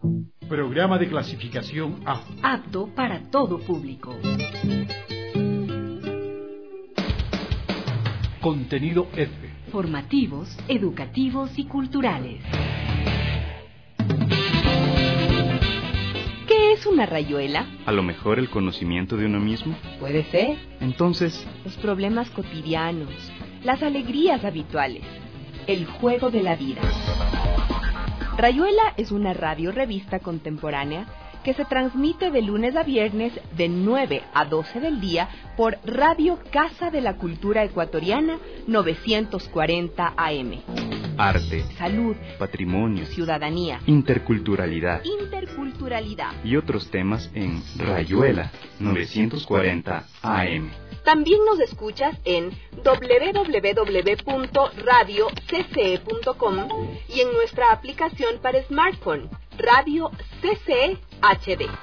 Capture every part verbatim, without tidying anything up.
Programa de clasificación A. Apto para todo público. Contenido F. Formativos, educativos y culturales. ¿Qué es una rayuela? A lo mejor el conocimiento de uno mismo. Puede ser. Entonces, los problemas cotidianos, las alegrías habituales, el juego de la vida. Rayuela es una radio revista contemporánea que se transmite de lunes a viernes de nueve a doce del día por Radio Casa de la Cultura Ecuatoriana novecientos cuarenta A M. Arte, salud, patrimonio, ciudadanía, interculturalidad, interculturalidad y otros temas en Rayuela novecientos cuarenta A M. También nos escuchas en doble u doble u doble u punto radio c c e punto com y en nuestra aplicación para smartphone, Radio C C H D.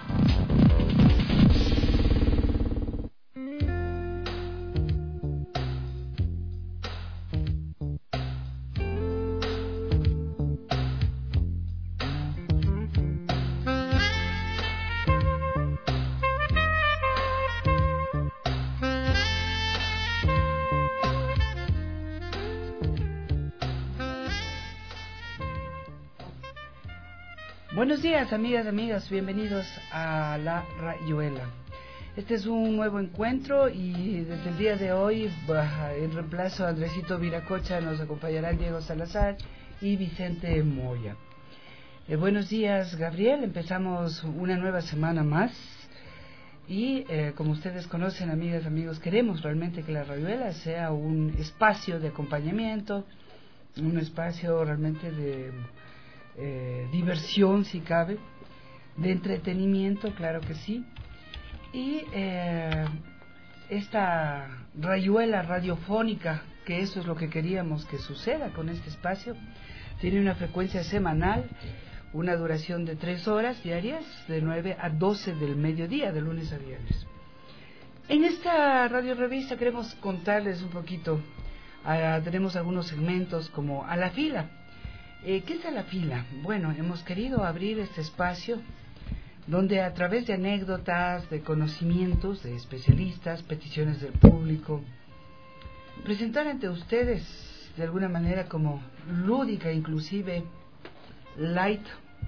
Buenos días, amigas, amigas, bienvenidos a La Rayuela. Este es un nuevo encuentro y desde el día de hoy, en reemplazo a Andresito Viracocha, nos acompañarán Diego Salazar y Vicente Moya. Eh, buenos días, Gabriel. Empezamos una nueva semana más y, eh, como ustedes conocen, amigas, amigos, queremos realmente que La Rayuela sea un espacio de acompañamiento, un espacio realmente de Eh, diversión, si cabe, de entretenimiento, claro que sí, y eh, esta rayuela radiofónica, que eso es lo que queríamos que suceda con este espacio, tiene una frecuencia semanal, una duración de tres horas diarias, de nueve a doce del mediodía, de lunes a viernes. En esta radio revista queremos contarles un poquito, uh, tenemos algunos segmentos como A la Fila. Eh, ¿Qué es A la Fila? Bueno, hemos querido abrir este espacio donde a través de anécdotas, de conocimientos de especialistas, peticiones del público, presentar ante ustedes de alguna manera como lúdica, inclusive light,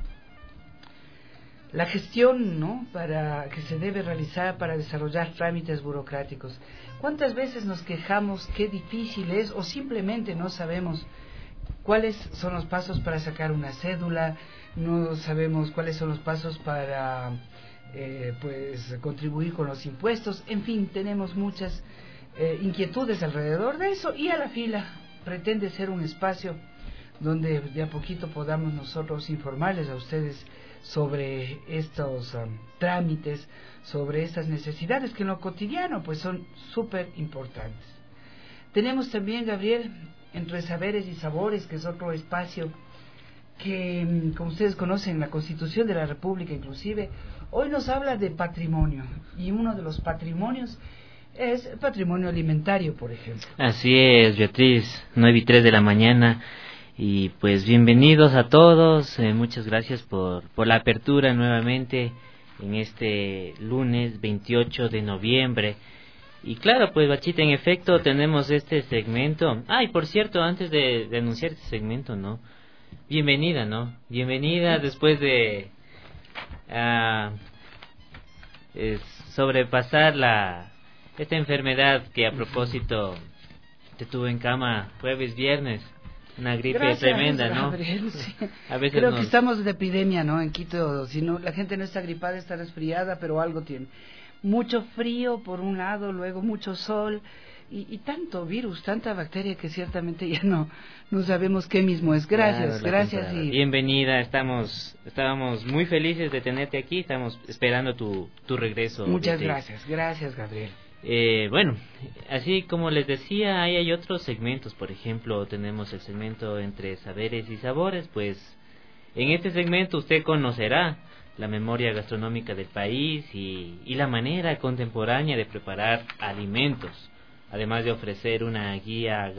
la gestión, ¿no?, para que se debe realizar para desarrollar trámites burocráticos. ¿Cuántas veces nos quejamos qué difícil es o simplemente no sabemos cuáles son los pasos para sacar una cédula, no sabemos cuáles son los pasos para eh, pues contribuir con los impuestos? En fin, tenemos muchas eh, inquietudes alrededor de eso, y A la Fila pretende ser un espacio donde de a poquito podamos nosotros informarles a ustedes sobre estos um, trámites, sobre estas necesidades que en lo cotidiano pues son súper importantes. Tenemos también, Gabriel, Entre Saberes y Sabores, que es otro espacio que, como ustedes conocen, la Constitución de la República inclusive, hoy nos habla de patrimonio, y uno de los patrimonios es el patrimonio alimentario, por ejemplo. Así es, Beatriz, nueve y tres de la mañana, y pues bienvenidos a todos, eh, muchas gracias por, por la apertura nuevamente en este lunes veintiocho de noviembre. Y claro, pues Bachita, en efecto tenemos este segmento. Ah, y por cierto, antes de, de anunciar este segmento, ¿no? Bienvenida, ¿no? Bienvenida después de uh, es sobrepasar la esta enfermedad que a propósito te tuvo en cama jueves, viernes. Una gripe Gracias, tremenda, ¿no? Gabriel, sí. A veces Creo nos... que estamos de epidemia, ¿no? En Quito, si no, la gente no está gripada, está resfriada, pero algo tiene. Mucho frío por un lado, luego mucho sol y, y tanto virus, tanta bacteria que ciertamente ya no no sabemos qué mismo es. Gracias, claro, gracias y bienvenida. Estamos estábamos muy felices de tenerte aquí. Estamos esperando tu tu regreso. Muchas Beatriz. gracias, gracias, Gabriel. Eh, bueno, así como les decía, ahí hay otros segmentos. Por ejemplo, tenemos el segmento Entre Saberes y Sabores. Pues en este segmento usted conocerá la memoria gastronómica del país y, y la manera contemporánea de preparar alimentos, además de ofrecer una guía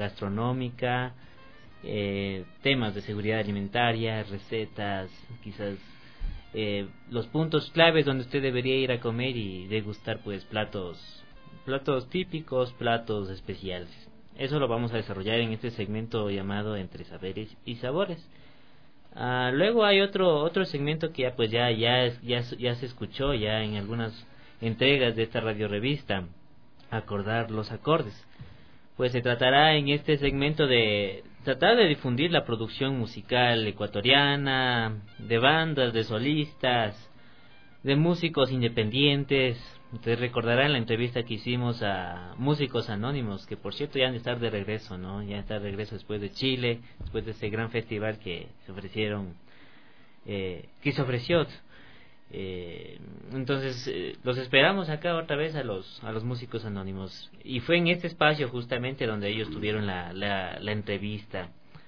eh, los puntos claves donde usted debería ir a comer y degustar pues platos, platos típicos, platos especiales. Eso lo vamos a desarrollar en este segmento llamado Entre Saberes y Sabores. Uh, luego hay otro otro segmento que ya pues ya ya ya ya se escuchó ya en algunas entregas de esta radio revista, Acordar los Acordes. Pues se tratará en este segmento de tratar de difundir la producción musical ecuatoriana, de bandas, de solistas, de músicos independientes. Ustedes recordarán la entrevista que hicimos a Músicos Anónimos, que por cierto ya han de estar de regreso, ¿no? Ya está de regreso después de Chile, después de ese gran festival que se ofrecieron, eh, que se ofreció. Eh, entonces eh, los esperamos acá otra vez a los a los Músicos Anónimos, y fue en este espacio justamente donde ellos tuvieron la, la, la entrevista.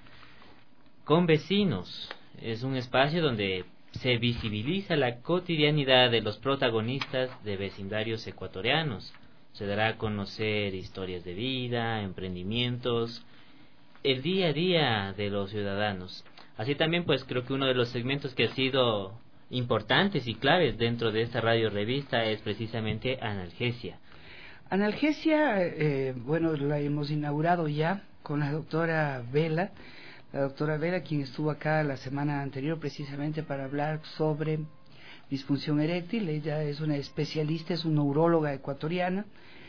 Con Vecinos es un espacio donde se visibiliza la cotidianidad de los protagonistas de vecindarios ecuatorianos. Se dará a conocer historias de vida, emprendimientos, el día a día de los ciudadanos. Así también pues creo que uno de los segmentos que ha sido importantes y claves dentro de esta radio revista es precisamente Analgesia. Analgesia, eh, bueno, la hemos inaugurado ya con la doctora Vela, la doctora Vela, quien estuvo acá la semana anterior precisamente para hablar sobre disfunción eréctil. Ella es una especialista, es una neuróloga ecuatoriana,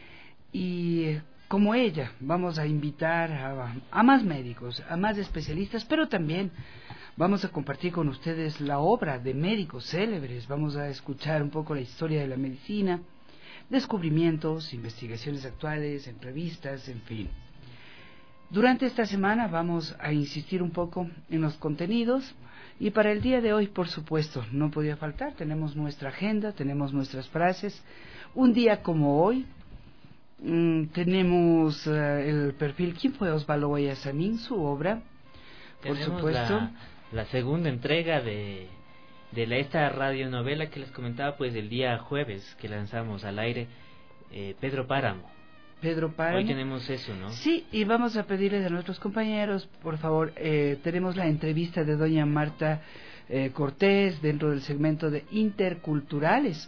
y como ella vamos a invitar a, a más médicos, a más especialistas, pero también vamos a compartir con ustedes la obra de médicos célebres. Vamos a escuchar un poco la historia de la medicina, descubrimientos, investigaciones actuales, entrevistas, en fin. Durante esta semana vamos a insistir un poco en los contenidos, y para el día de hoy, por supuesto, no podía faltar. Tenemos nuestra agenda, tenemos nuestras frases. Un día como hoy, mmm, tenemos uh, el perfil. ¿Quién fue Osvaldo Guayasamín? Su obra, por tenemos supuesto. La, la segunda entrega de, de la, esta radionovela que les comentaba, pues el día jueves que lanzamos al aire, eh, Pedro Páramo. Pedro Páramo. Hoy tenemos eso, ¿no? Sí, y vamos a pedirles a nuestros compañeros, por favor, eh, tenemos la entrevista de doña Marta eh, Cortés dentro del segmento de Interculturales.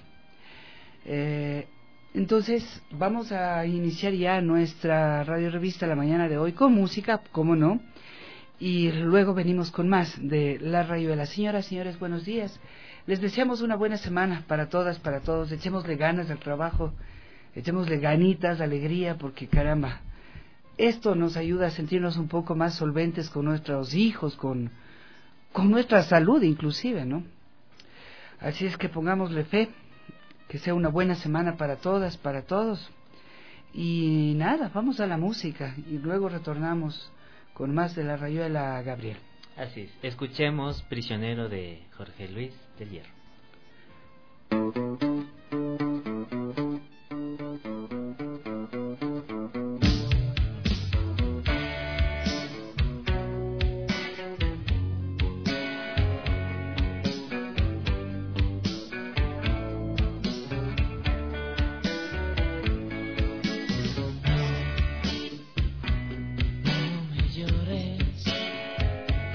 Eh, entonces, vamos a iniciar ya nuestra radio revista la mañana de hoy con música, cómo no, y luego venimos con más de la rayuela. Señoras, señores, buenos días. Les deseamos una buena semana para todas, para todos. Echémosle ganas al trabajo. Echémosle ganitas, alegría, porque caramba, esto nos ayuda a sentirnos un poco más solventes con nuestros hijos, con, con nuestra salud inclusive, ¿no? Así es que pongámosle fe, que sea una buena semana para todas, para todos. Y nada, vamos a la música y luego retornamos con más de la rayuela, Gabriel. Así es, escuchemos Prisionero de Jorge Luis del Hierro.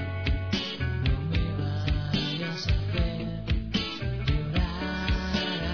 No me vayas a ver llorar.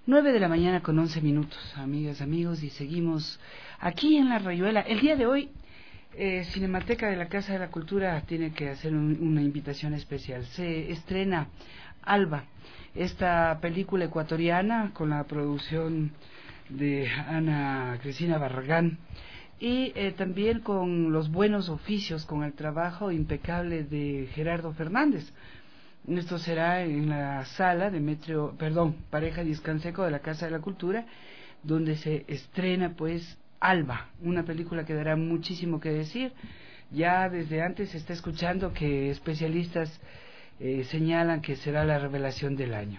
Nueve de la mañana con once minutos, amigas, amigos, y seguimos aquí en La Rayuela. El día de hoy, eh, Cinemateca de la Casa de la Cultura tiene que hacer un, una invitación especial. Se estrena Alba, esta película ecuatoriana con la producción de Ana Cristina Barragán y eh, también con los buenos oficios, con el trabajo impecable de Gerardo Fernández. Esto será en la sala de Metro, perdón, Pareja Discanseco de la Casa de la Cultura, donde se estrena pues Alba, una película que dará muchísimo que decir. Ya desde antes se está escuchando que especialistas eh, señalan que será la revelación del año.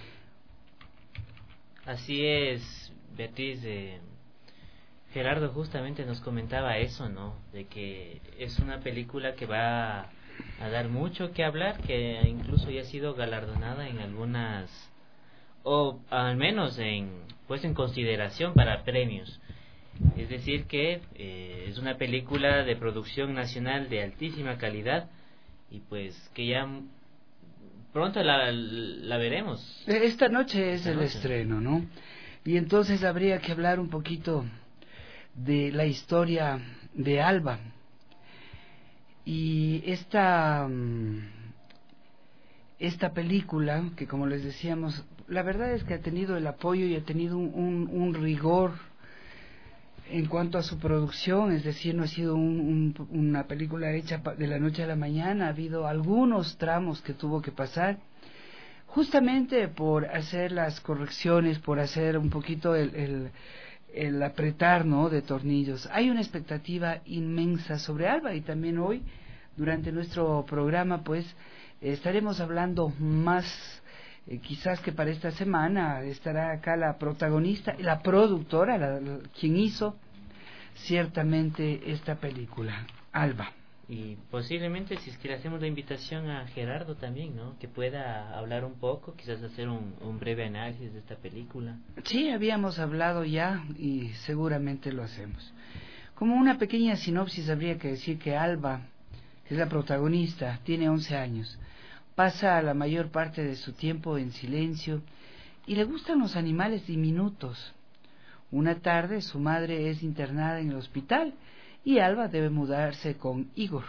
Así es, Beatriz. Eh, Gerardo justamente nos comentaba eso, ¿no? De que es una película que va a dar mucho que hablar, que incluso ya ha sido galardonada en algunas, o al menos en pues en consideración para premios. Es decir que eh, es una película de producción nacional de altísima calidad y pues que ya pronto la, la veremos. Esta noche es Esta el noche. estreno, ¿no? Y entonces habría que hablar un poquito de la historia de Alba. Y esta esta película, que como les decíamos, la verdad es que ha tenido el apoyo y ha tenido un, un, un rigor en cuanto a su producción, es decir, no ha sido un, un, una película hecha de la noche a la mañana, ha habido algunos tramos que tuvo que pasar, justamente por hacer las correcciones, por hacer un poquito el, el, el apretar, ¿no?, de tornillos. Hay una expectativa inmensa sobre Alba y también hoy, durante nuestro programa, pues, eh, estaremos hablando más, eh, quizás que para esta semana estará acá la protagonista, la productora, la, la, quien hizo ciertamente esta película, Alba. Y posiblemente si es que le hacemos la invitación a Gerardo también, ¿no? Que pueda hablar un poco, quizás hacer un, un breve análisis de esta película. Sí, habíamos hablado ya y seguramente lo hacemos. Como una pequeña sinopsis habría que decir que Alba, que es la protagonista, tiene once años, pasa la mayor parte de su tiempo en silencio y le gustan los animales diminutos. Una tarde su madre es internada en el hospital y Alba debe mudarse con Igor.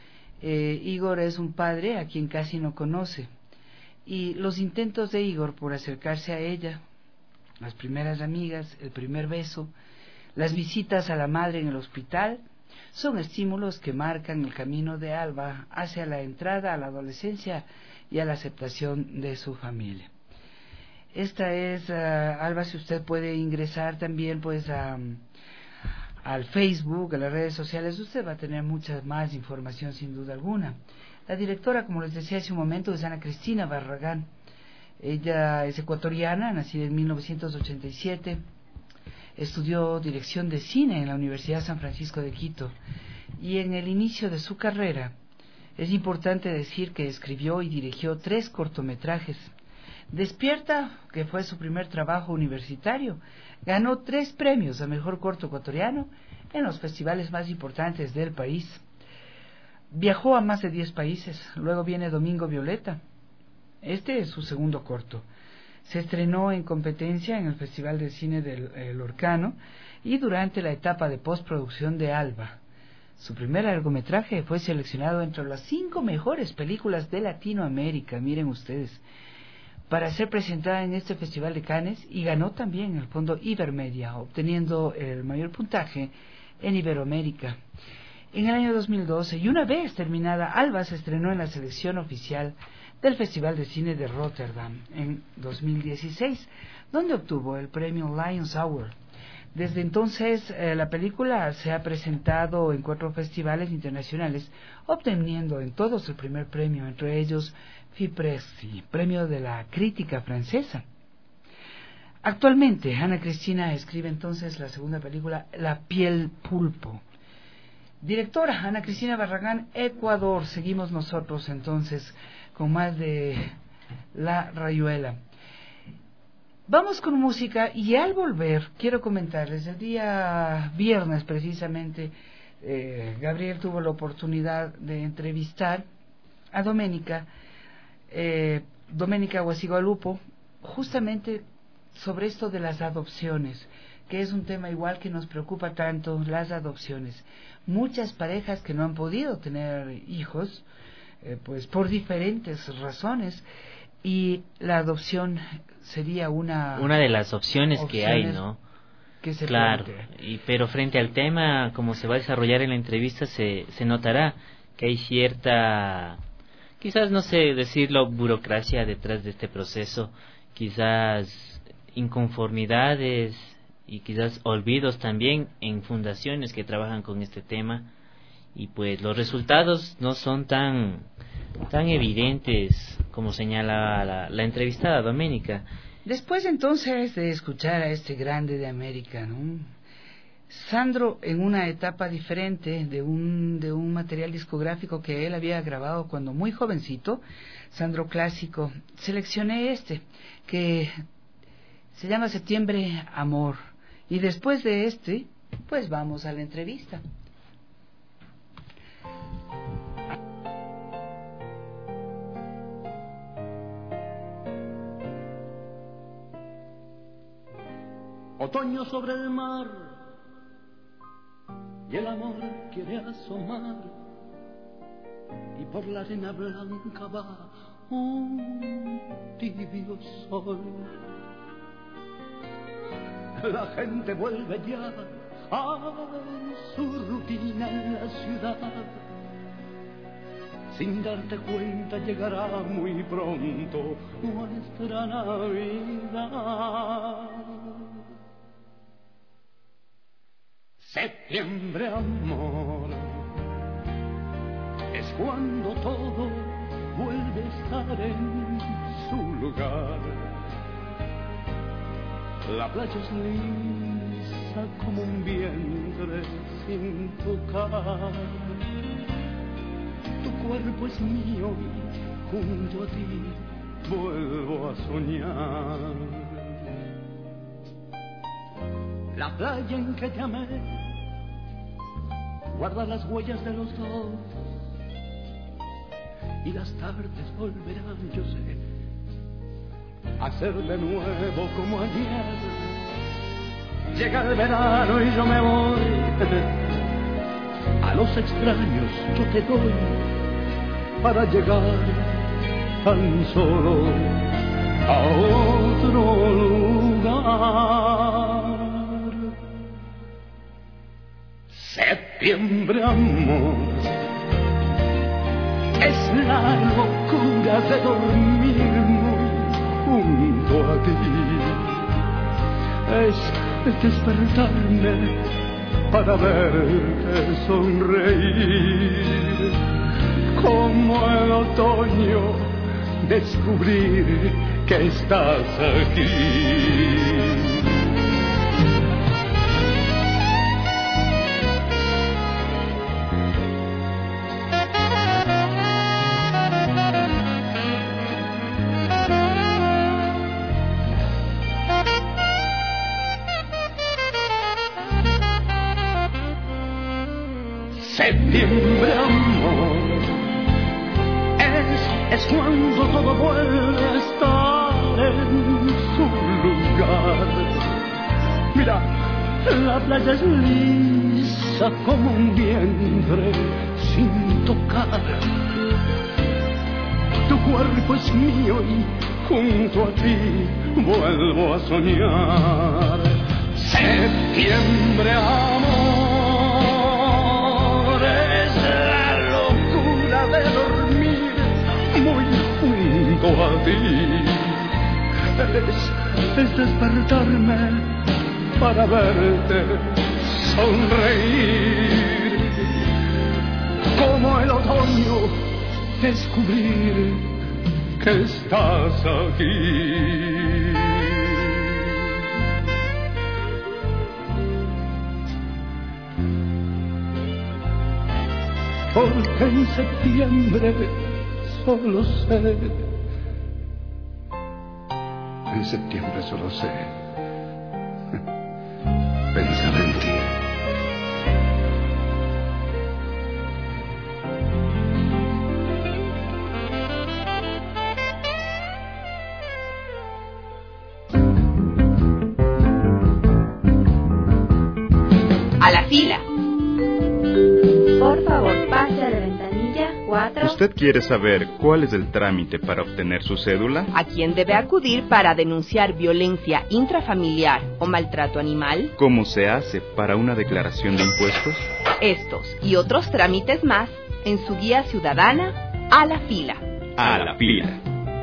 Eh, Igor es un padre a quien casi no conoce y los intentos de Igor por acercarse a ella, las primeras amigas, el primer beso, las visitas a la madre en el hospital, son estímulos que marcan el camino de Alba hacia la entrada a la adolescencia y a la aceptación de su familia. Esta es, uh, Alba, si usted puede ingresar también pues a... al Facebook, a las redes sociales, usted va a tener mucha más información sin duda alguna. La directora, como les decía hace un momento, es Ana Cristina Barragán. Ella es ecuatoriana, nacida en mil novecientos ochenta y siete, estudió dirección de cine en la Universidad San Francisco de Quito y en el inicio de su carrera es importante decir que escribió y dirigió tres cortometrajes. Despierta, que fue su primer trabajo universitario, ganó tres premios a mejor corto ecuatoriano en los festivales más importantes del país. Viajó a más de diez países. Luego viene Domingo Violeta. Este es su segundo corto. Se estrenó en competencia en el Festival de Cine del eh, Lorcano y durante la etapa de postproducción de Alba. Su primer largometraje fue seleccionado entre las cinco mejores películas de Latinoamérica, miren ustedes, para ser presentada en este Festival de Cannes, y ganó también el Fondo Ibermedia, obteniendo el mayor puntaje en Iberoamérica. En el año dos mil doce, y una vez terminada, Alba se estrenó en la selección oficial del Festival de Cine de Rotterdam en dos mil dieciséis, donde obtuvo el premio Lions Hour. Desde entonces, eh, la película se ha presentado en cuatro festivales internacionales, obteniendo en todos el primer premio, entre ellos FIPRESI, premio de la crítica francesa. Actualmente, Ana Cristina escribe entonces la segunda película, La piel pulpo. Directora, Ana Cristina Barragán, Ecuador. Seguimos nosotros entonces con más de La Rayuela. Vamos con música y al volver quiero comentarles, el día viernes precisamente, eh, Gabriel tuvo la oportunidad de entrevistar a Doménica, eh, Doménica Huasigalupo, justamente sobre esto de las adopciones, que es un tema igual que nos preocupa tanto, las adopciones. Muchas parejas que no han podido tener hijos, eh, pues por diferentes razones, y la adopción sería una... Una de las opciones, opciones que hay, ¿no? Que se claro, plantea. y, pero frente al tema, como se va a desarrollar en la entrevista, se, se notará que hay cierta, quizás no sé decirlo, burocracia detrás de este proceso, quizás inconformidades y quizás olvidos también en fundaciones que trabajan con este tema, y pues los resultados no son tan tan evidentes como señala la, la entrevistada Doménica. Después entonces de escuchar a este grande de América, ¿no? Sandro, en una etapa diferente de un de un material discográfico que él había grabado cuando muy jovencito, Sandro Clásico, seleccioné este que se llama Septiembre Amor, y después de este pues vamos a la entrevista. Otoño sobre el mar, y el amor quiere asomar, y por la arena blanca va un tibio sol. La gente vuelve ya a su rutina en la ciudad. Sin darte cuenta llegará muy pronto nuestra Navidad. Septiembre, amor, es cuando todo vuelve a estar en su lugar. La playa es lisa como un vientre sin tocar. Tu cuerpo es mío y junto a ti vuelvo a soñar. La playa en que te amé guarda las huellas de los dos, y las tardes volverán, yo sé, a ser de nuevo como ayer. Llega el verano y yo me voy, a los extraños yo te doy, para llegar tan solo a otro lugar. Septiembre, amor, es la locura de dormir muy junto a ti. Es despertarme para verte sonreír. Como el otoño, descubrir que estás aquí. Septiembre, amor, es, es cuando todo vuelve a estar en su lugar. Mira, la playa es lisa como un vientre sin tocar. Tu cuerpo es mío y junto a ti vuelvo a soñar. Septiembre, amor, de dormir muy junto a ti. Es, es despertarme para verte sonreír. Como el otoño, descubrir que estás aquí. Porque en septiembre solo sé, en septiembre solo sé pensar en ti. A la fila. Por favor, pase a la ventanilla cuatro. ¿Usted quiere saber cuál es el trámite para obtener su cédula? ¿A quién debe acudir para denunciar violencia intrafamiliar o maltrato animal? ¿Cómo se hace para una declaración de impuestos? Estos y otros trámites más en su guía ciudadana A la fila. A la fila.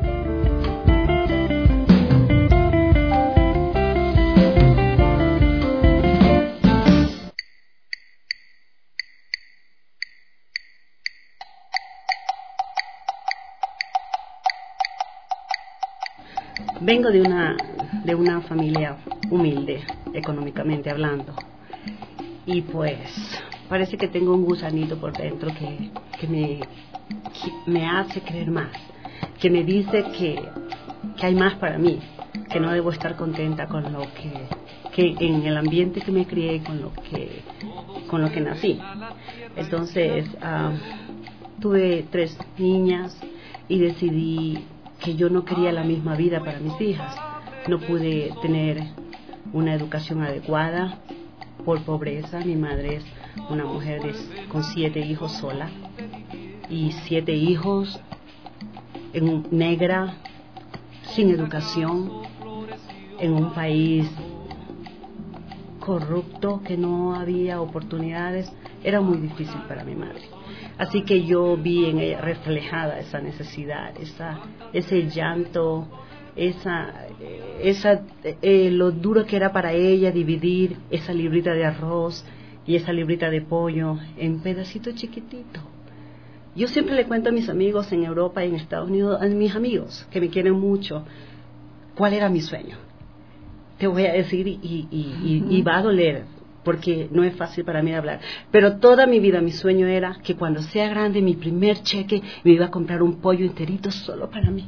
Vengo de una de una familia humilde, económicamente hablando, y pues parece que tengo un gusanito por dentro que, que, me, que me hace creer más, que me dice que, que hay más para mí, que no debo estar contenta con lo que, que en el ambiente que me crié, con lo que, con lo que nací. Entonces uh, tuve tres niñas y decidí que yo no quería la misma vida para mis hijas. No pude tener una educación adecuada por pobreza. Mi madre es una mujer de, con siete hijos sola, y siete hijos en negra, sin educación, en un país corrupto, que no había oportunidades. Era muy difícil para mi madre. Así que yo vi en ella reflejada esa necesidad, esa, ese llanto, esa, esa, eh, lo duro que era para ella dividir esa librita de arroz y esa librita de pollo en pedacitos chiquititos. Yo siempre le cuento a mis amigos en Europa y en Estados Unidos, a mis amigos que me quieren mucho, cuál era mi sueño. Te voy a decir y, y, y, y va a doler, porque no es fácil para mí hablar, pero toda mi vida mi sueño era que cuando sea grande, mi primer cheque, me iba a comprar un pollo enterito solo para mí.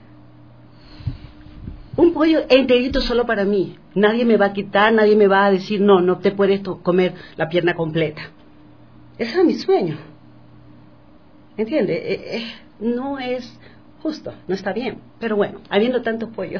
Un pollo enterito solo para mí. Nadie me va a quitar, nadie me va a decir, no, no te puedes comer la pierna completa. Ese era mi sueño. ¿Entiendes? Eh, eh, no es justo, no está bien, pero bueno, habiendo tantos pollos.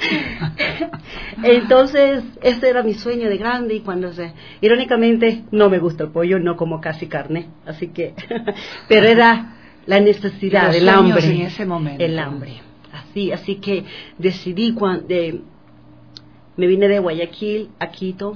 Entonces, ese era mi sueño de grande, y cuando se, irónicamente, no me gusta el pollo, no como casi carne, así que, pero era la necesidad, el hambre, en ese momento. el hambre, así, así que decidí cuando, de, me vine de Guayaquil a Quito,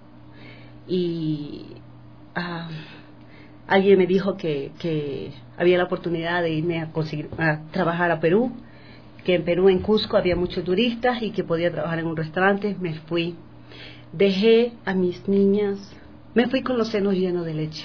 y uh, alguien me dijo que, que había la oportunidad de irme a conseguir a trabajar a Perú, que en Perú, en Cusco, había muchos turistas y que podía trabajar en un restaurante. Me fui, dejé a mis niñas, me fui con los senos llenos de leche.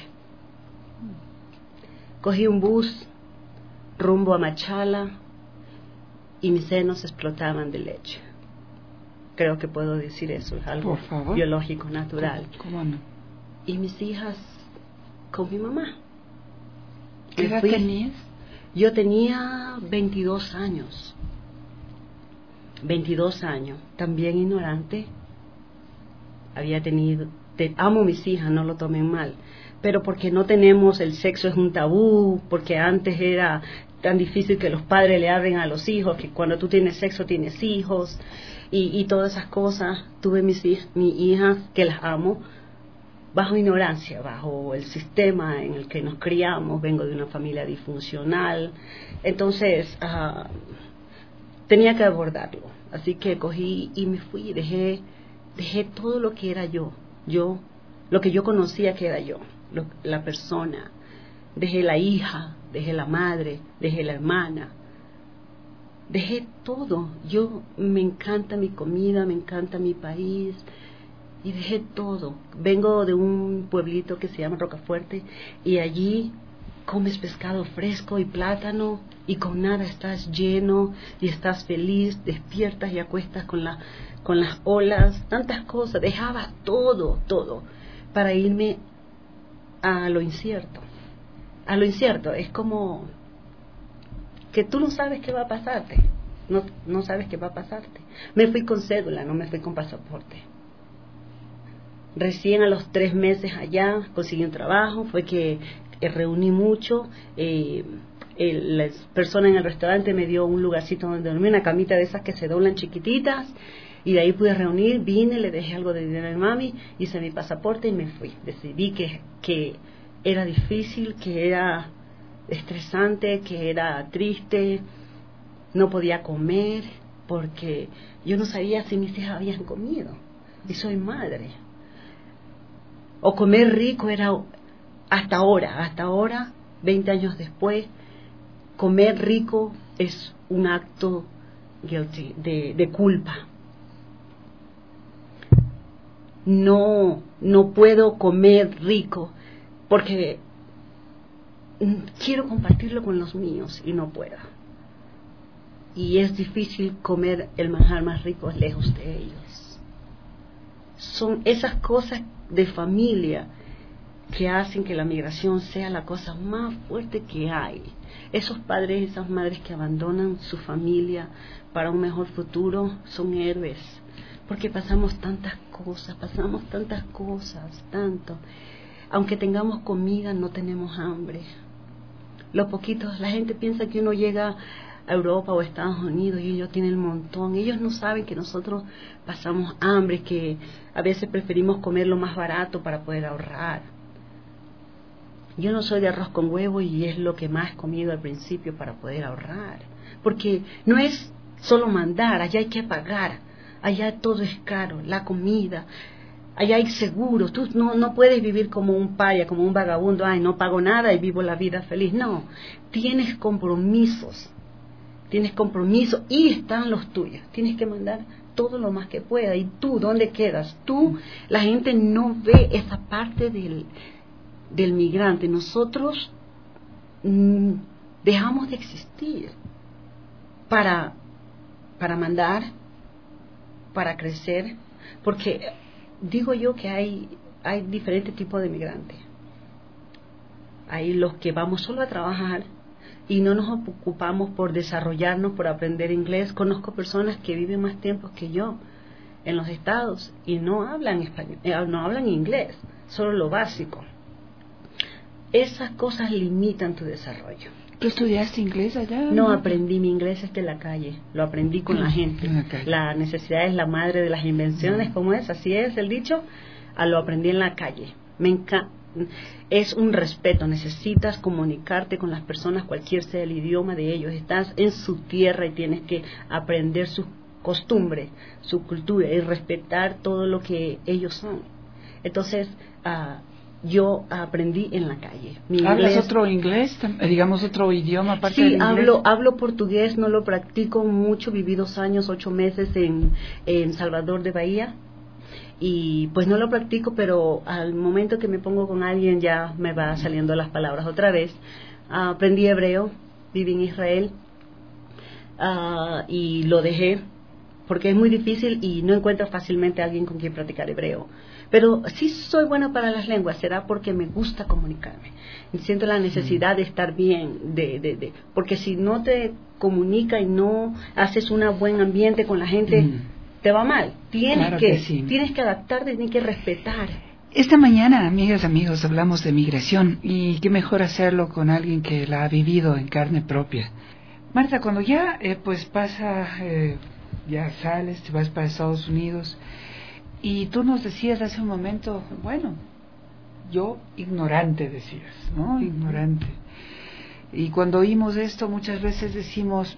Cogí un bus rumbo a Machala y mis senos explotaban de leche. Creo que puedo decir eso, es algo biológico, natural. ¿Cómo, cómo no? Y mis hijas con mi mamá. ¿Qué edad tenías? Yo tenía veintidós años. veintidós años. También ignorante. Había tenido... Te, amo a mis hijas, no lo tomen mal. Pero porque no tenemos... El sexo es un tabú. Porque antes era tan difícil que los padres le hablen a los hijos. Que cuando tú tienes sexo tienes hijos. Y, y todas esas cosas. Tuve mis, mis hijas, que las amo, bajo ignorancia, bajo el sistema en el que nos criamos. Vengo de una familia disfuncional, entonces uh, tenía que abordarlo. Así que cogí y me fui, dejé, dejé todo lo que era yo, yo, lo que yo conocía que era yo, lo, la persona. Dejé la hija, dejé la madre, dejé la hermana, dejé todo. Yo, me encanta mi comida, me encanta mi país, y dejé todo. Vengo de un pueblito que se llama Rocafuerte, y allí comes pescado fresco y plátano, y con nada estás lleno y estás feliz, despiertas y acuestas con la, con las olas, tantas cosas. Dejaba todo, todo para irme a lo incierto. A lo incierto es como que tú no sabes qué va a pasarte, no, no sabes qué va a pasarte. Me fui con cédula, no me fui con pasaporte. Recién a los tres meses allá conseguí un trabajo, fue que eh, reuní mucho, eh, el, la persona en el restaurante me dio un lugarcito donde dormir, una camita de esas que se doblan chiquititas, Y de ahí pude reunir, vine, le dejé algo de dinero a mi mami, hice mi pasaporte y me fui. Decidí que, que era difícil, que era estresante, que era triste, no podía comer, porque yo no sabía si mis hijas habían comido, y soy madre. O comer rico era, hasta ahora, hasta ahora, veinte años después, comer rico es un acto guilty, de, de culpa. No, no puedo comer rico porque quiero compartirlo con los míos y no puedo. Y es difícil comer el manjar más rico lejos de ellos. Son esas cosas de familia que hacen que la migración sea la cosa más fuerte que hay. Esos padres y esas madres que abandonan su familia para un mejor futuro son héroes, porque pasamos tantas cosas, pasamos tantas cosas, tanto. Aunque tengamos comida, no tenemos hambre. Los poquitos, la gente piensa que uno llega a Europa o Estados Unidos y ellos tienen un montón. Ellos no saben que nosotros pasamos hambre, que a veces preferimos comer lo más barato para poder ahorrar. Yo no soy de arroz con huevo y es lo que más he comido al principio para poder ahorrar. Porque no es solo mandar, allá hay que pagar, allá todo es caro, la comida, allá hay seguros. Tú no, no puedes vivir como un paria, como un vagabundo, ay, no pago nada y vivo la vida feliz. No, tienes compromisos, tienes compromisos y están los tuyos. Tienes que mandar todo lo más que pueda. ¿Y tú dónde quedas? Tú, la gente no ve esa parte del... del migrante. Nosotros mmm, dejamos de existir para para mandar, para crecer, porque digo yo que hay hay diferentes tipos de migrantes. Hay los que vamos solo a trabajar y no nos ocupamos por desarrollarnos, por aprender inglés. Conozco personas que viven más tiempo que yo en los estados y no hablan español, no hablan inglés, solo lo básico. Esas cosas limitan tu desarrollo. ¿Tú estudiaste inglés allá? No, aprendí mi inglés desde la calle, lo aprendí con la gente. Okay. La necesidad es la madre de las invenciones, ¿cómo es? Así es el dicho. A lo aprendí en la calle. Me encanta. Es un respeto, necesitas comunicarte con las personas, cualquier sea el idioma de ellos. Estás en su tierra y tienes que aprender sus costumbres, su cultura y respetar todo lo que ellos son. Entonces, uh, yo aprendí en la calle. Mi ¿Hablas inglés, otro inglés, digamos otro idioma aparte sí, del inglés? hablo, hablo portugués, no lo practico mucho, viví dos años, ocho meses en, en Salvador de Bahía, y pues no lo practico, pero al momento que me pongo con alguien ya me va saliendo las palabras otra vez. Uh, aprendí hebreo, viví en Israel, uh, y lo dejé, porque es muy difícil y no encuentro fácilmente a alguien con quien practicar hebreo. Pero sí soy buena para las lenguas, será porque me gusta comunicarme. Y siento la necesidad de estar bien, de, de, de, porque si no te comunicas y no haces un buen ambiente con la gente, mm. te va mal. Tienes claro que, que sí. tienes que adaptarte, tienes que respetar. Esta mañana, amigas, amigos, hablamos de migración y qué mejor hacerlo con alguien que la ha vivido en carne propia. Marta, cuando ya eh, pues pasa, eh, ya sales, te vas para Estados Unidos. Y tú nos decías hace un momento, bueno, yo ignorante decías, ¿no? Ignorante. Y cuando oímos esto muchas veces decimos,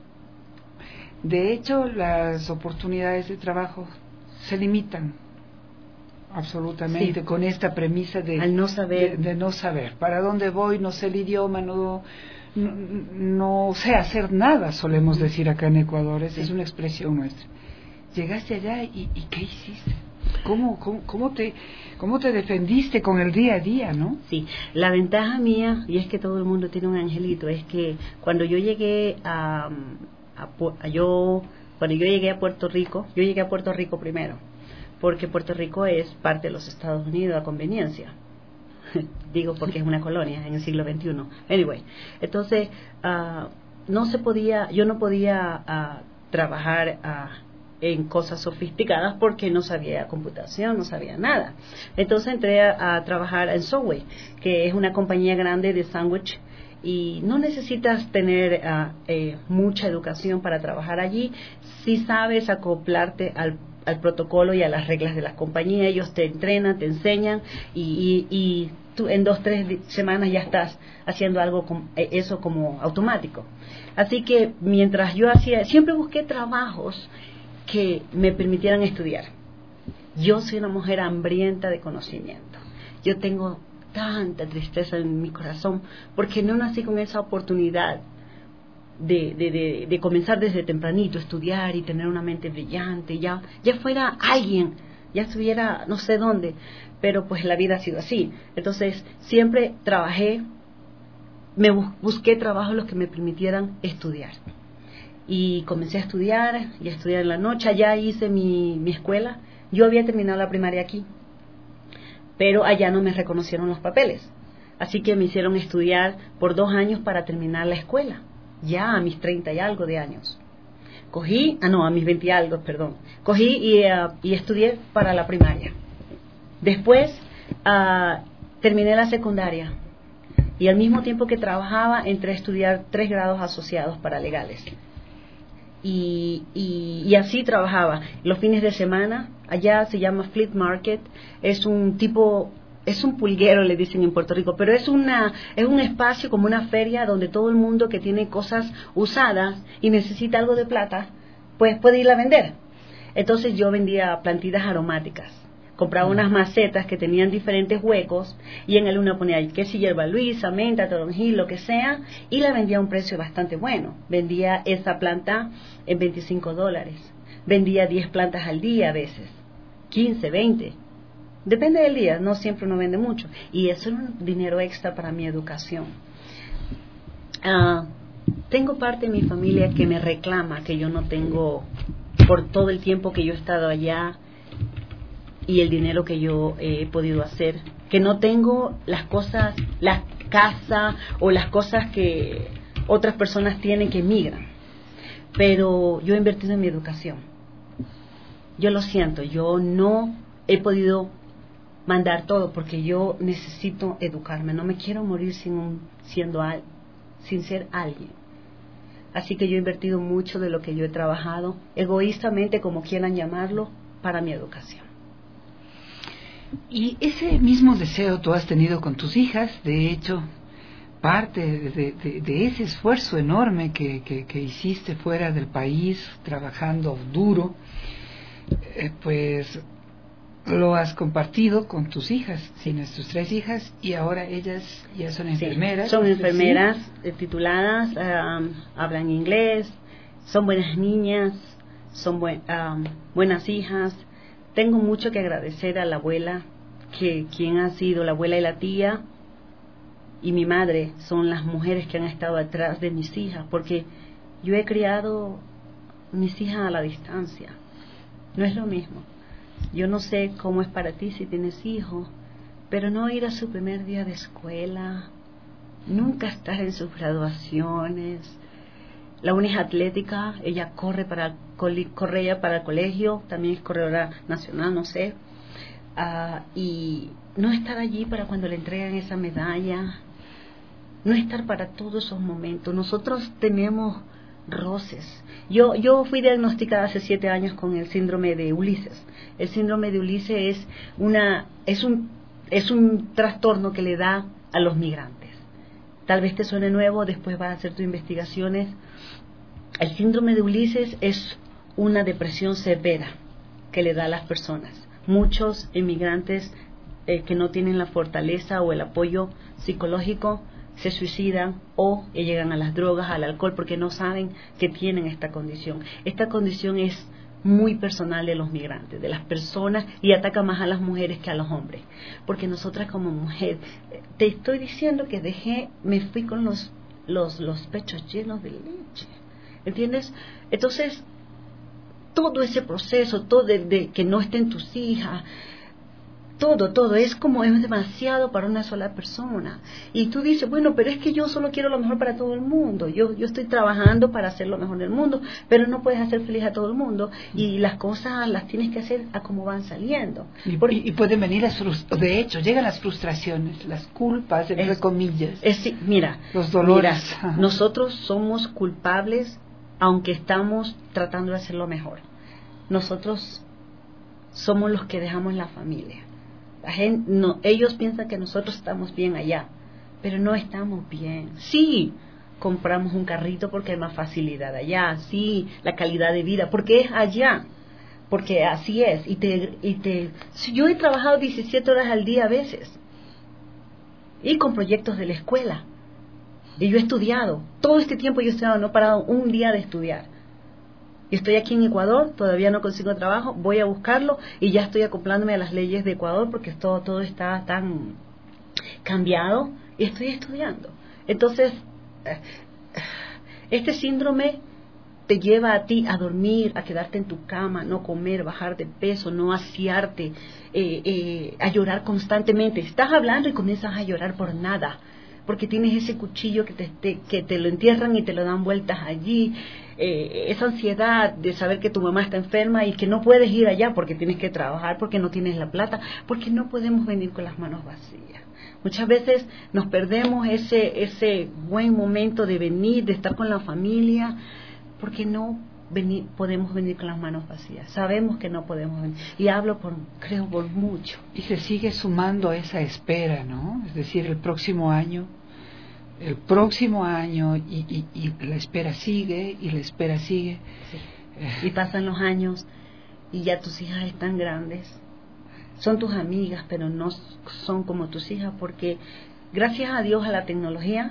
de hecho las oportunidades de trabajo se limitan absolutamente sí. con esta premisa de, Al no saber. De, de no saber. ¿Para dónde voy? No sé el idioma, no, no, no sé hacer nada, solemos decir acá en Ecuador, esa sí. es una expresión nuestra. Llegaste allá y, y ¿qué hiciste? ¿Cómo, cómo, cómo, te, ¿Cómo te defendiste con el día a día, no? Sí, la ventaja mía, y es que todo el mundo tiene un angelito, es que cuando yo llegué a, a, a yo, cuando yo llegué a Puerto Rico, yo llegué a Puerto Rico primero, porque Puerto Rico es parte de los Estados Unidos a conveniencia. Digo porque es una colonia en el siglo veintiuno. Anyway, entonces uh, no se podía, yo no podía uh, trabajar uh, en cosas sofisticadas porque no sabía computación, no sabía nada. Entonces entré a, a trabajar en Subway, que es una compañía grande de sándwich, y no necesitas tener uh, eh, mucha educación para trabajar allí. Si sabes acoplarte al, al protocolo y a las reglas de la compañía, ellos te entrenan, te enseñan y, y, y tú en dos, tres semanas ya estás haciendo algo com, eso como automático. Así que mientras yo hacía, siempre busqué trabajos que me permitieran estudiar. Yo soy una mujer hambrienta de conocimiento. Yo tengo tanta tristeza en mi corazón porque no nací con esa oportunidad de, de, de, de comenzar desde tempranito, estudiar y tener una mente brillante, ya, ya fuera alguien, ya estuviera no sé dónde, pero pues la vida ha sido así. Entonces siempre trabajé, me busqué trabajos los que me permitieran estudiar y comencé a estudiar y a estudiar en la noche. Allá hice mi, mi escuela. Yo había terminado la primaria aquí, pero allá no me reconocieron los papeles, así que me hicieron estudiar por dos años para terminar la escuela, ya a mis treinta y algo de años. Cogí, ah no, a mis veinte y algo, perdón, cogí y, uh, y estudié para la primaria. Después uh, terminé la secundaria y al mismo tiempo que trabajaba entré a estudiar tres grados asociados paralegales. Y, y, y así trabajaba los fines de semana. Allá se llama Flea Market, es un tipo, es un pulguero le dicen en Puerto Rico, pero es una es un espacio como una feria donde todo el mundo que tiene cosas usadas y necesita algo de plata pues puede ir a vender. Entonces yo vendía plantitas aromáticas, compraba unas macetas que tenían diferentes huecos y en el una ponía que si hierba luisa, menta, toronjil, lo que sea, y la vendía a un precio bastante bueno. Vendía esa planta en veinticinco dólares, vendía diez plantas al día a veces, quince, veinte, depende del día, no siempre uno vende mucho, y eso era un dinero extra para mi educación. Uh, tengo parte de mi familia que me reclama que yo no tengo, por todo el tiempo que yo he estado allá y el dinero que yo eh, he podido hacer, que no tengo las cosas, la casa o las cosas que otras personas tienen que emigran, pero yo he invertido en mi educación. Yo lo siento, yo no he podido mandar todo porque yo necesito educarme, no me quiero morir sin un, siendo al, sin ser alguien. Así que yo he invertido mucho de lo que yo he trabajado, egoístamente, como quieran llamarlo, para mi educación. Y ese mismo deseo tú has tenido con tus hijas. De hecho, parte de, de, de ese esfuerzo enorme que, que, que hiciste fuera del país, trabajando duro, eh, pues lo has compartido con tus hijas. Tienes tus tres hijas y ahora ellas ya son enfermeras. Sí, son enfermeras, ¿sí? eh, tituladas, um, hablan inglés, son buenas niñas, son buen, um, buenas hijas. Tengo mucho que agradecer a la abuela, que quien ha sido la abuela y la tía y mi madre son las mujeres que han estado atrás de mis hijas, porque yo he criado mis hijas a la distancia. No es lo mismo. Yo no sé cómo es para ti si tienes hijos, pero no ir a su primer día de escuela, nunca estar en sus graduaciones. La una es atlética, ella corre para corre ella para el colegio, también es corredora nacional, no sé, uh, y no estar allí para cuando le entregan esa medalla, no estar para todos esos momentos. Nosotros tenemos roces. Yo yo fui diagnosticada hace siete años con el síndrome de Ulises. El síndrome de Ulises es una es un es un trastorno que le da a los migrantes. Tal vez te suene nuevo, después vas a hacer tus investigaciones. El síndrome de Ulises es una depresión severa que le da a las personas. Muchos inmigrantes eh, que no tienen la fortaleza o el apoyo psicológico se suicidan o eh, llegan a las drogas, al alcohol, porque no saben que tienen esta condición. Esta condición es muy personal de los migrantes, de las personas, y ataca más a las mujeres que a los hombres, porque nosotras como mujer, te estoy diciendo que dejé, me fui con los los los pechos llenos de leche, ¿entiendes? Entonces todo ese proceso, todo de, de que no estén tus hijas, todo, todo, es como es demasiado para una sola persona. Y tú dices, bueno, pero es que yo solo quiero lo mejor para todo el mundo, yo, yo estoy trabajando para hacer lo mejor del mundo, pero no puedes hacer feliz a todo el mundo, y las cosas las tienes que hacer a como van saliendo. Y, Porque, y, y pueden venir las frustraciones, de hecho, llegan las frustraciones, las culpas, entre es, comillas. Es, sí, mira, los dolores. Mira, nosotros somos culpables, aunque estamos tratando de hacerlo mejor. Nosotros somos los que dejamos la familia. La gente, no, ellos piensan que nosotros estamos bien allá, pero no estamos bien. Sí, compramos un carrito porque hay más facilidad allá. Sí, la calidad de vida, porque es allá. Porque así es. Y te, y te, yo he trabajado diecisiete horas al día a veces. Y con proyectos de la escuela. Y yo he estudiado. Todo este tiempo yo he estudiado, no he parado un día de estudiar. Y estoy aquí en Ecuador, todavía no consigo trabajo, voy a buscarlo y ya estoy acoplándome a las leyes de Ecuador porque todo, todo está tan cambiado y estoy estudiando. Entonces, este síndrome te lleva a ti a dormir, a quedarte en tu cama, no comer, bajar de peso, no asearte, eh, eh, a llorar constantemente. Estás hablando y comienzas a llorar por nada, porque tienes ese cuchillo que te, te, que te lo entierran y te lo dan vueltas allí. Eh, esa ansiedad de saber que tu mamá está enferma y que no puedes ir allá porque tienes que trabajar, porque no tienes la plata, porque no podemos venir con las manos vacías. Muchas veces nos perdemos ese, ese buen momento de venir, de estar con la familia, porque no venir, podemos venir con las manos vacías. Sabemos que no podemos venir. Y hablo por, creo, por mucho. Y se sigue sumando a esa espera, ¿no? Es decir, el próximo año, el próximo año, y, y, y la espera sigue, y la espera sigue. Sí. Y pasan los años, y ya tus hijas están grandes. Son tus amigas, pero no son como tus hijas, porque gracias a Dios a la tecnología,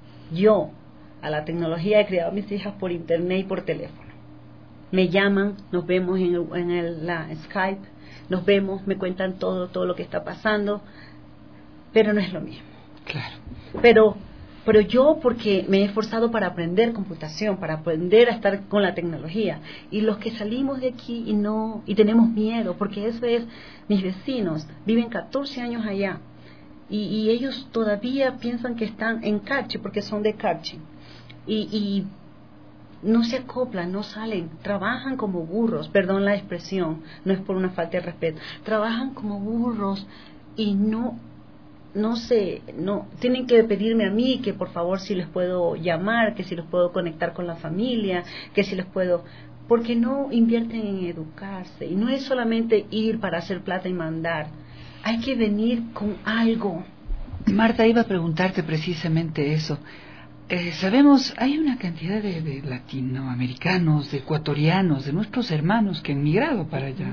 yo a la tecnología he criado a mis hijas por internet y por teléfono. Me llaman, nos vemos en, el, en el, la Skype, nos vemos, me cuentan todo, todo lo que está pasando, pero no es lo mismo. Claro. Pero, pero yo porque me he esforzado para aprender computación, para aprender a estar con la tecnología, y los que salimos de aquí y no, y tenemos miedo, porque eso es, mis vecinos viven catorce años allá, y, y ellos todavía piensan que están en Carchi, porque son de Carchi. Y, y no se acoplan, no salen, trabajan como burros, perdón la expresión, no es por una falta de respeto, trabajan como burros y no, no sé, no, tienen que pedirme a mí que por favor si les puedo llamar, que si los puedo conectar con la familia, que si les puedo, porque no invierten en educarse, y no es solamente ir para hacer plata y mandar, hay que venir con algo. Marta, iba a preguntarte precisamente eso. Eh, sabemos, hay una cantidad de, de latinoamericanos, de ecuatorianos, de nuestros hermanos que han migrado para allá.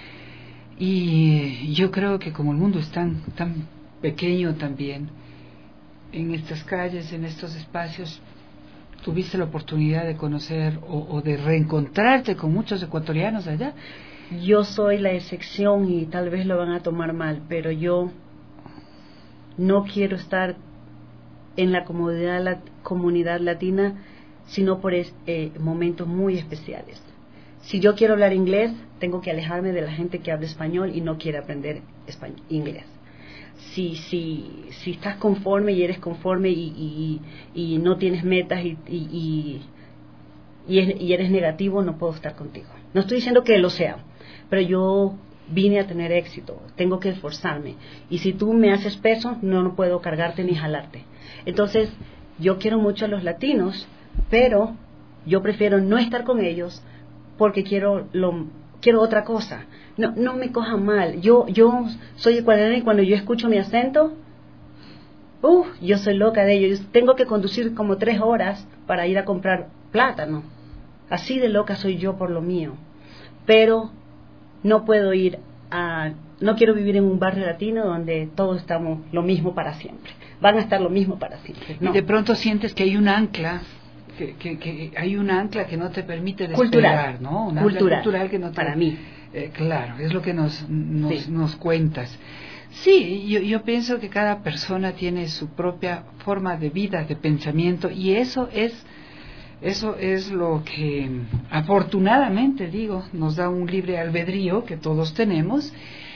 Y yo creo que como el mundo es tan, tan pequeño también, en estas calles, en estos espacios, tuviste la oportunidad de conocer o, o de reencontrarte con muchos ecuatorianos allá. Yo soy la excepción y tal vez lo van a tomar mal, pero yo no quiero estar en la comunidad, la comunidad latina, sino por es, eh, momentos muy especiales. Si yo quiero hablar inglés, tengo que alejarme de la gente que habla español y no quiere aprender español, inglés. Si, si, si estás conforme y eres conforme y, y, y no tienes metas y, y, y, y, es, y eres negativo, no puedo estar contigo. No estoy diciendo que lo sea, pero yo vine a tener éxito, tengo que esforzarme. Y si tú me haces peso, no, no puedo cargarte ni jalarte. Entonces, yo quiero mucho a los latinos, pero yo prefiero no estar con ellos porque quiero lo quiero otra cosa. No no me cojan mal. Yo yo soy ecuatoriana y cuando yo escucho mi acento, uh, yo soy loca de ellos. Tengo que conducir como tres horas para ir a comprar plátano. Así de loca soy yo por lo mío. Pero no puedo ir a no quiero vivir en un barrio latino donde todos estamos lo mismo para siempre. Van a estar lo mismo para siempre. No. Y de pronto sientes que hay un ancla, que, que, que hay un ancla que no te permite despegar, cultural, ¿no? Un cultural, cultural que no te, para mí. Eh, claro, es lo que nos nos, sí. nos cuentas. Sí, yo, yo pienso que cada persona tiene su propia forma de vida, de pensamiento, y eso es eso es lo que afortunadamente, digo, nos da un libre albedrío que todos tenemos.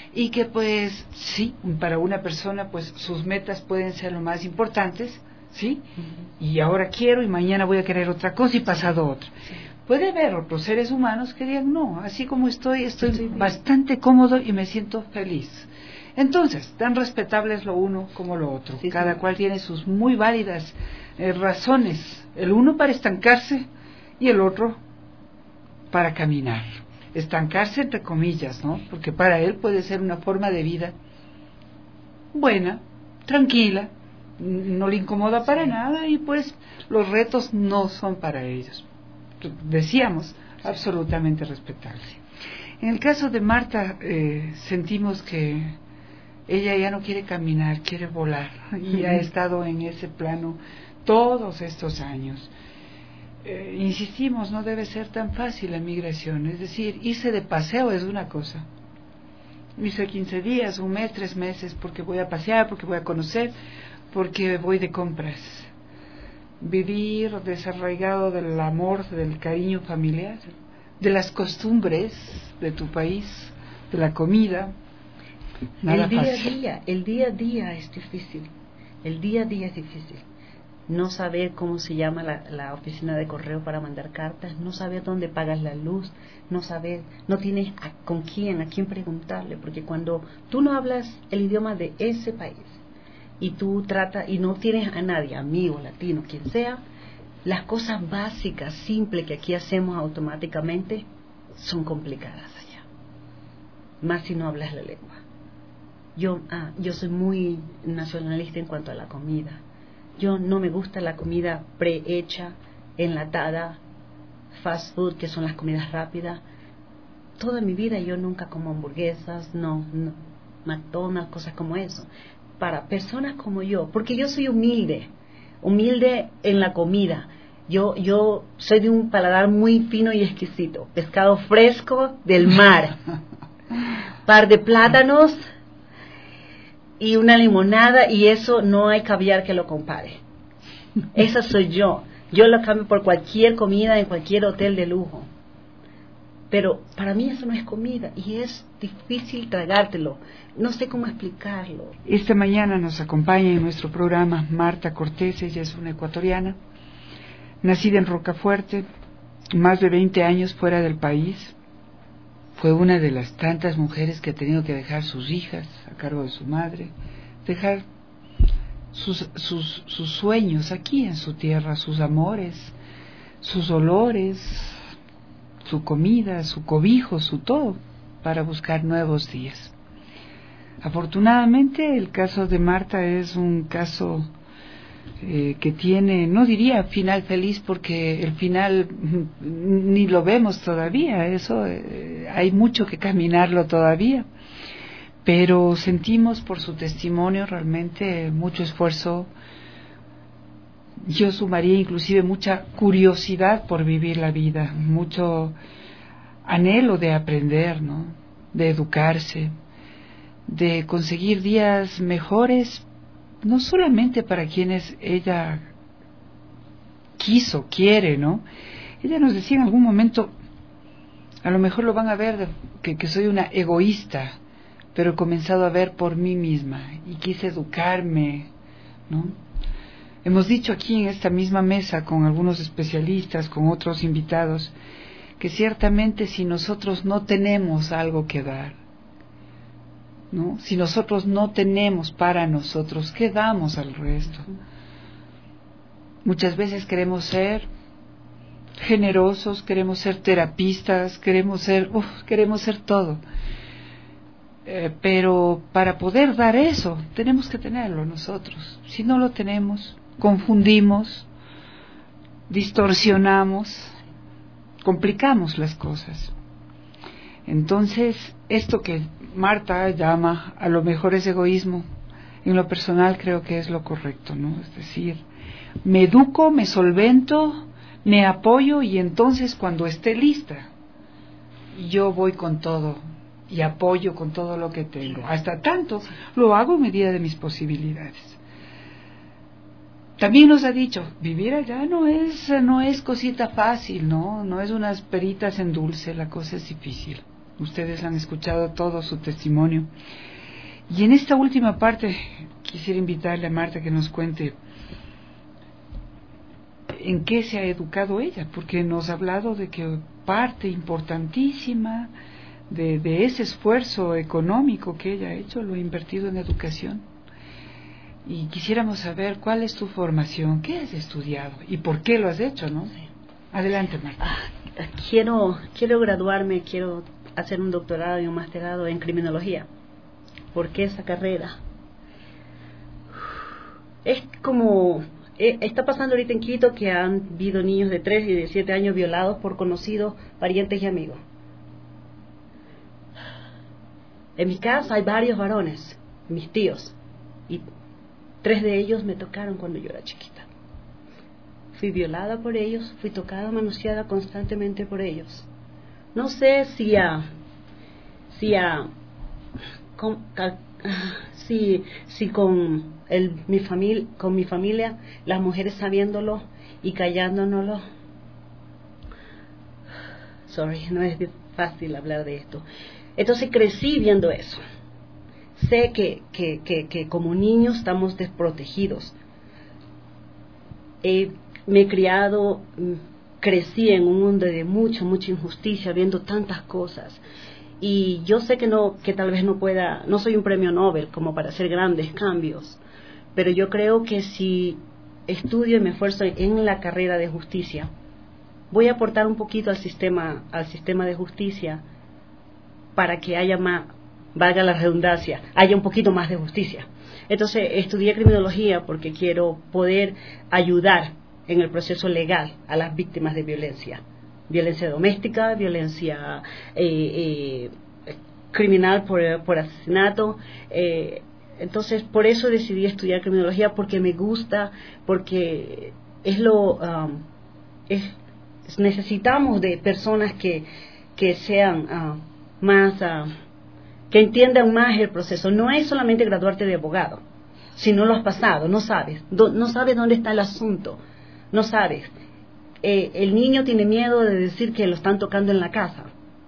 y que pues sí, para una persona pues sus metas pueden ser lo más importantes, ¿sí? Uh-huh. Y ahora quiero y mañana voy a querer otra cosa y pasado otra. Sí. Puede haber otros seres humanos que digan, no, así como estoy, estoy, estoy bastante cómodo y me siento feliz. Entonces, tan respetable es lo uno como lo otro. Sí, Cada sí. cual tiene sus muy válidas eh, razones. El uno para estancarse y el otro para caminar. Estancarse entre comillas, ¿no? Porque para él puede ser una forma de vida buena, tranquila, no le incomoda para sí. nada y pues los retos no son para ellos. Decíamos, sí. absolutamente respetable. En el caso de Marta, eh, sentimos que ella ya no quiere caminar, quiere volar y uh-huh. ha estado en ese plano todos estos años. Eh, insistimos, no debe ser tan fácil la migración, es decir, irse de paseo es una cosa. Irse quince días, un mes, tres meses, porque voy a pasear, porque voy a conocer, porque voy de compras. Vivir desarraigado del amor, del cariño familiar, de las costumbres de tu país, de la comida. Nada el día fácil. a día, el día a día es difícil. El día a día es difícil. No saber cómo se llama la, la oficina de correo para mandar cartas, no saber dónde pagas la luz, no saber, no tienes a, con quién, a quién preguntarle, porque cuando tú no hablas el idioma de ese país y tú tratas y no tienes a nadie, amigo, latino, quien sea, las cosas básicas, simples que aquí hacemos automáticamente son complicadas allá, más si no hablas la lengua. Yo, ah, yo soy muy nacionalista en cuanto a la comida. Yo no me gusta la comida prehecha, enlatada, fast food, que son las comidas rápidas. Toda mi vida yo nunca como hamburguesas, no, no, McDonald's, cosas como eso. Para personas como yo, porque yo soy humilde, humilde en la comida. Yo, yo soy de un paladar muy fino y exquisito. Pescado fresco del mar, par de plátanos y una limonada, y eso no hay caviar que lo compare. Esa soy yo. Yo lo cambio por cualquier comida en cualquier hotel de lujo. Pero para mí eso no es comida y es difícil tragártelo. No sé cómo explicarlo. Esta mañana nos acompaña en nuestro programa Marta Cortés. Ella es una ecuatoriana, nacida en Rocafuerte, más de veinte años fuera del país. Fue una de las tantas mujeres que ha tenido que dejar sus hijas a cargo de su madre, dejar sus, sus, sus sueños aquí en su tierra, sus amores, sus olores, su comida, su cobijo, su todo, para buscar nuevos días. Afortunadamente el caso de Marta es un caso eh, que tiene, no diría final feliz, porque el final ni lo vemos todavía, eso eh, hay mucho que caminarlo todavía, pero sentimos por su testimonio realmente mucho esfuerzo. Yo sumaría inclusive mucha curiosidad por vivir la vida, mucho anhelo de aprender, ¿no? De educarse, de conseguir días mejores, no solamente para quienes ella quiso, quiere, ¿no? Ella nos decía en algún momento, a lo mejor lo van a ver, que, que soy una egoísta, pero he comenzado a ver por mí misma y quise educarme, ¿no? Hemos dicho aquí en esta misma mesa con algunos especialistas, con otros invitados, que ciertamente si nosotros no tenemos algo que dar, ¿no? Si nosotros no tenemos para nosotros, ¿qué damos al resto? Muchas veces queremos ser generosos, queremos ser terapistas, queremos ser, uf, queremos ser todo. Eh, pero para poder dar eso, tenemos que tenerlo nosotros. Si no lo tenemos, confundimos, distorsionamos, complicamos las cosas. Entonces, esto que Marta llama a lo mejor es egoísmo, en lo personal creo que es lo correcto, ¿no? Es decir, me educo, me solvento, me apoyo y entonces cuando esté lista, yo voy con todo y apoyo con todo lo que tengo. Hasta tanto lo hago en medida de mis posibilidades. También nos ha dicho, vivir allá no es no es cosita fácil, no no es unas peritas en dulce, la cosa es difícil. Ustedes han escuchado todo su testimonio. Y en esta última parte quisiera invitarle a Marta que nos cuente en qué se ha educado ella, porque nos ha hablado de que parte importantísima de, de ese esfuerzo económico que ella ha hecho lo ha invertido en educación. Y quisiéramos saber cuál es tu formación, qué has estudiado y por qué lo has hecho, ¿no? Sí. Adelante, Marta. Ah, quiero, quiero graduarme, quiero hacer un doctorado y un masterado en criminología. ¿Por qué esa carrera? Es como... Eh, está pasando ahorita en Quito que han habido niños de tres y de siete años violados por conocidos, parientes y amigos. En mi casa hay varios varones, mis tíos, y tres de ellos me tocaron cuando yo era chiquita. Fui violada por ellos, fui tocada, manoseada constantemente por ellos. No sé si a... si a... Con, a si, si con el, mi familia, con mi familia, las mujeres sabiéndolo y callándonoslo. Sorry, no es fácil hablar de esto. Entonces crecí viendo eso. Sé que, que, que, que como niños estamos desprotegidos. Eh, me he criado, crecí en un mundo de mucha, mucha injusticia, viendo tantas cosas. Y yo sé que no, que tal vez no pueda, no soy un premio Nobel como para hacer grandes cambios, pero yo creo que si estudio y me esfuerzo en la carrera de justicia, voy a aportar un poquito al sistema, al sistema de justicia para que haya más, valga la redundancia, haya un poquito más de justicia. Entonces estudié criminología porque quiero poder ayudar en el proceso legal a las víctimas de violencia. Violencia doméstica, violencia eh, eh, criminal por, por asesinato. Eh, entonces, por eso decidí estudiar criminología, porque me gusta, porque es lo... Um, es, necesitamos de personas que, que sean uh, más... Uh, que entiendan más el proceso. No es solamente graduarte de abogado, si no lo has pasado, no sabes. Do, no sabes dónde está el asunto, no sabes. Eh, el niño tiene miedo de decir que lo están tocando en la casa,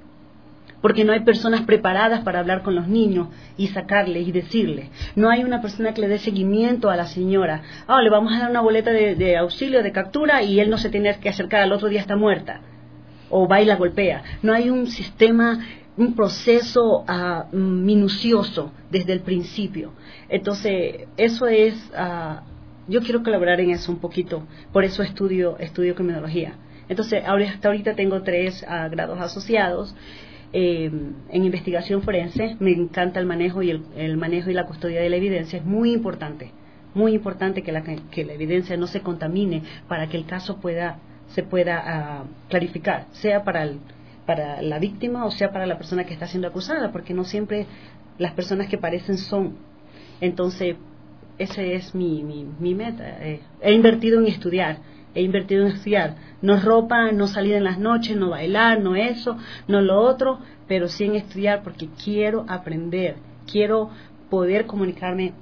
porque no hay personas preparadas para hablar con los niños y sacarles y decirles. No hay una persona que le dé seguimiento a la señora. Ah, le vamos a dar una boleta de, de auxilio, de captura, y él no se tiene que acercar, al otro día está muerta, o va y la golpea. No hay un sistema, un proceso uh, minucioso desde el principio. Entonces, eso es... Uh, Yo quiero colaborar en eso un poquito, por eso estudio estudio criminología. Entonces, hasta ahorita tengo tres uh, grados asociados eh, en investigación forense. Me encanta el manejo y el, el manejo y la custodia de la evidencia. Es muy importante, muy importante que la que la evidencia no se contamine para que el caso pueda se pueda uh, clarificar, sea para el, para la víctima o sea para la persona que está siendo acusada, porque no siempre las personas que parecen son. Entonces, ese es mi, mi, mi meta. Eh, he invertido en estudiar, he invertido en estudiar. No ropa, no salir en las noches, no bailar, no eso, no lo otro, pero sí en estudiar porque quiero aprender, quiero poder comunicarme,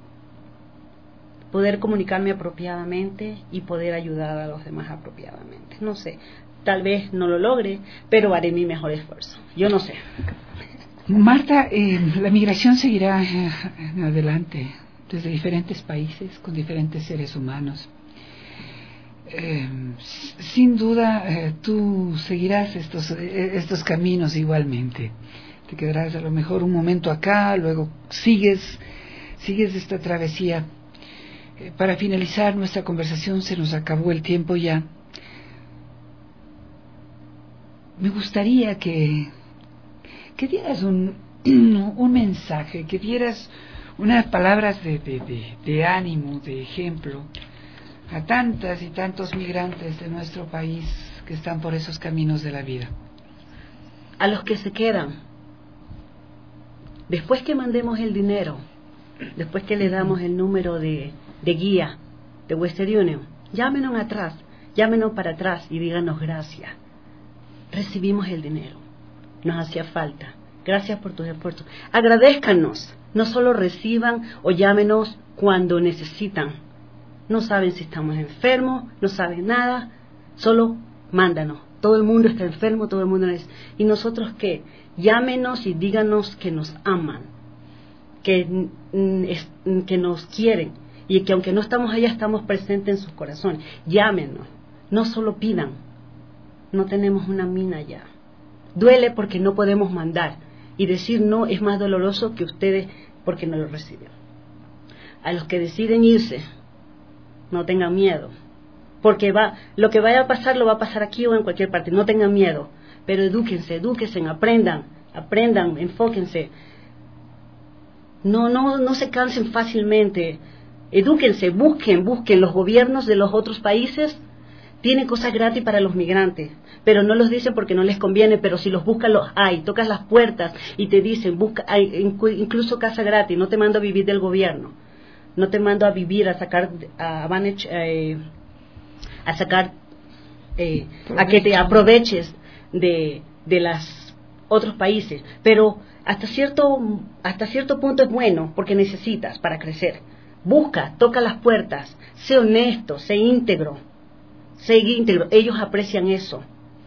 poder comunicarme apropiadamente y poder ayudar a los demás apropiadamente. No sé, tal vez no lo logre, pero haré mi mejor esfuerzo. Yo no sé. Marta, eh, la migración seguirá eh, en adelante, desde diferentes países, con diferentes seres humanos. Eh, sin duda, eh, tú seguirás estos, eh, estos caminos igualmente. Te quedarás a lo mejor un momento acá, luego sigues, sigues esta travesía. Eh, para finalizar nuestra conversación, se nos acabó el tiempo ya. Me gustaría que, que dieras un, un mensaje, que dieras unas palabras de, de, de, de ánimo, de ejemplo, a tantas y tantos migrantes de nuestro país que están por esos caminos de la vida. A los que se quedan, después que mandemos el dinero, después que le damos el número de, de guía de Western Union, llámenos atrás, llámenos para atrás y díganos gracias. Recibimos el dinero, nos hacía falta, gracias por tus esfuerzos. Agradézcanos. No solo reciban o llámenos cuando necesitan. No saben si estamos enfermos, no saben nada, solo mándanos. Todo el mundo está enfermo, todo el mundo es... ¿Y nosotros qué? Llámenos y díganos que nos aman, que, que nos quieren y que aunque no estamos allá, estamos presentes en sus corazones. Llámenos, no solo pidan, no tenemos una mina allá. Duele porque no podemos mandar y decir no es más doloroso que ustedes porque no lo reciben. A los que deciden irse, no tengan miedo, porque va, lo que vaya a pasar lo va a pasar aquí o en cualquier parte, no tengan miedo, pero edúquense, edúquense, aprendan, aprendan, enfóquense, no, no, no se cansen fácilmente, edúquense, busquen, busquen, los gobiernos de los otros países tienen cosas gratis para los migrantes, pero no los dicen porque no les conviene, pero si los buscan los hay, tocas las puertas y te dicen, busca, hay incluso casa gratis, no te mando a vivir del gobierno, no te mando a vivir, a sacar, a, manage, eh, a sacar, eh, a que te aproveches de, de los otros países, pero hasta cierto, hasta cierto punto es bueno porque necesitas para crecer. Busca, toca las puertas, sé honesto, sé íntegro, sé íntegro, ellos aprecian eso.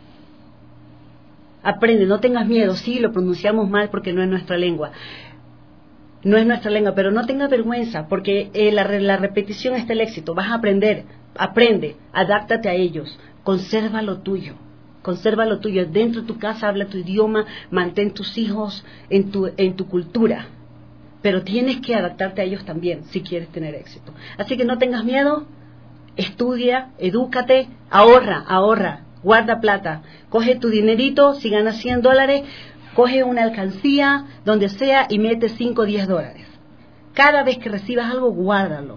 Aprende, no tengas miedo, sí, lo pronunciamos mal porque no es nuestra lengua, no es nuestra lengua, pero no tengas vergüenza porque eh, la, la repetición está el éxito, vas a aprender, aprende, adáptate a ellos, conserva lo tuyo, conserva lo tuyo, dentro de tu casa habla tu idioma, mantén tus hijos en tu, en tu cultura, pero tienes que adaptarte a ellos también si quieres tener éxito. Así que no tengas miedo, estudia, edúcate, ahorra, ahorra, guarda plata, coge tu dinerito, si ganas cien dólares, coge una alcancía, donde sea, y mete cinco o diez dólares. Cada vez que recibas algo, guárdalo.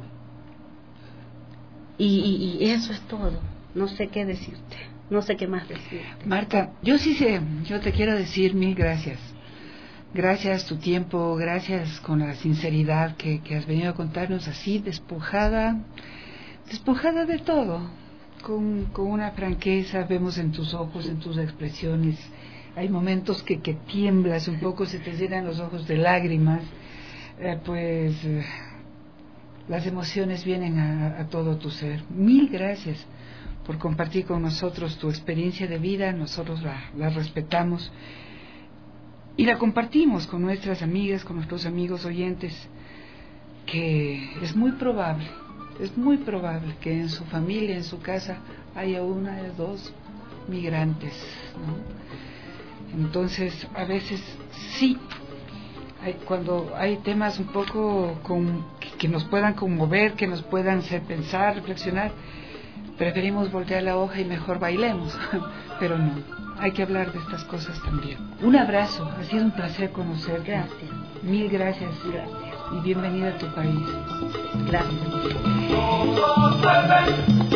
Y, y, y eso es todo. No sé qué decirte, no sé qué más decirte. Marta, yo sí sé, yo te quiero decir mil gracias. Gracias tu tiempo, gracias con la sinceridad que, que has venido a contarnos así, despojada, despojada de todo, con, con una franqueza, vemos en tus ojos, en tus expresiones, hay momentos que, que tiemblas un poco, se te llenan los ojos de lágrimas, eh, pues eh, las emociones vienen a, a todo tu ser. Mil gracias por compartir con nosotros tu experiencia de vida, nosotros la, la respetamos y la compartimos con nuestras amigas, con nuestros amigos oyentes, que es muy probable, es muy probable que en su familia, en su casa, haya una de dos migrantes, ¿no? Entonces, a veces sí, hay, cuando hay temas un poco con, que nos puedan conmover, que nos puedan hacer pensar, reflexionar, preferimos voltear la hoja y mejor bailemos, pero no, hay que hablar de estas cosas también. Un abrazo, ha sido un placer conocerte. Gracias. Mil gracias. Gracias. Y bienvenida a tu país. Gracias. Todos vuelven.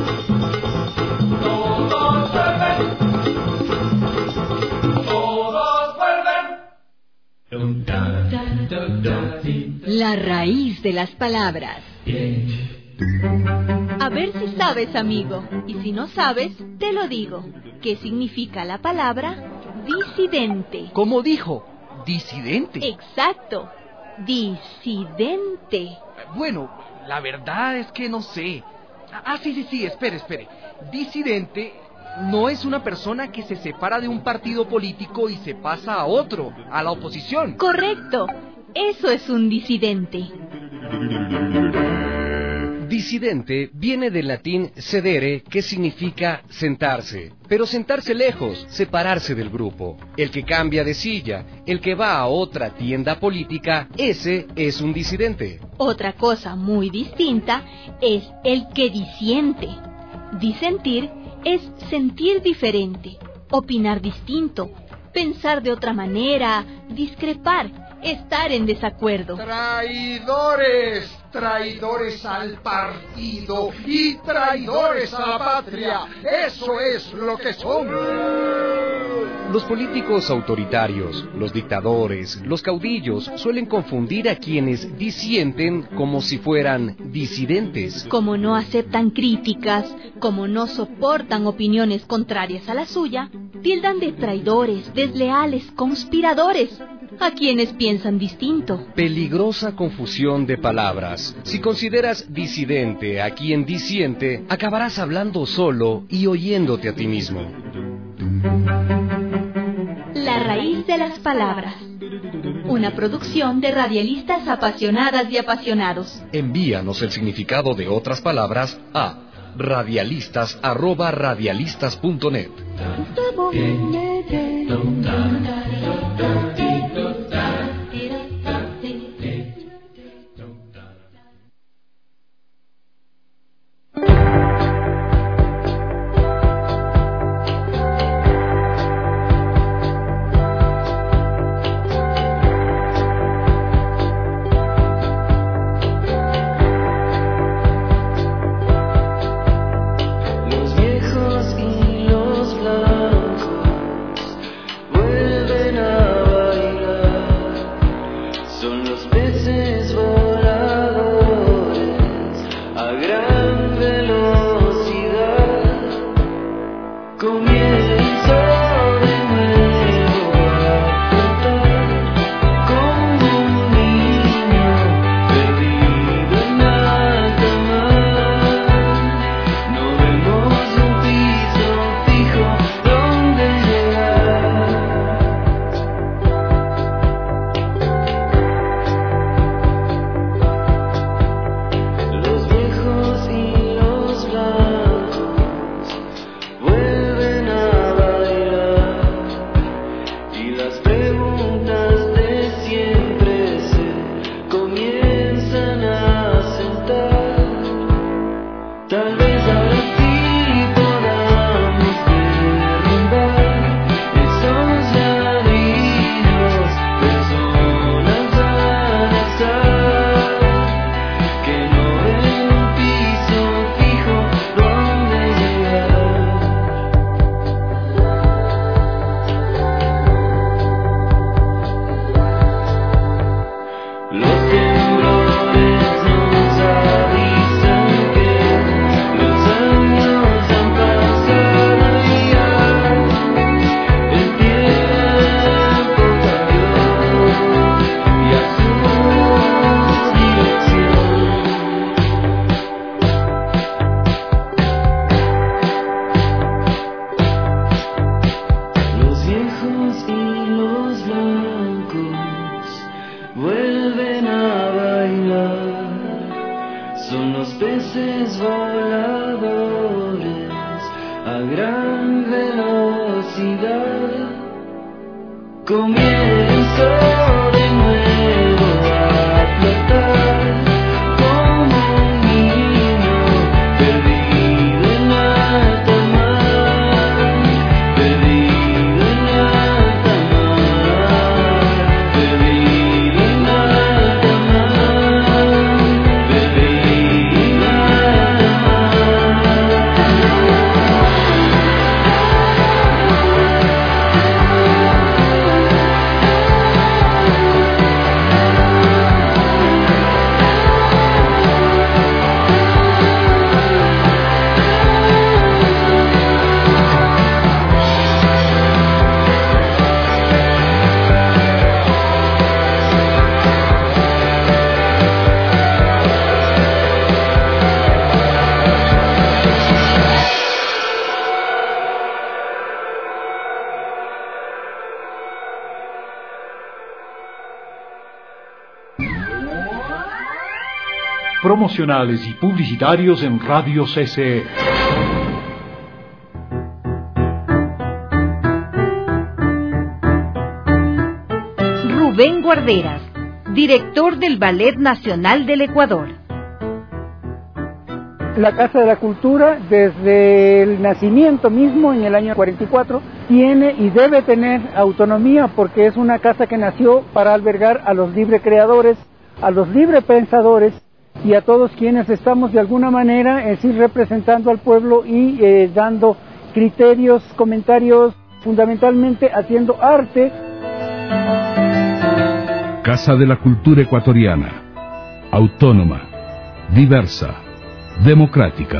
Todos vuelven. Todos vuelven. La raíz de las palabras. A ver si sabes, amigo, y si no sabes, te lo digo. ¿Qué significa la palabra disidente? ¿Cómo dijo? ¿Disidente? Exacto, disidente. Bueno, la verdad es que no sé. Ah, sí, sí, sí, espere, espere. Disidente no es una persona que se separa de un partido político y se pasa a otro, a la oposición. Correcto, eso es un disidente. Disidente viene del latín sedere, que significa sentarse, pero sentarse lejos, separarse del grupo. El que cambia de silla, el que va a otra tienda política, ese es un disidente. Otra cosa muy distinta es el que disiente. Disentir es sentir diferente, opinar distinto, pensar de otra manera, discrepar, estar en desacuerdo. Traidores, traidores al partido y traidores a la patria. Eso es lo que son. Los políticos autoritarios, los dictadores, los caudillos suelen confundir a quienes disienten como si fueran disidentes. Como no aceptan críticas, como no soportan opiniones contrarias a la suya, tildan de traidores, desleales, conspiradores a quienes piensan distinto. Peligrosa confusión de palabras. Si consideras disidente a quien disiente, acabarás hablando solo y oyéndote a ti mismo. La raíz raíz de las palabras. Una producción de radialistas apasionadas y apasionados. Envíanos el significado de otras palabras a radialistas arroba radialistas punto net. Promocionales y publicitarios en Radio C C E. Rubén Guarderas, director del Ballet Nacional del Ecuador. La Casa de la Cultura, desde el nacimiento mismo, en el año cuarenta y cuatro, tiene y debe tener autonomía porque es una casa que nació para albergar a los libre creadores, a los libre pensadores, y a todos quienes estamos de alguna manera es ir representando al pueblo y eh, dando criterios, comentarios, fundamentalmente haciendo arte. Casa de la Cultura Ecuatoriana, autónoma, diversa, democrática.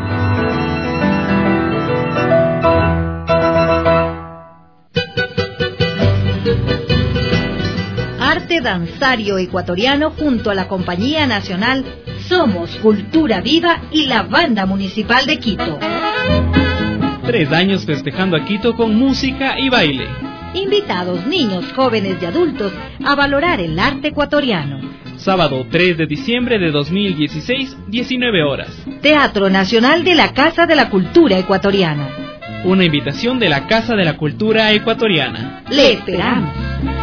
Arte danzario ecuatoriano junto a la Compañía Nacional Somos Cultura Viva y la Banda Municipal de Quito. Tres años festejando a Quito con música y baile. Invitados, niños, jóvenes y adultos a valorar el arte ecuatoriano. Sábado tres de diciembre de dos mil dieciséis, diecinueve horas. Teatro Nacional de la Casa de la Cultura Ecuatoriana. Una invitación de la Casa de la Cultura Ecuatoriana. Le esperamos.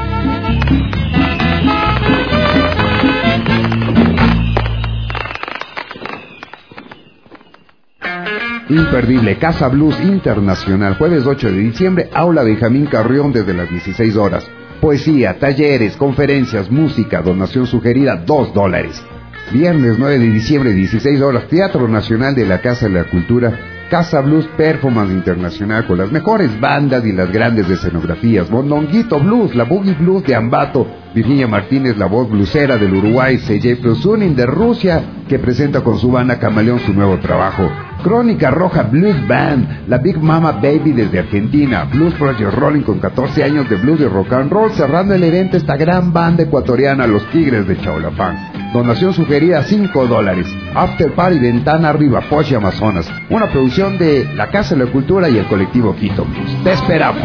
Imperdible, Casa Blues Internacional, jueves ocho de diciembre, Aula Benjamín Carrión desde las dieciséis horas. Poesía, talleres, conferencias, música, donación sugerida, dos dólares. Viernes nueve de diciembre, dieciséis horas, Teatro Nacional de la Casa de la Cultura, Casa Blues Performance Internacional, con las mejores bandas y las grandes escenografías. Mondonguito Blues, la Boogie Blues de Ambato, Virginia Martínez, la voz blusera del Uruguay, C J Prosunin de Rusia, que presenta con su banda Camaleón su nuevo trabajo. Crónica Roja Blues Band, la Big Mama Baby desde Argentina, Blues Project Rolling con catorce años de blues y rock and roll, cerrando el evento esta gran banda ecuatoriana, Los Tigres de Chaulafán. Donación sugerida cinco dólares. After Party Ventana Arriba, Poche Amazonas. Una producción de la Casa de la Cultura y el colectivo Quito Blues. Te esperamos.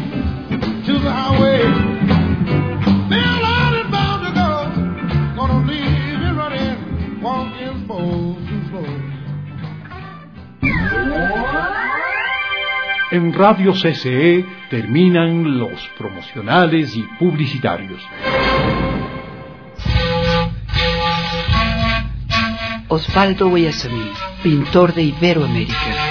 En Radio C C E terminan los promocionales y publicitarios. Osvaldo Guayasamín, pintor de Iberoamérica.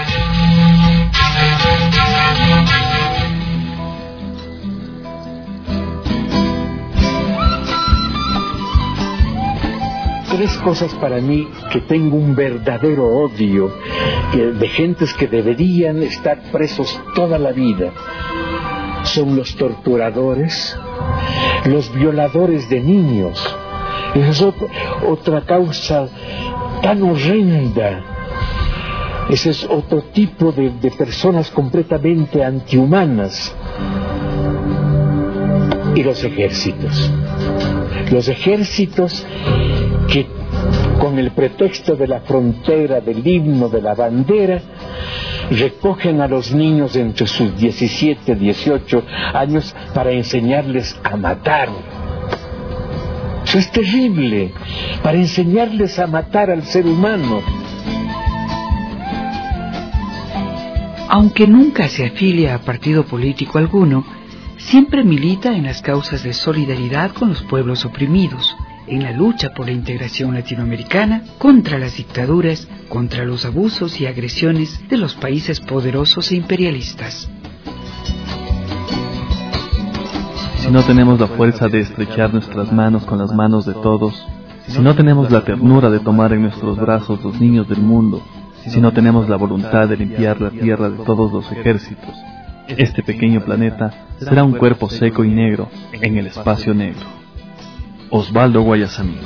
Tres cosas para mí que tengo un verdadero odio de gentes que deberían estar presos toda la vida. Son los torturadores, los violadores de niños. Esa es otra, otra causa tan horrenda. Ese es otro tipo de, de personas completamente antihumanas. Y los ejércitos. Los ejércitos que con el pretexto de la frontera, del himno, de la bandera, recogen a los niños entre sus diecisiete y dieciocho años para enseñarles a matar. Eso es terrible, para enseñarles a matar al ser humano. Aunque nunca se afilia a partido político alguno, siempre milita en las causas de solidaridad con los pueblos oprimidos, en la lucha por la integración latinoamericana, contra las dictaduras, contra los abusos y agresiones de los países poderosos e imperialistas. Si no tenemos la fuerza de estrechar nuestras manos con las manos de todos, si no tenemos la ternura de tomar en nuestros brazos los niños del mundo, si no tenemos la voluntad de limpiar la tierra de todos los ejércitos, este pequeño planeta será un cuerpo seco y negro en el espacio negro. Osvaldo Guayasamín.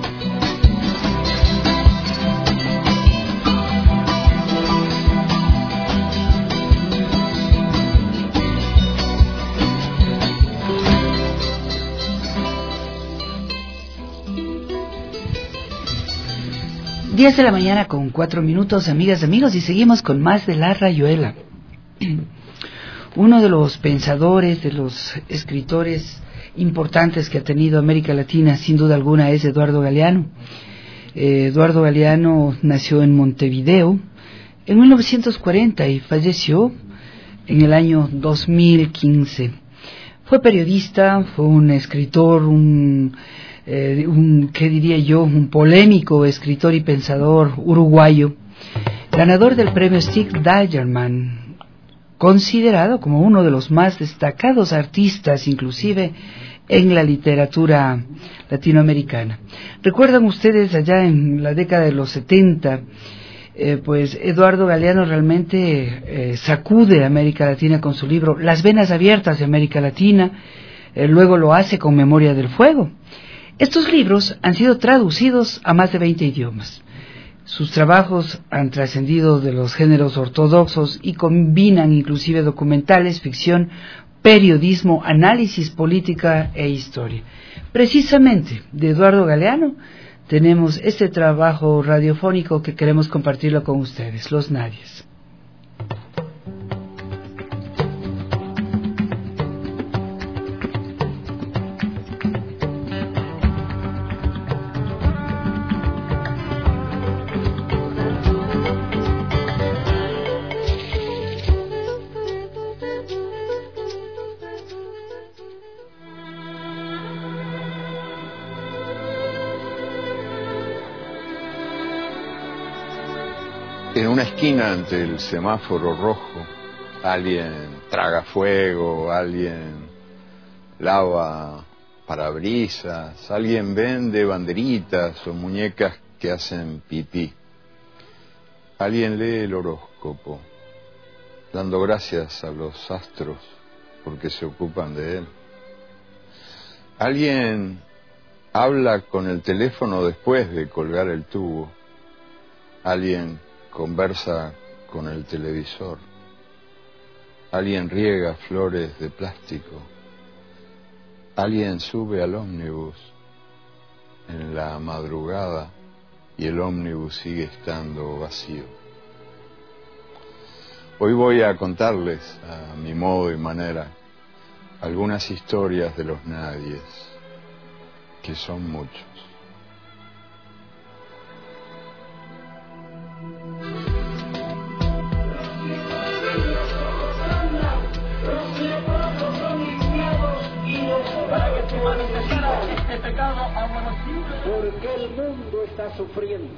diez de la mañana con cuatro minutos, amigas y amigos, y seguimos con más de La Rayuela. Uno de los pensadores, de los escritores importantes que ha tenido América Latina, sin duda alguna, es Eduardo Galeano. Eh, Eduardo Galeano nació en Montevideo en mil novecientos cuarenta y falleció en el año dos mil quince. Fue periodista, fue un escritor, un, eh, un, ¿qué diría yo?, un polémico escritor y pensador uruguayo, ganador del premio Stig Dagerman, considerado como uno de los más destacados artistas, inclusive en la literatura latinoamericana. ¿Recuerdan ustedes allá en la década de los setenta? Eh, pues Eduardo Galeano realmente eh, sacude a América Latina con su libro Las venas abiertas de América Latina, eh, luego lo hace con Memoria del Fuego. Estos libros han sido traducidos a más de veinte idiomas. Sus trabajos han trascendido de los géneros ortodoxos y combinan inclusive documentales, ficción, periodismo, análisis, política e historia. Precisamente de Eduardo Galeano tenemos este trabajo radiofónico que queremos compartirlo con ustedes, Los Nadies. En una esquina ante el semáforo rojo, alguien traga fuego, alguien lava parabrisas, alguien vende banderitas o muñecas que hacen pipí. Alguien lee el horóscopo, dando gracias a los astros porque se ocupan de él. Alguien habla con el teléfono después de colgar el tubo. Alguien conversa con el televisor. Alguien riega flores de plástico. Alguien sube al ómnibus en la madrugada y el ómnibus sigue estando vacío. Hoy voy a contarles, a mi modo y manera, algunas historias de los nadies, que son muchos. Porque el mundo está sufriendo.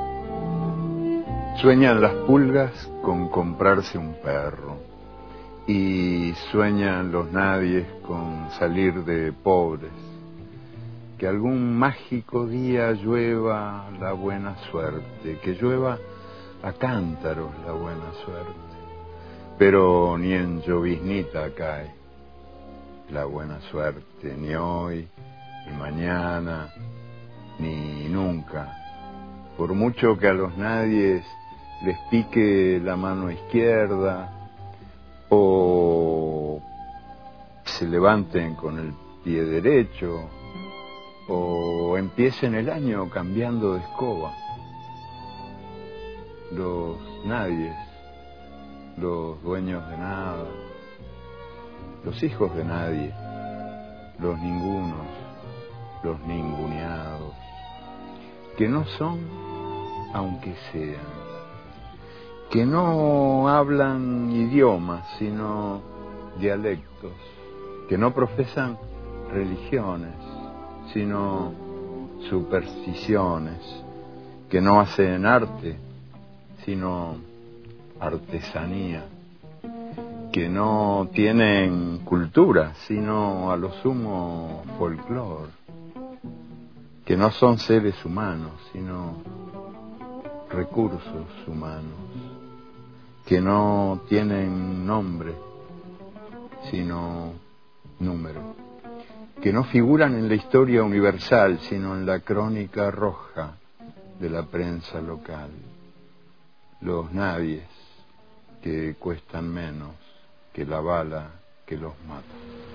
Sueñan las pulgas con comprarse un perro y sueñan los nadies con salir de pobres. Que algún mágico día llueva la buena suerte, que llueva a cántaros la buena suerte, pero ni en lloviznita cae la buena suerte, ni hoy, ni mañana, ni nunca. Por mucho que a los nadies les pique la mano izquierda o se levanten con el pie derecho o empiecen el año cambiando de escoba, los nadies, los dueños de nada, los hijos de nadie, los ningunos, los ninguneados, que no son aunque sean, que no hablan idiomas sino dialectos, que no profesan religiones sino supersticiones, que no hacen arte sino artesanía, que no tienen cultura sino a lo sumo folclore, que no son seres humanos sino recursos humanos, que no tienen nombre sino número, que no figuran en la historia universal sino en la crónica roja de la prensa local, los nadies que cuestan menos que la bala que los mata.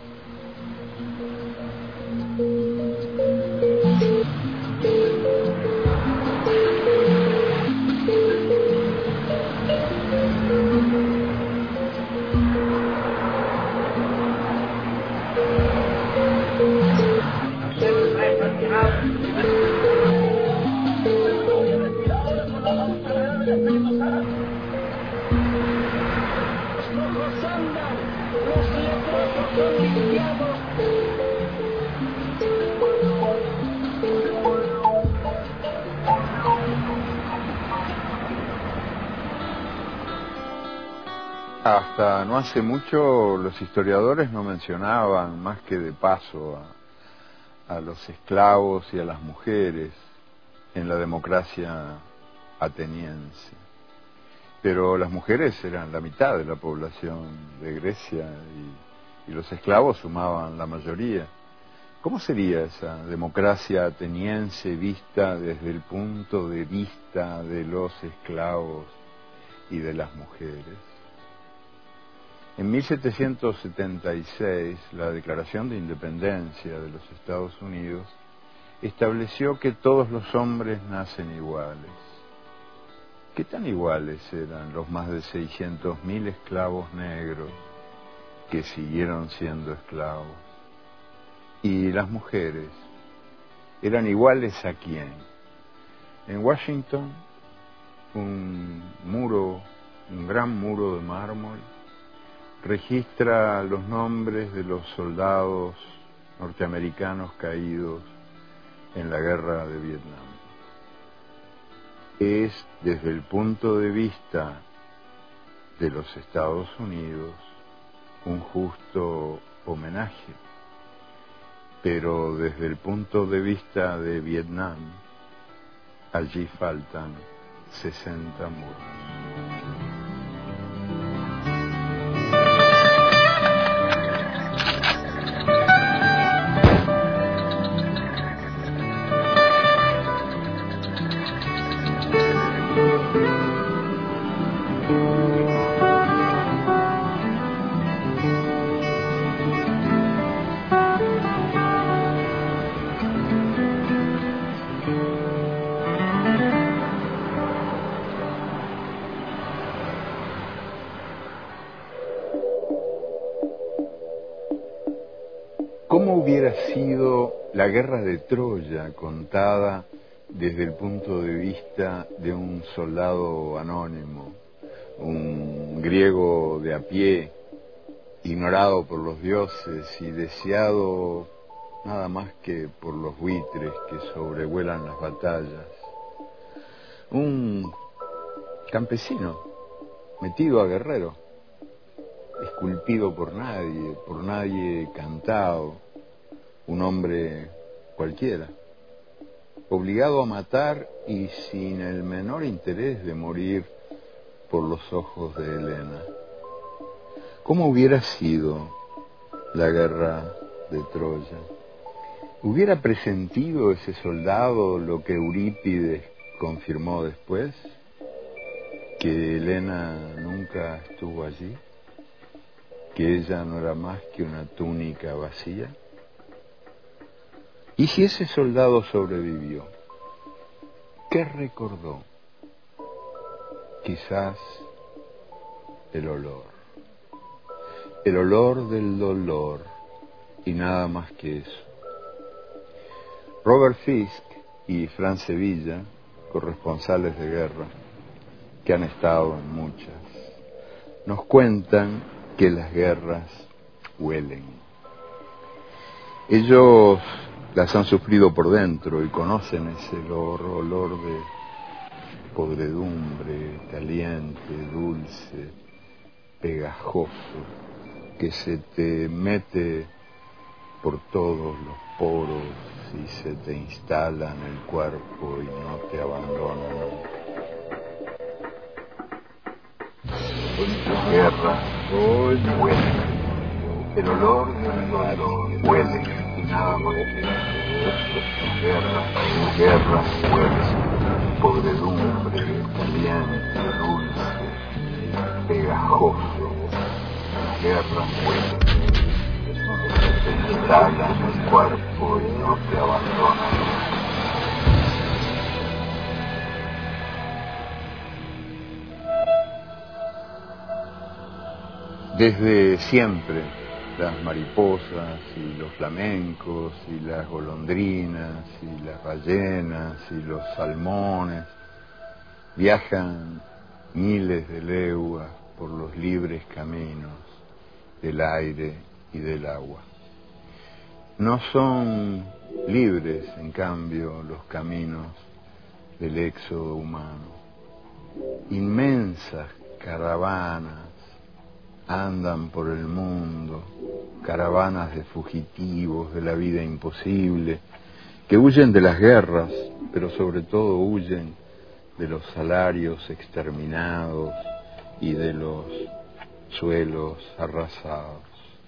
Hasta no hace mucho los historiadores no mencionaban más que de paso a, a los esclavos y a las mujeres en la democracia ateniense. Pero las mujeres eran la mitad de la población de Grecia y, y los esclavos sumaban la mayoría. ¿Cómo sería esa democracia ateniense vista desde el punto de vista de los esclavos y de las mujeres? En mil setecientos setenta y seis, la Declaración de Independencia de los Estados Unidos estableció que todos los hombres nacen iguales. ¿Qué tan iguales eran los más de seiscientos mil esclavos negros que siguieron siendo esclavos? ¿Y las mujeres eran iguales a quién? En Washington, un muro, un gran muro de mármol, registra los nombres de los soldados norteamericanos caídos en la guerra de Vietnam. es, desde el punto de vista de los Estados Unidos, un justo homenaje, pero desde el punto de vista de Vietnam, allí faltan sesenta muros. ¿Cómo hubiera sido la guerra de Troya contada desde el punto de vista de un soldado anónimo, un griego de a pie, ignorado por los dioses y deseado nada más que por los buitres que sobrevuelan las batallas? Un campesino metido a guerrero, esculpido por nadie, por nadie cantado, un hombre cualquiera, obligado a matar y sin el menor interés de morir por los ojos de Helena. ¿Cómo hubiera sido la guerra de Troya? ¿Hubiera presentido ese soldado lo que Eurípides confirmó después? ¿Que Helena nunca estuvo allí? ¿Que ella no era más que una túnica vacía? ¿Y si ese soldado sobrevivió? ¿Qué recordó? Quizás el olor. El olor del dolor y nada más que eso. Robert Fisk y Fran Sevilla, corresponsales de guerra, que han estado en muchas, nos cuentan que las guerras huelen. Ellos las han sufrido por dentro y conocen ese olor, olor de podredumbre, caliente, dulce, pegajoso, que se te mete por todos los poros y se te instala en el cuerpo y no te abandona nunca. Las guerras hoy huelen, el olor del dolor huele y nada más que las guerras, las guerras huelen, podredumbre, caliente, dulce, pegajoso, las guerras huelen, te instalan en el cuerpo y no te abandonan. Desde siempre, las mariposas y los flamencos y las golondrinas y las ballenas y los salmones viajan miles de leguas por los libres caminos del aire y del agua. No son libres, en cambio, los caminos del éxodo humano. Inmensas caravanas andan por el mundo, caravanas de fugitivos de la vida imposible, que huyen de las guerras, pero sobre todo huyen de los salarios exterminados y de los suelos arrasados.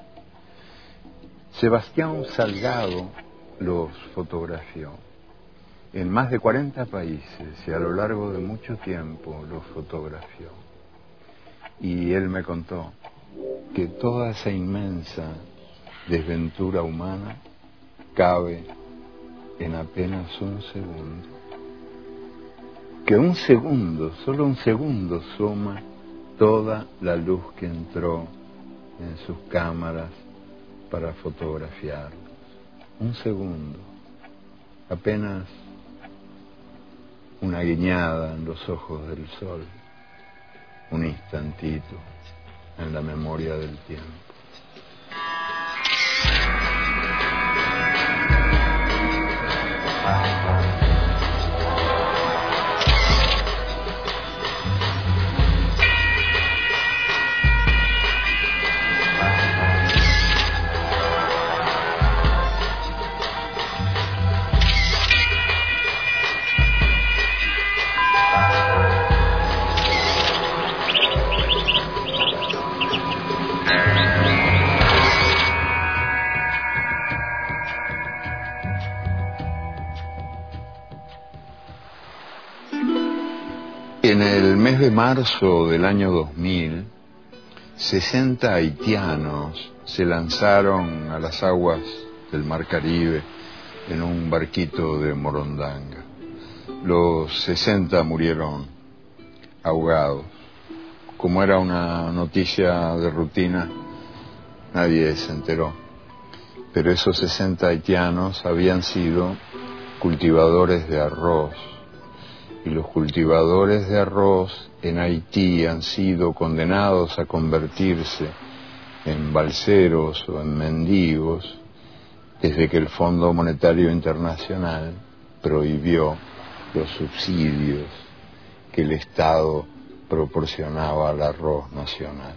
Sebastián Salgado los fotografió en más de cuarenta países y a lo largo de mucho tiempo los fotografió. Y él me contó que toda esa inmensa desventura humana cabe en apenas un segundo. Que un segundo, solo un segundo, suma toda la luz que entró en sus cámaras para fotografiarlos. Un segundo, apenas una guiñada en los ojos del sol, un instantito en la memoria del tiempo. En el mes de marzo del año dos mil, sesenta haitianos se lanzaron a las aguas del Mar Caribe en un barquito de Morondanga. Los sesenta murieron ahogados. Como era una noticia de rutina, nadie se enteró. Pero esos sesenta haitianos habían sido cultivadores de arroz. Y los cultivadores de arroz en Haití han sido condenados a convertirse en balseros o en mendigos desde que el Fondo Monetario Internacional prohibió los subsidios que el Estado proporcionaba al arroz nacional.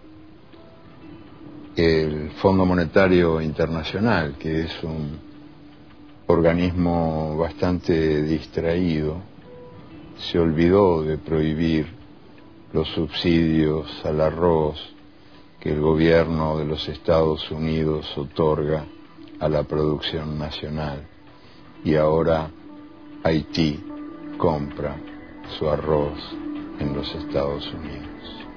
El Fondo Monetario Internacional, que es un organismo bastante distraído, se olvidó de prohibir los subsidios al arroz que el gobierno de los Estados Unidos otorga a la producción nacional, y ahora Haití compra su arroz en los Estados Unidos.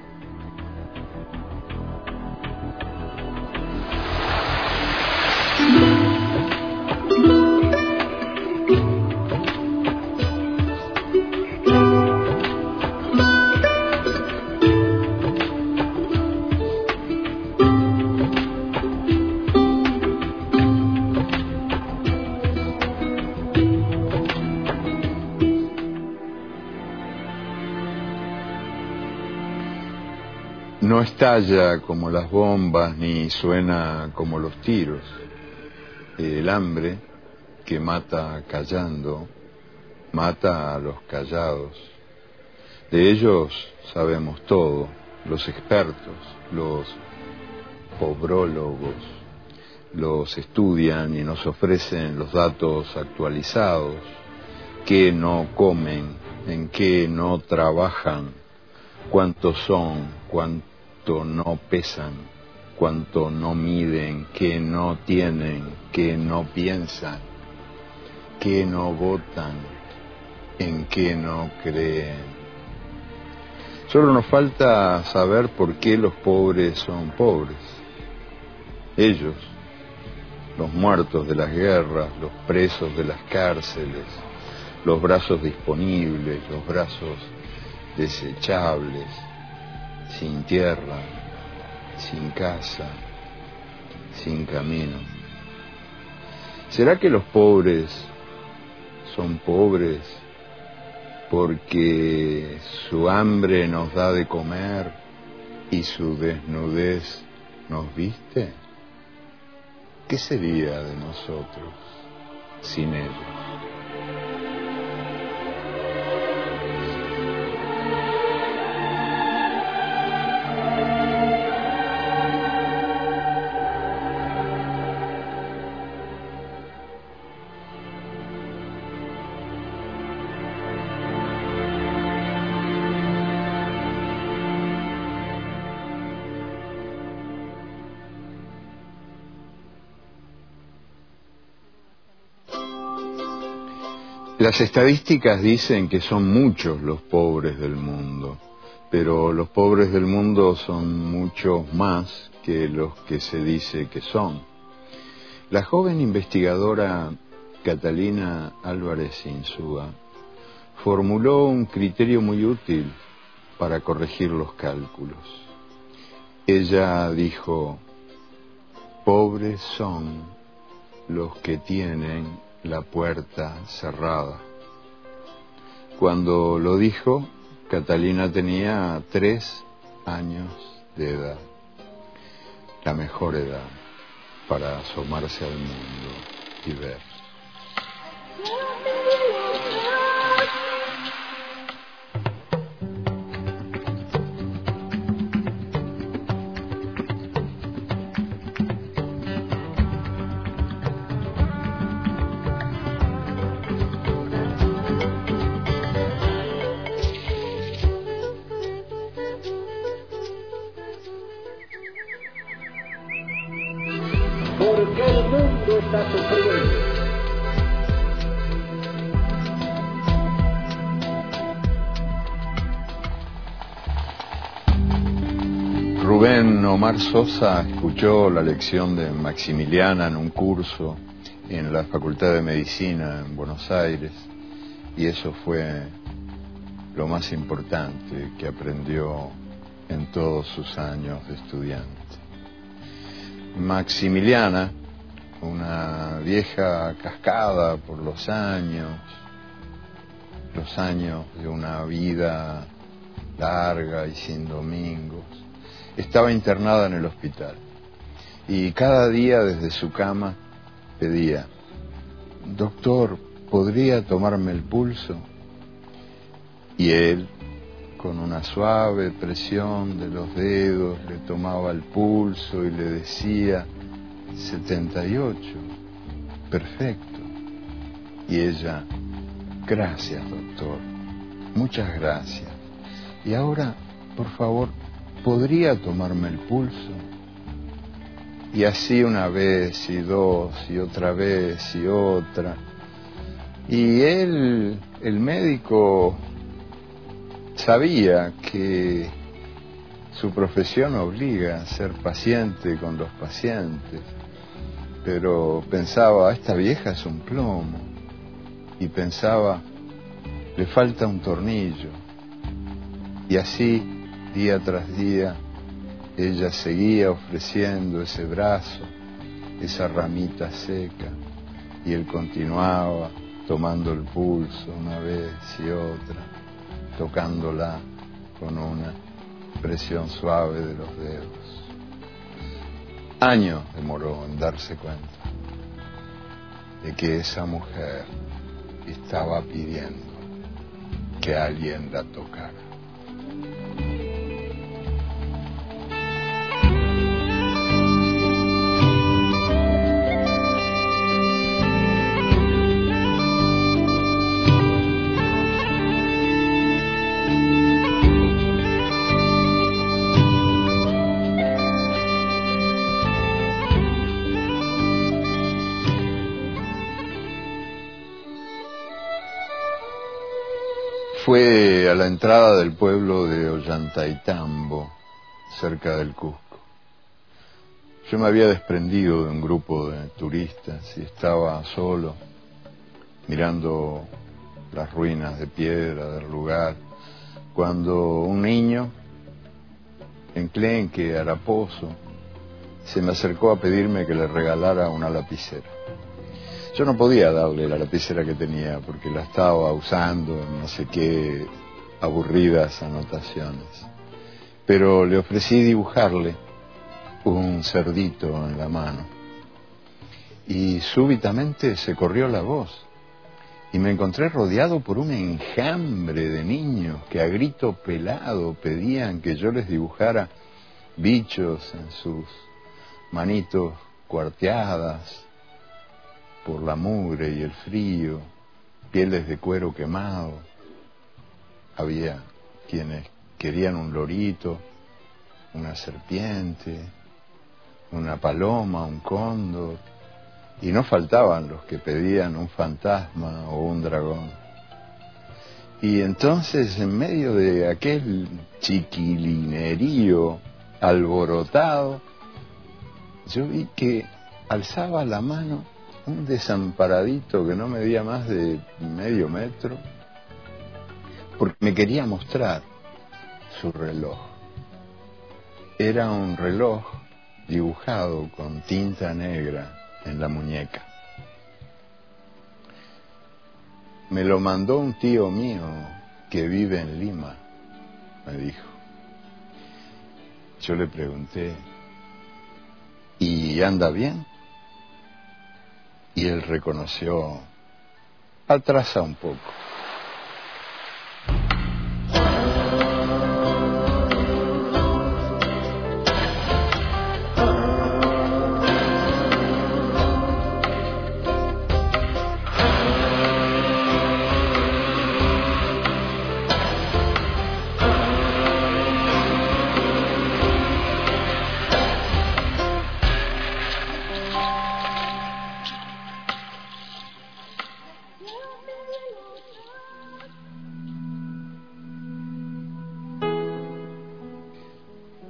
No estalla como las bombas ni suena como los tiros. El hambre que mata callando, mata a los callados. De ellos sabemos todo, los expertos, los pobrólogos, los estudian y nos ofrecen los datos actualizados, qué no comen, en qué no trabajan, cuántos son, cuántos no pesan, cuánto no miden, qué no tienen, qué no piensan, qué no votan, en qué no creen. Solo nos falta saber por qué los pobres son pobres. Ellos, los muertos de las guerras, los presos de las cárceles, los brazos disponibles, los brazos desechables, sin tierra, sin casa, sin camino. ¿Será que los pobres son pobres porque su hambre nos da de comer y su desnudez nos viste? ¿Qué sería de nosotros sin ellos? Las estadísticas dicen que son muchos los pobres del mundo, pero los pobres del mundo son muchos más que los que se dice que son. La joven investigadora Catalina Álvarez Insúa formuló un criterio muy útil para corregir los cálculos. Ella dijo: pobres son los que tienen la puerta cerrada. Cuando lo dijo, Catalina tenía tres años de edad, la mejor edad para asomarse al mundo y ver. Porque el mundo está sufriendo. joven Omar Sosa escuchó la lección de Maximiliana en un curso en la Facultad de Medicina en Buenos Aires, y eso fue lo más importante que aprendió en todos sus años de estudiante. Maximiliana, una vieja cascada por los años, los años de una vida larga y sin domingos, estaba internada en el hospital y cada día desde su cama pedía: doctor, ¿podría tomarme el pulso? Y él, con una suave presión de los dedos, le tomaba el pulso y le decía: setenta y ocho, perfecto. Y ella: gracias, doctor, muchas gracias. Y ahora, por favor, ¿podría tomarme el pulso? Y así una vez y dos y otra vez y otra. Y él, el médico, sabía que su profesión obliga a ser paciente con los pacientes, pero pensaba: esta vieja es un plomo. Y pensaba: le falta un tornillo. Y así, día tras día, ella seguía ofreciendo ese brazo, esa ramita seca, y él continuaba tomando el pulso una vez y otra, tocándola con una presión suave de los dedos. Años demoró en darse cuenta de que esa mujer estaba pidiendo que alguien la tocara. Fue a la entrada del pueblo de Ollantaytambo, cerca del Cusco. Yo me había desprendido de un grupo de turistas y estaba solo, mirando las ruinas de piedra del lugar, cuando un niño, enclenque, haraposo, se me acercó a pedirme que le regalara una lapicera. Yo no podía darle la lapicera que tenía porque la estaba usando en no sé qué aburridas anotaciones. Pero le ofrecí dibujarle un cerdito en la mano. Y súbitamente se corrió la voz. Y me encontré rodeado por un enjambre de niños que a grito pelado pedían que yo les dibujara bichos en sus manitos cuarteadas por la mugre y el frío, pieles de cuero quemado. Había quienes querían un lorito, una serpiente, una paloma, un cóndor, y no faltaban los que pedían un fantasma o un dragón. Y entonces, en medio de aquel chiquilinerío alborotado, yo vi que alzaba la mano un desamparadito que no medía más de medio metro, porque me quería mostrar su reloj. Era un reloj dibujado con tinta negra en la muñeca. Me lo mandó un tío mío que vive en Lima, me dijo. Yo le pregunté: ¿y anda bien? Y él reconoció: atrasa un poco.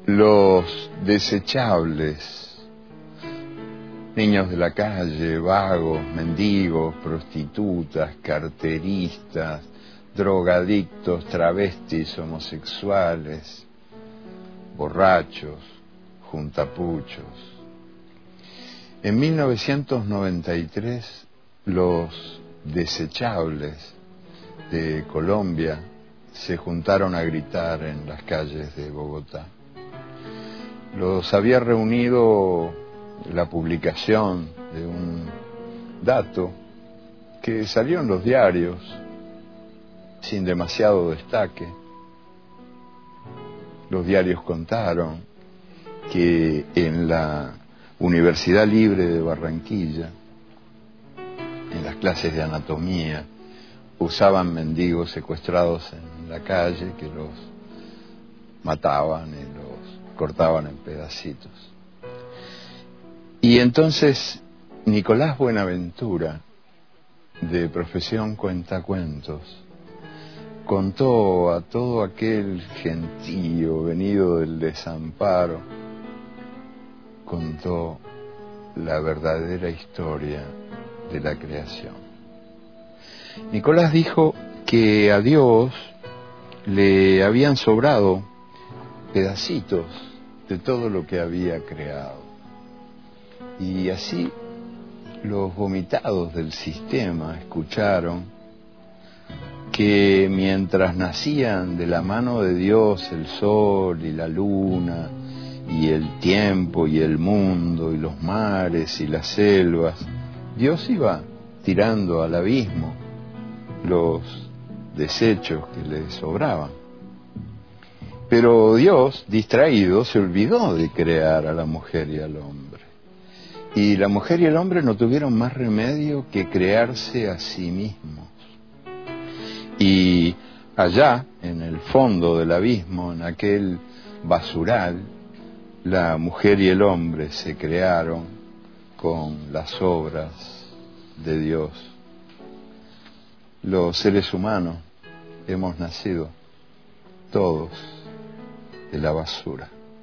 los desechables, niños de la calle, vagos, mendigos, prostitutas, carteristas, drogadictos, travestis, homosexuales, borrachos, juntapuchos. En mil novecientos noventa y tres, los desechables de Colombia se juntaron a gritar en las calles de Bogotá. Los había reunido la publicación de un dato que salió en los diarios sin demasiado destaque. Los diarios contaron que en la Universidad Libre de Barranquilla, en las clases de anatomía, usaban mendigos secuestrados en la calle que los mataban y los cortaban en pedacitos. Y entonces Nicolás Buenaventura, de profesión cuentacuentos, contó a todo aquel gentío venido del desamparo, contó la verdadera historia de la creación. Nicolás dijo que a Dios le habían sobrado pedacitos de todo lo que había creado. Y así los vomitados del sistema escucharon que mientras nacían de la mano de Dios el sol y la luna y el tiempo y el mundo y los mares y las selvas, Dios iba tirando al abismo los desechos que le sobraban. Pero Dios, distraído, se olvidó de crear a la mujer y al hombre. Y la mujer y el hombre no tuvieron más remedio que crearse a sí mismos. Y allá, en el fondo del abismo, en aquel basural, la mujer y el hombre se crearon con las obras de Dios. Los seres humanos hemos nacido todos de la basura.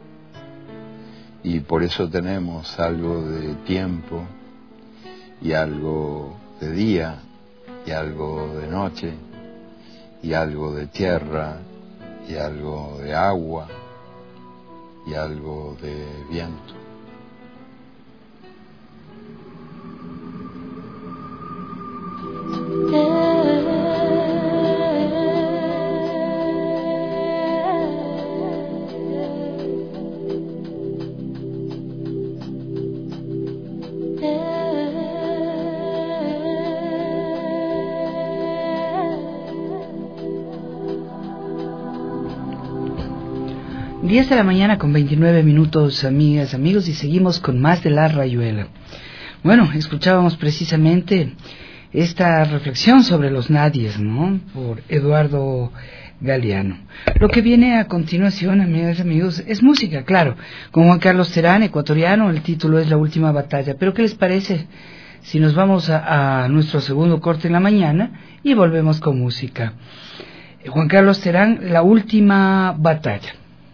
Y por eso tenemos algo de tiempo y algo de día y algo de noche y algo de tierra y algo de agua y algo de viento. diez de la mañana con veintinueve minutos, amigas, amigos, y seguimos con más de La Rayuela. Bueno, escuchábamos precisamente esta reflexión sobre los nadies, ¿no?, por Eduardo Galeano. Lo que viene a continuación, amigas, amigos, es música, claro, con Juan Carlos Terán, ecuatoriano. El título es La Última Batalla. Pero ¿qué les parece si nos vamos a, a nuestro segundo corte en la mañana y volvemos con música? Juan Carlos Terán, La Última Batalla.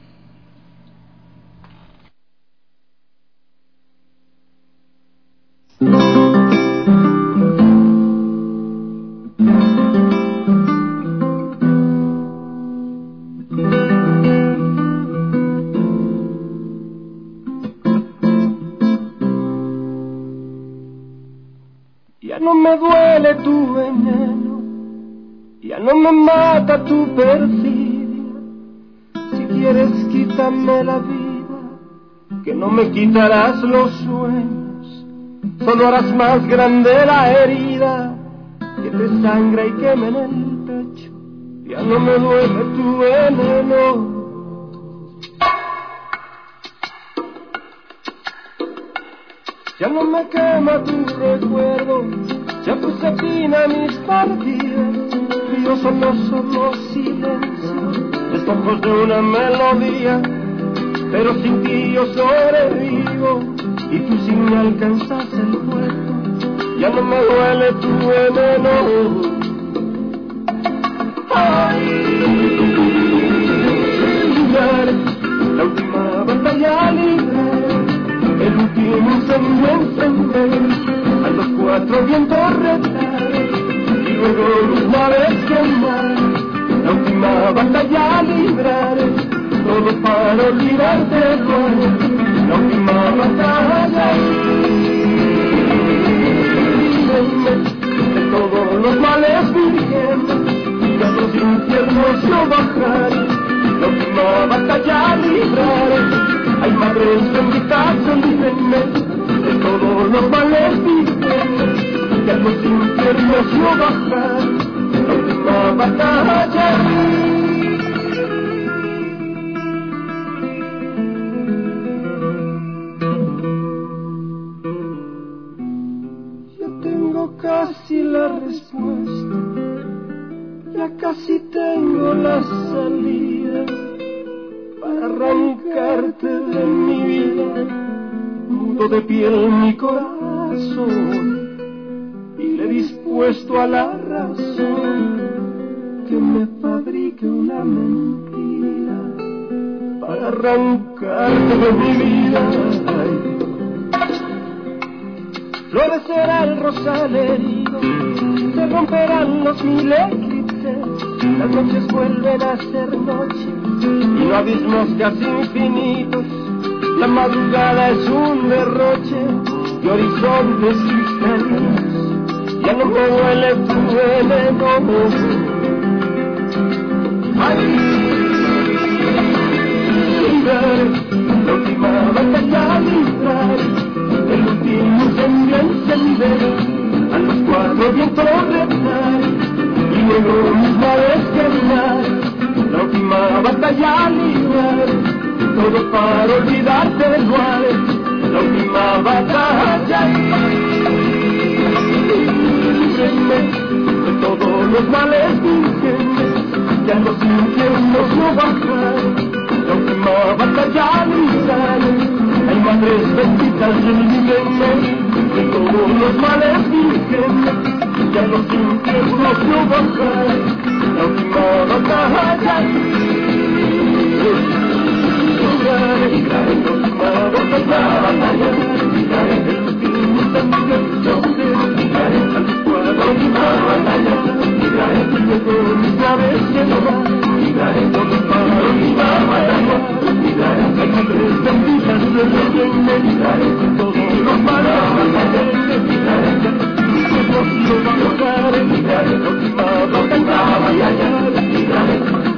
Ya no me duele tu veneno, ya no me mata tu perfidia. Si quieres quítame la vida, que no me quitarás los sueños. Solo harás más grande la herida que te sangra y queme en el pecho. Ya no me duele tu veneno. Ya no me quema tu recuerdo, ya puse fin a mis partidas. Yo solo somos silencio, despojos de una melodía. Pero sin ti yo sobrevivo, y tú sin me alcanzas el puerto. Ya no me duele tu veneno. Ay, la última para olvidarte duele la última batalla. Líbreme de todos los males virgenes, de los infiernos yo bajaré, la última batalla libraré. Ay, madres benditas, líbreme de todos los males virgenes, de los infiernos yo bajaré, la última batalla. Casi la respuesta, ya casi tengo la salida para arrancarte de mi vida, mudo de piel mi corazón y le he dispuesto a la razón que me fabrique una mentira para arrancarte de mi vida. Ay, florecerá el rosal herido, se romperán los mil eclipses, las noches vuelven a ser noche y no abismos casi infinitos, la madrugada es un derroche de horizontes cristalinos, ya no me duele tu veneno. Ay, libraré, la última batalla libraré, el último incendio encenderé, a los cuatro vientos rezar, y luego mis males quemar, la última batalla librar, todo para olvidarte del mal, la última batalla. Líbreme de todos los males virgenes, ya los infiernos no bajar, la última batalla librar. Hay madres benditas, líbreme de todos los males virgenes, ya los infiernos no bajar, la última batalla. Libraré, libraré, la última batalla, libraré el último incendio, libraré a los cuatro, la última batalla, libraré luego mis naves que no van, libraré todo para la última batalla, libraré, hay madres benditas, líbreme, libraré todos los males, libraré, todos los bajaré, libraré la última batalla, libraré,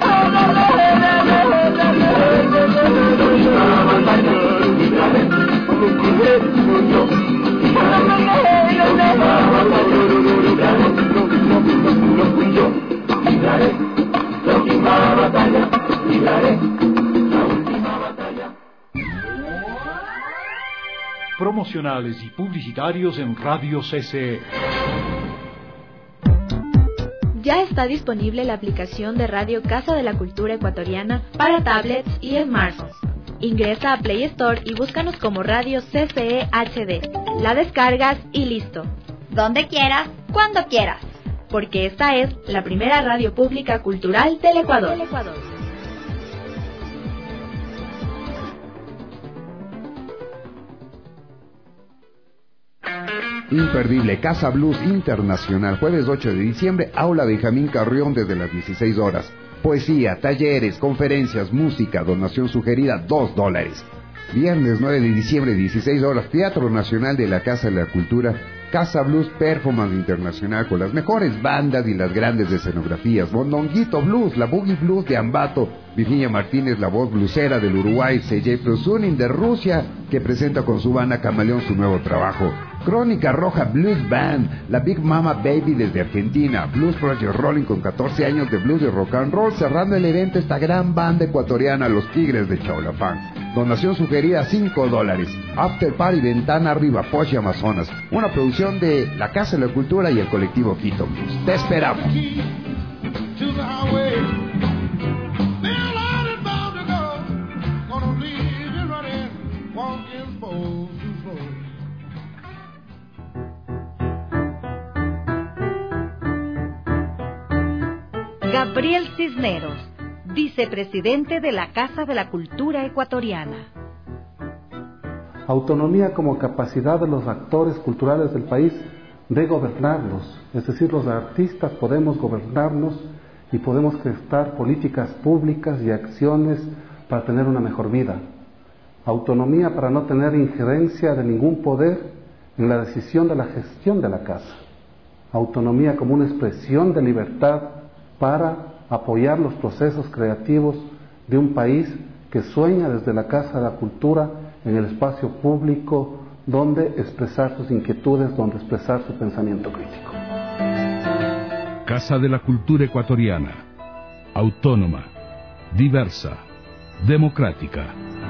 Promocionales y publicitarios en Radio C C E. Ya está disponible la aplicación de Radio Casa de la Cultura Ecuatoriana para tablets y smartphones. Ingresa a Play Store y búscanos como Radio C C E H D. La descargas y listo. Donde quieras, cuando quieras. Porque esta es la primera radio pública cultural del Ecuador. Imperdible Casa Blues Internacional, jueves ocho de diciembre, Aula Benjamín Carrión desde las dieciséis horas. Poesía, talleres, conferencias, música, donación sugerida dos dólares. Viernes nueve de diciembre, dieciséis horas, Teatro Nacional de la Casa de la Cultura, Casa Blues Performance Internacional con las mejores bandas y las grandes escenografías. Mondonguito Blues, la Boogie Blues de Ambato, Virginia Martínez, la voz blusera del Uruguay, C J Prosunin de Rusia, que presenta con su banda Camaleón su nuevo trabajo. Crónica Roja Blues Band, la Big Mama Baby desde Argentina, Blues Project Rolling con catorce años de blues y rock and roll, cerrando el evento esta gran banda ecuatoriana, Los Tigres de Chaulafán. Donación sugerida cinco dólares. After Party Ventana Arriba, Poche Amazonas. Una producción de la Casa de la Cultura y el colectivo Quito Blues. Te esperamos. Gabriel Cisneros, vicepresidente de la Casa de la Cultura Ecuatoriana. Autonomía como capacidad de los actores culturales del país de gobernarlos, es decir, los artistas podemos gobernarnos y podemos gestar políticas públicas y acciones para tener una mejor vida. Autonomía para no tener injerencia de ningún poder en la decisión de la gestión de la casa. Autonomía como una expresión de libertad para apoyar los procesos creativos de un país que sueña desde la Casa de la Cultura en el espacio público donde expresar sus inquietudes, donde expresar su pensamiento crítico. Casa de la Cultura Ecuatoriana, autónoma, diversa, democrática.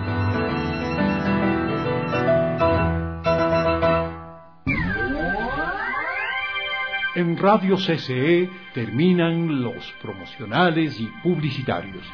En Radio C C E terminan los promocionales y publicitarios.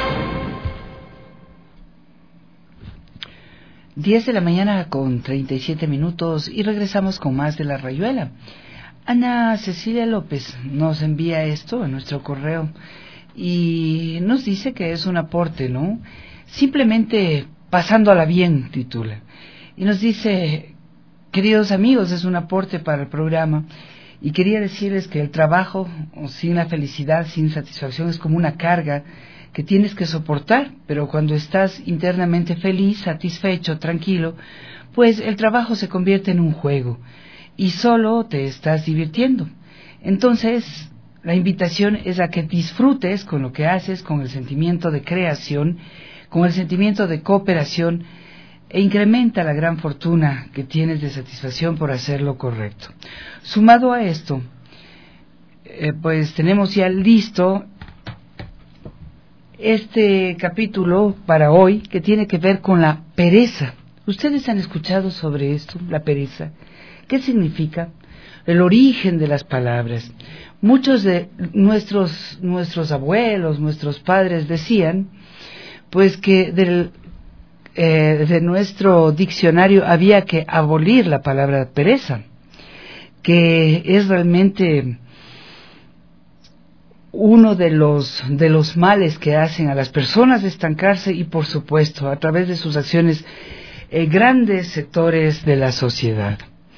diez de la mañana con treinta y siete minutos y regresamos con más de La Rayuela. Ana Cecilia López nos envía esto a nuestro correo y nos dice que es un aporte, ¿no? Simplemente pasándola bien, titula. Y nos dice, queridos amigos, es un aporte para el programa y quería decirles que el trabajo sin la felicidad, sin satisfacción, es como una carga que tienes que soportar, pero cuando estás internamente feliz, satisfecho, tranquilo, pues el trabajo se convierte en un juego y solo te estás divirtiendo. Entonces, la invitación es a que disfrutes con lo que haces, con el sentimiento de creación, con el sentimiento de cooperación, e incrementa la gran fortuna que tienes de satisfacción por hacer lo correcto. Sumado a esto, eh, pues tenemos ya listo este capítulo para hoy que tiene que ver con la pereza. ¿Ustedes han escuchado sobre esto, la pereza? ¿Qué significa? El origen de las palabras. Muchos de nuestros, nuestros abuelos, nuestros padres decían, pues que del, eh, de nuestro diccionario había que abolir la palabra pereza, que es realmente uno de los de los males que hacen a las personas estancarse y, por supuesto, a través de sus acciones, eh, grandes sectores de la sociedad.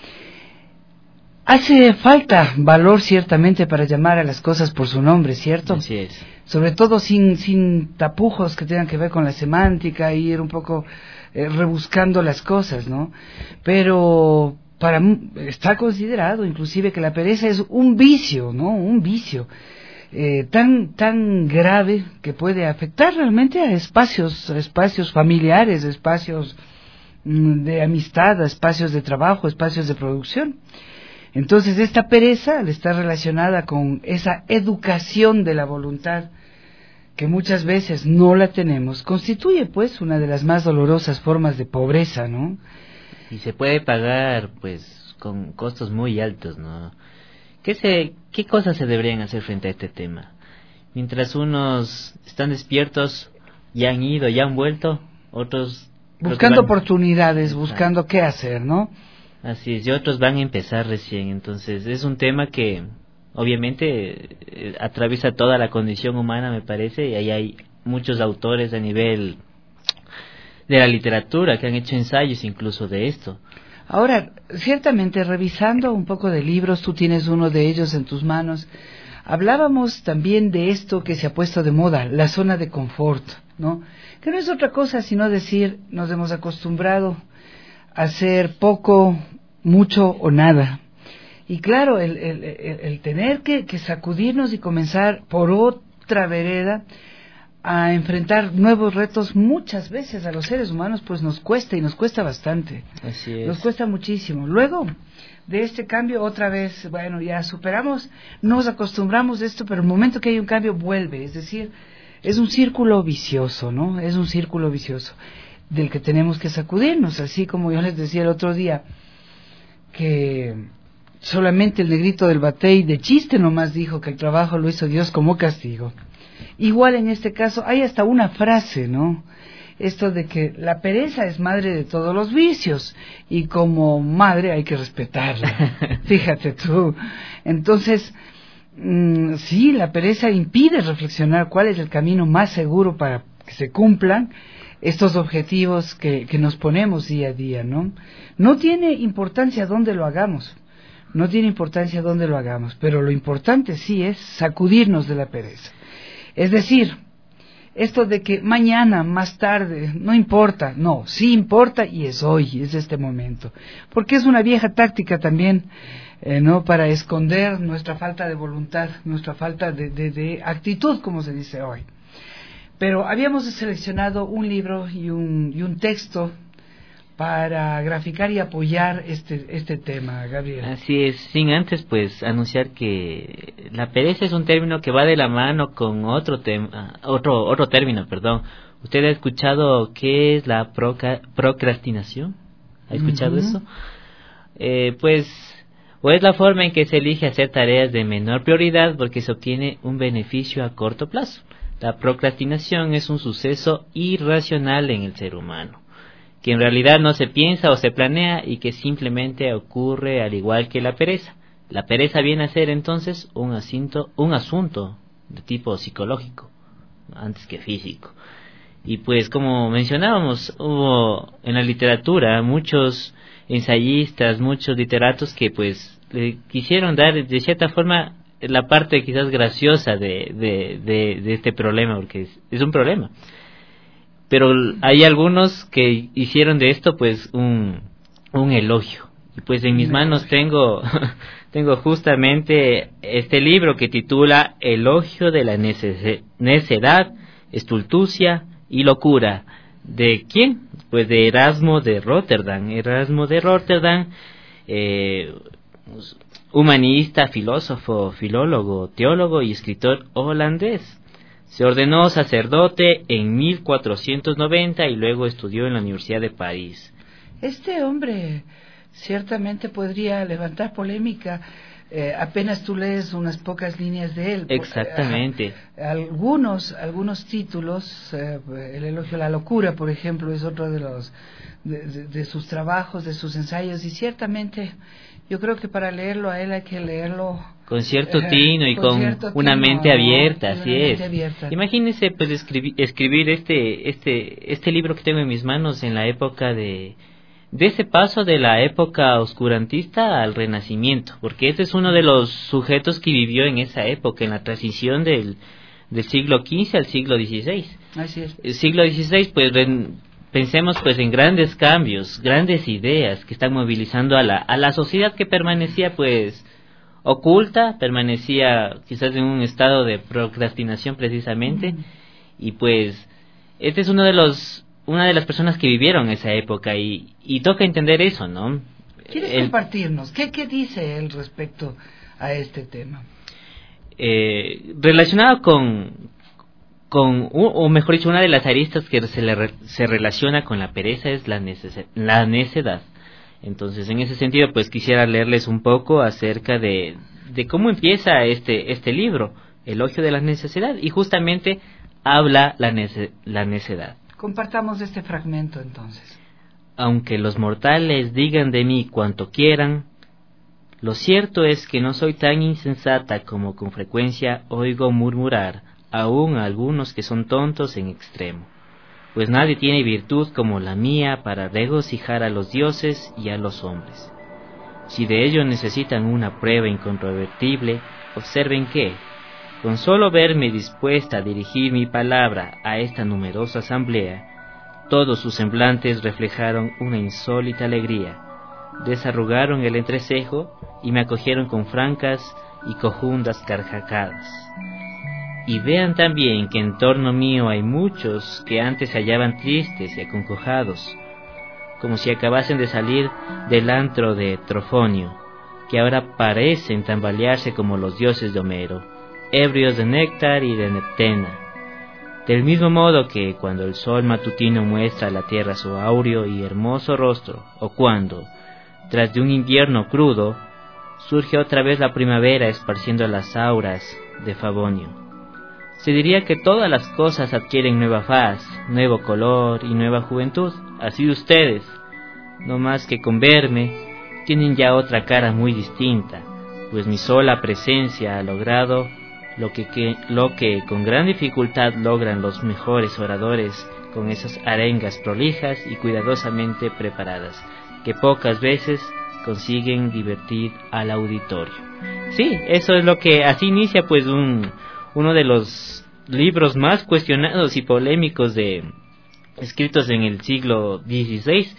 Hace falta valor, ciertamente, para llamar a las cosas por su nombre, ¿cierto? Así es. Sobre todo sin sin tapujos que tengan que ver con la semántica y ir un poco eh, rebuscando las cosas, ¿no? Pero para está considerado, inclusive, que la pereza es un vicio, ¿no? Un vicio. Eh, tan tan grave que puede afectar realmente a espacios a espacios familiares, espacios mm, de amistad, a espacios de trabajo, espacios de producción. Entonces esta pereza, al estar relacionada con esa educación de la voluntad que muchas veces no la tenemos, constituye pues una de las más dolorosas formas de pobreza, ¿no? Y se puede pagar pues con costos muy altos, ¿no? ¿Qué, se, ¿Qué cosas se deberían hacer frente a este tema? Mientras unos están despiertos, ya han ido, ya han vuelto, otros... Buscando van... oportunidades, buscando qué hacer, ¿no? Así es, y otros van a empezar recién. Entonces es un tema que obviamente eh, atraviesa toda la condición humana, me parece, y ahí hay muchos autores a nivel de la literatura que han hecho ensayos incluso de esto. Ahora, ciertamente, revisando un poco de libros, tú tienes uno de ellos en tus manos, hablábamos también de esto que se ha puesto de moda, la zona de confort, ¿no? Que no es otra cosa sino decir, nos hemos acostumbrado a hacer poco, mucho o nada. Y claro, el, el, el, el tener que, que sacudirnos y comenzar por otra vereda a enfrentar nuevos retos muchas veces a los seres humanos, pues nos cuesta y nos cuesta bastante. Así es. Nos cuesta muchísimo. Luego de este cambio, otra vez, bueno, ya superamos, nos acostumbramos a esto, pero el momento que hay un cambio vuelve, es decir, es un círculo vicioso, ¿no? Es un círculo vicioso del que tenemos que sacudirnos, así como yo les decía el otro día, que solamente el negrito del batey de chiste nomás dijo que el trabajo lo hizo Dios como castigo. Igual en este caso hay hasta una frase, ¿no? Esto de que la pereza es madre de todos los vicios y como madre hay que respetarla. Fíjate tú. Entonces, mmm, sí, la pereza impide reflexionar cuál es el camino más seguro para que se cumplan estos objetivos que, que nos ponemos día a día, ¿no? No tiene importancia dónde lo hagamos, no tiene importancia dónde lo hagamos, pero lo importante sí es sacudirnos de la pereza. Es decir, esto de que mañana, más tarde, no importa, no, sí importa y es hoy, es este momento, porque es una vieja táctica también, eh, no, para esconder nuestra falta de voluntad, nuestra falta de, de, de actitud, como se dice hoy. Pero habíamos seleccionado un libro y un, y un texto para graficar y apoyar este este tema, Gabriel. Así es, sin antes pues anunciar que la pereza es un término que va de la mano con otro tema, otro otro término, perdón. ¿Usted ha escuchado qué es la proca, procrastinación? ¿Ha escuchado uh-huh. eso? Eh, pues o es la forma en que se elige hacer tareas de menor prioridad porque se obtiene un beneficio a corto plazo. La procrastinación es un suceso irracional en el ser humano, que en realidad no se piensa o se planea y que simplemente ocurre al igual que la pereza. La pereza viene a ser entonces un asunto, un asunto de tipo psicológico, antes que físico. Y pues como mencionábamos, hubo en la literatura muchos ensayistas, muchos literatos que pues le quisieron dar de cierta forma la parte quizás graciosa de, de, de, de este problema, porque es, es un problema. Pero hay algunos que hicieron de esto pues un, un elogio. Y pues en mis manos tengo, tengo justamente este libro que titula Elogio de la necedad, estultucia y locura. ¿De quién? Pues de Erasmo de Rotterdam. Erasmo de Rotterdam, eh, humanista, filósofo, filólogo, teólogo y escritor holandés. Se ordenó sacerdote en mil cuatrocientos noventa y luego estudió en la Universidad de París. Este hombre ciertamente podría levantar polémica. Eh, apenas tú lees unas pocas líneas de él. Exactamente. Eh, algunos, algunos títulos, eh, el elogio a la locura, por ejemplo, es otro de los de, de, de sus trabajos, de sus ensayos, y ciertamente yo creo que para leerlo a él hay que leerlo con cierto tino y con, con una tino, mente abierta, ¿no? así una es. Mente abierta. Imagínese pues escribir, escribir este este este libro que tengo en mis manos en la época de de ese paso de la época oscurantista al renacimiento, porque este es uno de los sujetos que vivió en esa época, en la transición del del siglo quince al siglo dieciséis. Así es. El siglo dieciséis, pues ren, pensemos pues en grandes cambios, grandes ideas que están movilizando a la a la sociedad que permanecía pues oculta, permanecía quizás en un estado de procrastinación precisamente, mm. y pues este es uno de los una de las personas que vivieron esa época y, y toca entender eso, ¿no? ¿Quieres el, compartirnos? ¿Qué, ¿Qué dice él respecto a este tema? Eh, relacionado con, con o mejor dicho, una de las aristas que se, le, se relaciona con la pereza es la, neces- la necedad. Entonces, en ese sentido, pues quisiera leerles un poco acerca de, de cómo empieza este, este libro, Elogio de la necesidad, y justamente habla la, nece- la necedad. Compartamos este fragmento entonces. Aunque los mortales digan de mí cuanto quieran, lo cierto es que no soy tan insensata como con frecuencia oigo murmurar aún a algunos que son tontos en extremo, pues nadie tiene virtud como la mía para regocijar a los dioses y a los hombres. Si de ello necesitan una prueba incontrovertible, observen que, con solo verme dispuesta a dirigir mi palabra a esta numerosa asamblea, todos sus semblantes reflejaron una insólita alegría, desarrugaron el entrecejo y me acogieron con francas y cojundas carcajadas. Y vean también que en torno mío hay muchos que antes se hallaban tristes y acongojados, como si acabasen de salir del antro de Trofonio, que ahora parecen tambalearse como los dioses de Homero, ebrios de néctar y de neptena. Del mismo modo que cuando el sol matutino muestra a la tierra su áureo y hermoso rostro, o cuando, tras de un invierno crudo, surge otra vez la primavera esparciendo las auras de Favonio. Se diría que todas las cosas adquieren nueva faz, nuevo color y nueva juventud. Así ustedes, no más que con verme, tienen ya otra cara muy distinta, pues mi sola presencia ha logrado lo que, que, lo que con gran dificultad logran los mejores oradores con esas arengas prolijas y cuidadosamente preparadas, que pocas veces consiguen divertir al auditorio. Sí, eso es lo que así inicia pues un uno de los libros más cuestionados y polémicos de escritos en el siglo dieciséis.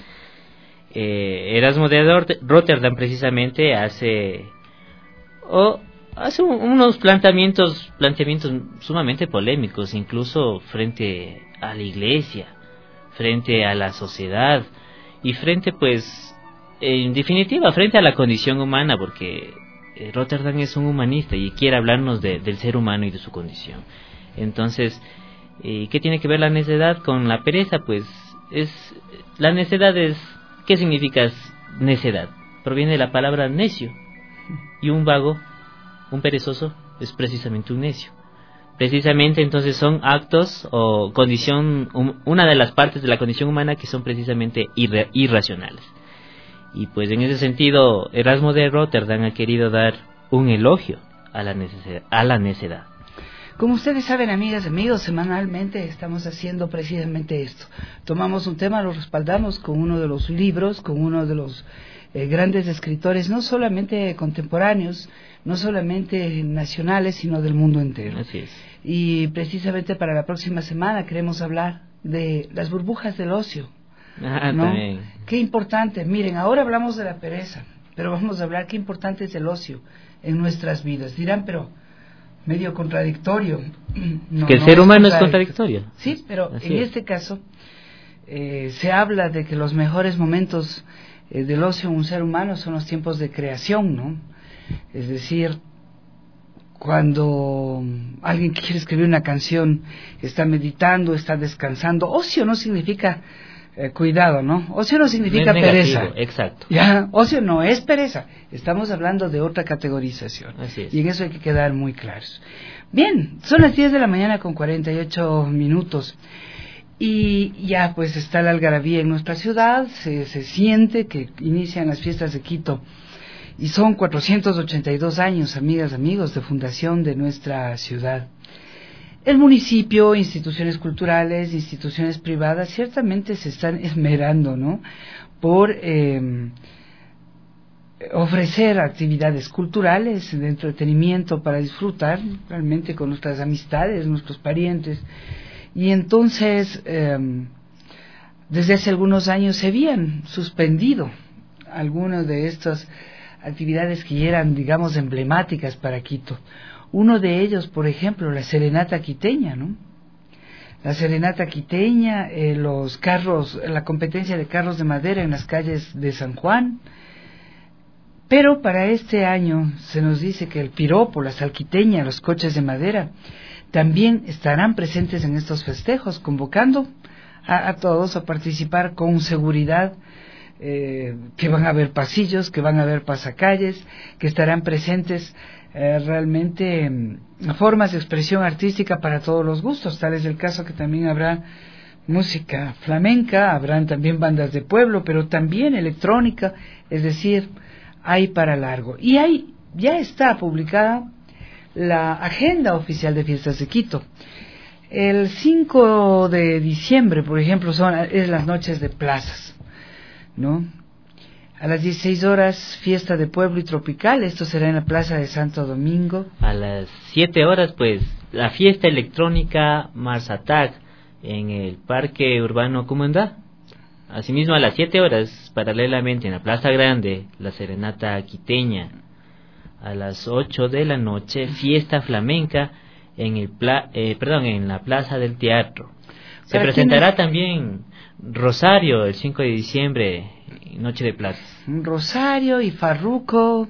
Eh, Erasmo de Rotterdam precisamente hace o hace un, unos planteamientos planteamientos sumamente polémicos, incluso frente a la Iglesia, frente a la sociedad y frente, pues, en definitiva, frente a la condición humana, porque eh, Rotterdam es un humanista y quiere hablarnos de, del ser humano y de su condición. Entonces, eh, ¿qué tiene que ver la necedad con la pereza? Pues es la necedad es ¿qué significa necedad? Proviene de la palabra necio, y un vago, un perezoso, es precisamente un necio. Precisamente entonces son actos o condición, um, una de las partes de la condición humana que son precisamente irra- irracionales. Y pues en ese sentido Erasmo de Rotterdam ha querido dar un elogio a la necedad, a la necedad. Como ustedes saben, amigas y amigos, semanalmente estamos haciendo precisamente esto. Tomamos un tema, lo respaldamos con uno de los libros, con uno de los eh, grandes escritores, no solamente contemporáneos, no solamente nacionales, sino del mundo entero. Así es. Y precisamente para la próxima semana queremos hablar de las burbujas del ocio. Ah, ¿no? también. Qué importante. Miren, ahora hablamos de la pereza, pero vamos a hablar qué importante es el ocio en nuestras vidas. Dirán, pero medio contradictorio. No, que el no ser es humano es contradictorio. Sí, pero Así en es. este caso eh, se habla de que los mejores momentos eh, del ocio en un ser humano son los tiempos de creación, ¿no? Es decir, cuando alguien que quiere escribir una canción está meditando, está descansando. Ocio no significa eh, cuidado, ¿no? Ocio no significa no es pereza. negativo, exacto. Ya, ocio no es pereza. Estamos hablando de otra categorización. Así es. Y en eso hay que quedar muy claros. Bien, son las diez de la mañana con cuarenta y ocho minutos. Y ya pues está la algarabía en nuestra ciudad, se, se siente que inician las fiestas de Quito. Y son cuatrocientos ochenta y dos años, amigas, amigos, de fundación de nuestra ciudad. El municipio, instituciones culturales, instituciones privadas, ciertamente se están esmerando, ¿no?, por eh, ofrecer actividades culturales, de entretenimiento para disfrutar realmente con nuestras amistades, nuestros parientes. Y entonces, eh, desde hace algunos años se habían suspendido algunas de estas actividades que eran, digamos, emblemáticas para Quito. Uno de ellos, por ejemplo, la serenata quiteña, ¿no? La serenata quiteña, eh, los carros, la competencia de carros de madera en las calles de San Juan. Pero para este año se nos dice que el piropo, la salquiteña, los coches de madera, también estarán presentes en estos festejos, convocando a, a todos a participar con seguridad. Eh, que van a haber pasillos, que van a haber pasacalles, que estarán presentes eh, realmente eh, formas de expresión artística para todos los gustos. Tal es el caso que también habrá música flamenca, habrán también bandas de pueblo, pero también electrónica, es decir, hay para largo. Y hay, ya está publicada la agenda oficial de Fiestas de Quito. El cinco de diciembre, por ejemplo, son es las noches de plazas, ¿no? A las dieciséis horas, fiesta de pueblo y tropical. Esto será en la Plaza de Santo Domingo. A las siete horas, pues, la fiesta electrónica Mars Attack en el Parque Urbano Comandá. Asimismo, a las siete horas, paralelamente en la Plaza Grande, la serenata quiteña. A las ocho de la noche, fiesta flamenca en el pla eh, perdón, en la Plaza del Teatro. Se presentará también Rosario el cinco de diciembre, Noche de Plata. Rosario y Farruco,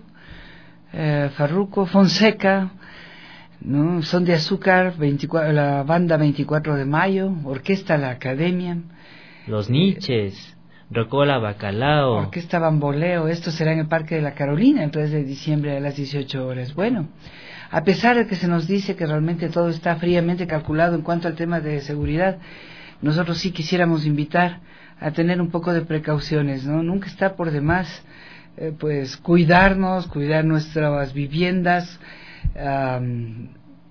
eh, Farruco, Fonseca, ¿no? Son de Azúcar, veinticuatro, la banda veinticuatro de mayo, Orquesta La Academia. Los Niches, Rocola Bacalao. Orquesta Bamboleo, esto será en el Parque de la Carolina el tres de diciembre a las dieciocho horas. Bueno, a pesar de que se nos dice que realmente todo está fríamente calculado en cuanto al tema de seguridad, nosotros sí quisiéramos invitar a tener un poco de precauciones, ¿no? Nunca está por demás, eh, pues, cuidarnos, cuidar nuestras viviendas, um,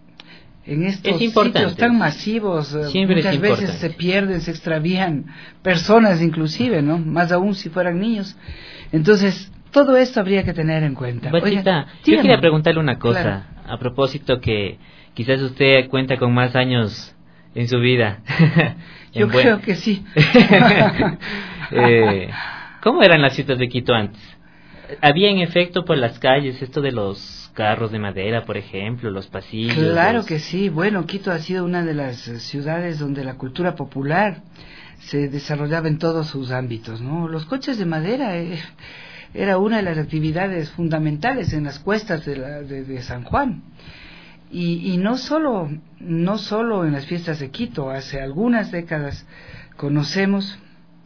en estos sitios tan masivos. Siempre muchas es veces se pierden, se extravían personas inclusive, ¿no? Más aún si fueran niños. Entonces, todo esto habría que tener en cuenta. Batita, Oiga, yo quería preguntarle una cosa. Claro. a propósito que quizás usted cuenta con más años en su vida. Yo buen... creo que sí. eh, ¿Cómo eran las fiestas de Quito antes? ¿Había en efecto por las calles esto de los carros de madera, por ejemplo, los pasillos? Claro los... que sí. Bueno, Quito ha sido una de las ciudades donde la cultura popular se desarrollaba en todos sus ámbitos, ¿no? Los coches de madera eh, era una de las actividades fundamentales en las cuestas de, la, de, de San Juan. Y, y no solo no solo en las fiestas de Quito, hace algunas décadas conocemos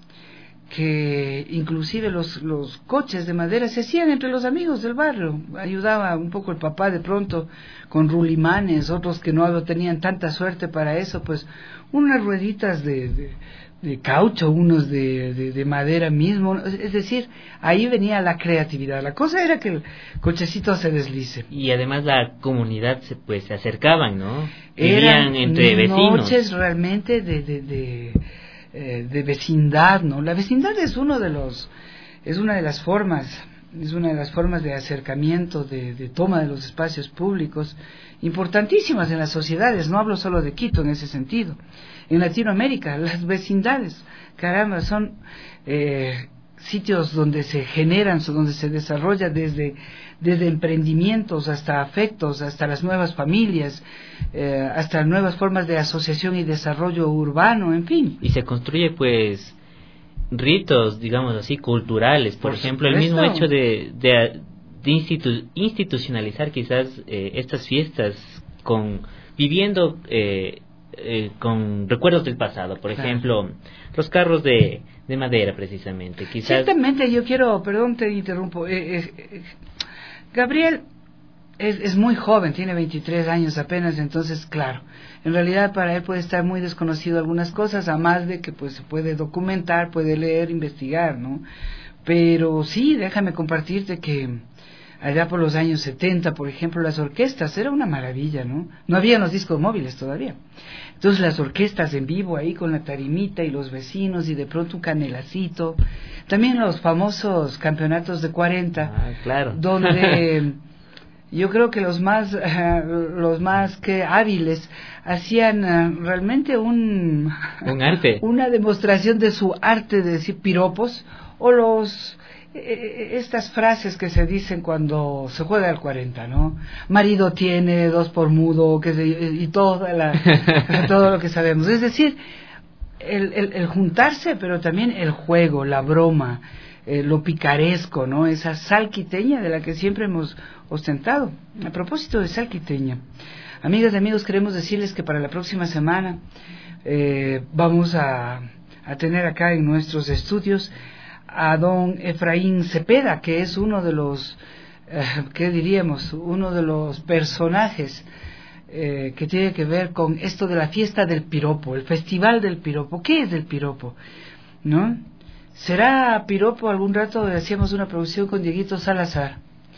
que inclusive los, los coches de madera se hacían entre los amigos del barrio. Ayudaba un poco el papá de pronto con rulimanes, otros que no tenían tanta suerte para eso, pues unas rueditas de, de, de caucho, unos de, de, de madera mismo. Es decir, ahí venía la creatividad. La cosa era que el cochecito se deslice. Y además la comunidad se, pues se acercaban, ¿no? Vivían entre vecinos. Noches realmente de... de, de de vecindad, ¿no? La vecindad es uno de los es una de las formas es una de las formas de acercamiento, de, de toma de los espacios públicos importantísimas en las sociedades. No hablo solo de Quito en ese sentido. En Latinoamérica las vecindades, caramba, son eh, sitios donde se generan, donde se desarrolla desde desde emprendimientos hasta afectos, hasta las nuevas familias, eh, hasta nuevas formas de asociación y desarrollo urbano, en fin. Y se construye pues ritos, digamos así, culturales, por, por ejemplo, supuesto. El mismo hecho de, de, de institu institucionalizar quizás eh, estas fiestas con viviendo eh, eh, con recuerdos del pasado, por claro. ejemplo, los carros de, de madera precisamente. Quizás... Ciertamente yo quiero, perdón te interrumpo, eh, eh, eh, Gabriel es, es muy joven, tiene veintitrés años apenas, entonces claro, en realidad para él puede estar muy desconocido algunas cosas, a más de que pues se puede documentar, puede leer, investigar, ¿no? Pero sí, déjame compartirte que allá por los años setenta, por ejemplo, las orquestas, era una maravilla, ¿no? No había los discos móviles todavía. Entonces las orquestas en vivo ahí con la tarimita y los vecinos y de pronto un canelacito. También los famosos campeonatos de cuarenta, ah, claro. donde yo creo que los más uh, los más que hábiles hacían uh, realmente un un arte, una demostración de su arte de decir piropos o los eh, estas frases que se dicen cuando se juega al cuarenta, ¿no? Marido tiene, dos por mudo, que se, y toda la todo lo que sabemos. Es decir, el, el, el juntarse, pero también el juego, la broma, eh, lo picaresco, ¿no? Esa sal quiteña de la que siempre hemos ostentado. A propósito de sal quiteña, amigas y amigos, queremos decirles que para la próxima semana eh, vamos a, a tener acá en nuestros estudios a don Efraín Cepeda, que es uno de los, eh, ¿qué diríamos? Uno de los personajes eh, que tiene que ver con esto de la fiesta del piropo, el festival del piropo. ¿Qué es el piropo? ¿No? ¿Será piropo algún rato? Hacíamos una producción con Dieguito Salazar.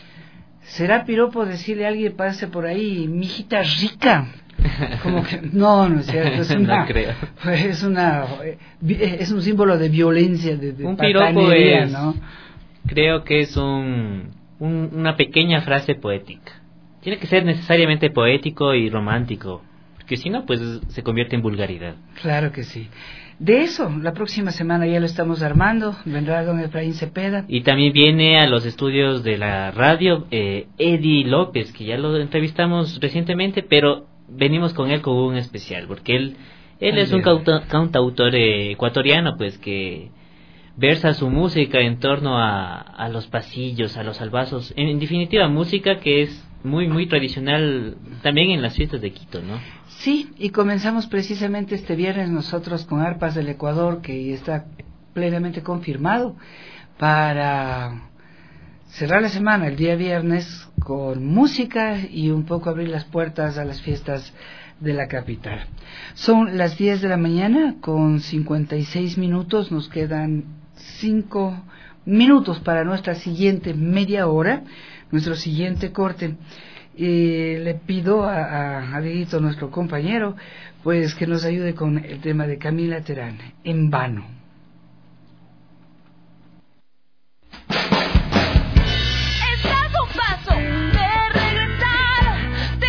¿Será piropo decirle a alguien pase por ahí, mijita rica? Como que no, no es cierto, es una, no creo. es una, es un símbolo de violencia, de, de un piropo es, ¿no? Creo que es un, un, una pequeña frase poética. Tiene que ser necesariamente poético y romántico, porque si no, pues se convierte en vulgaridad. Claro que sí. De eso, la próxima semana ya lo estamos armando, vendrá don Efraín Cepeda. Y también viene a los estudios de la radio eh, Eddie López, que ya lo entrevistamos recientemente, pero venimos con él con un especial, porque él él Ay, es un cauta, cantautor eh, ecuatoriano, pues que versa su música en torno a, a los pasillos, a los albazos, en, en definitiva música que es muy muy tradicional también en las fiestas de Quito, ¿no? Sí, y comenzamos precisamente este viernes nosotros con Arpas del Ecuador, que está plenamente confirmado para cerrar la semana el día viernes con música y un poco abrir las puertas a las fiestas de la capital. Son las diez de la mañana con cincuenta y seis minutos, nos quedan cinco minutos para nuestra siguiente media hora, nuestro siguiente corte. Y le pido a, a, a Dieguito, nuestro compañero, pues que nos ayude con el tema de Camila Terán, En Vano. Estás a un paso de regresar,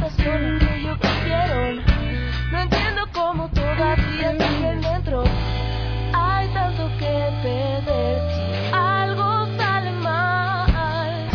apasiona, que yo prefiero. No entiendo cómo todavía siguen dentro. Hay tanto que perder si algo sale mal.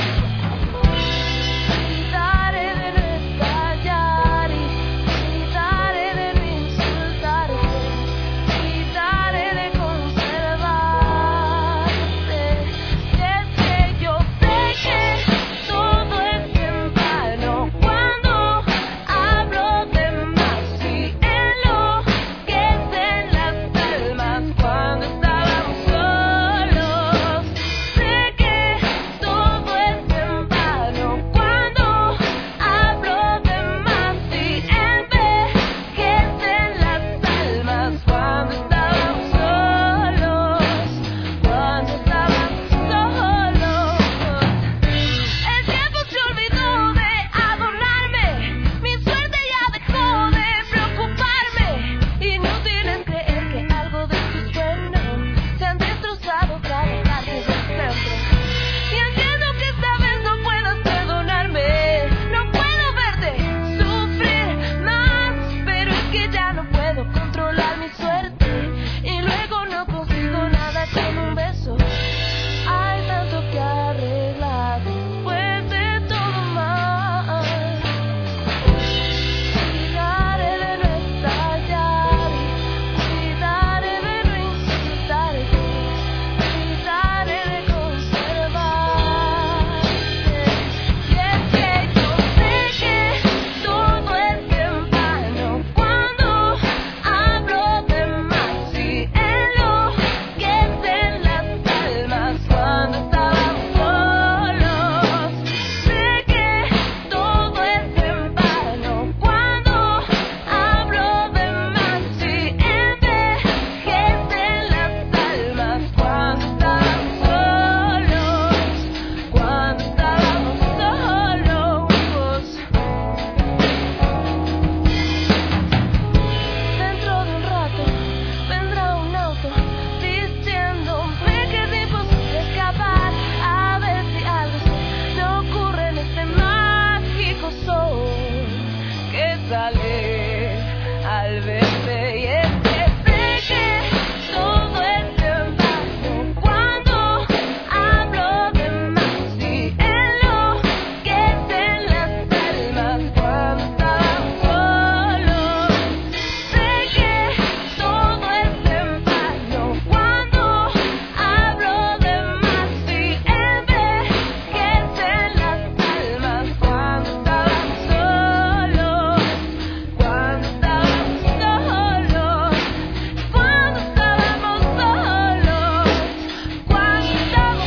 Trataré de no estallar y trataré de no insultarte. Trataré de conservarte. Y es que yo sé que todo es en vano cuando hablo de más y enloquecen las almas cuando estábamos solos. Sé que todo es en vano cuando hablo de más y envejecen las almas cuando estábamos solos. Cuando estábamos solos. El tiempo se olvidó de adornarme. Mi suerte ya dejó de preocuparme. Inútil es creer que algo de tus sueños se han destrozado cada parte del centro. Y entiendo que esta vez no puedas perdonarme. No puedo verte sufrir más, pero es que ya no puedo controlar mi suerte. Y luego no consigo nada con un beso. Hay tanto que arreglar después de todo mal. Cuidaré de no estallar y cuidaré de no insultarte. Cuidaré de conservarte. Y es que yo sé que todo es en vano cuando hablo de más y enloquecen las almas cuando estábamos solos. Sé que todo es en vano cuando hablo de más y envejecen las almas cuando estábamos solos. Cuando estábamos solos. Dentro de un rato vendrá un auto diciéndome que es imposible escapar. A ver si algo se me ocurre en este mágico sol que sale al verte. Y es que sé que todo es en vano cuando hablo de más y enloquecen las almas cuando estábamos solos. Sé que todo es en vano cuando hablo de más y envejecen las almas cuando estábamos solos. Cuando estábamos solos. Cuando estábamos solos. Cuando estábamos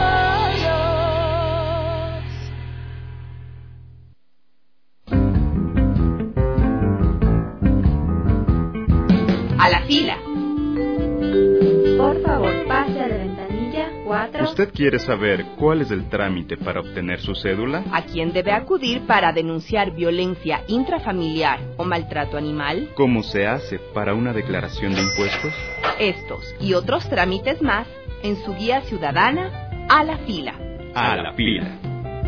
solos. A la fila. Por favor, pase a la ventanilla cuatro. ¿Usted quiere saber cuál es el trámite para obtener su cédula? ¿A quién debe acudir para denunciar violencia intrafamiliar o maltrato animal? ¿Cómo se hace para una declaración de impuestos? Estos y otros trámites más en su guía ciudadana A la fila. A la fila.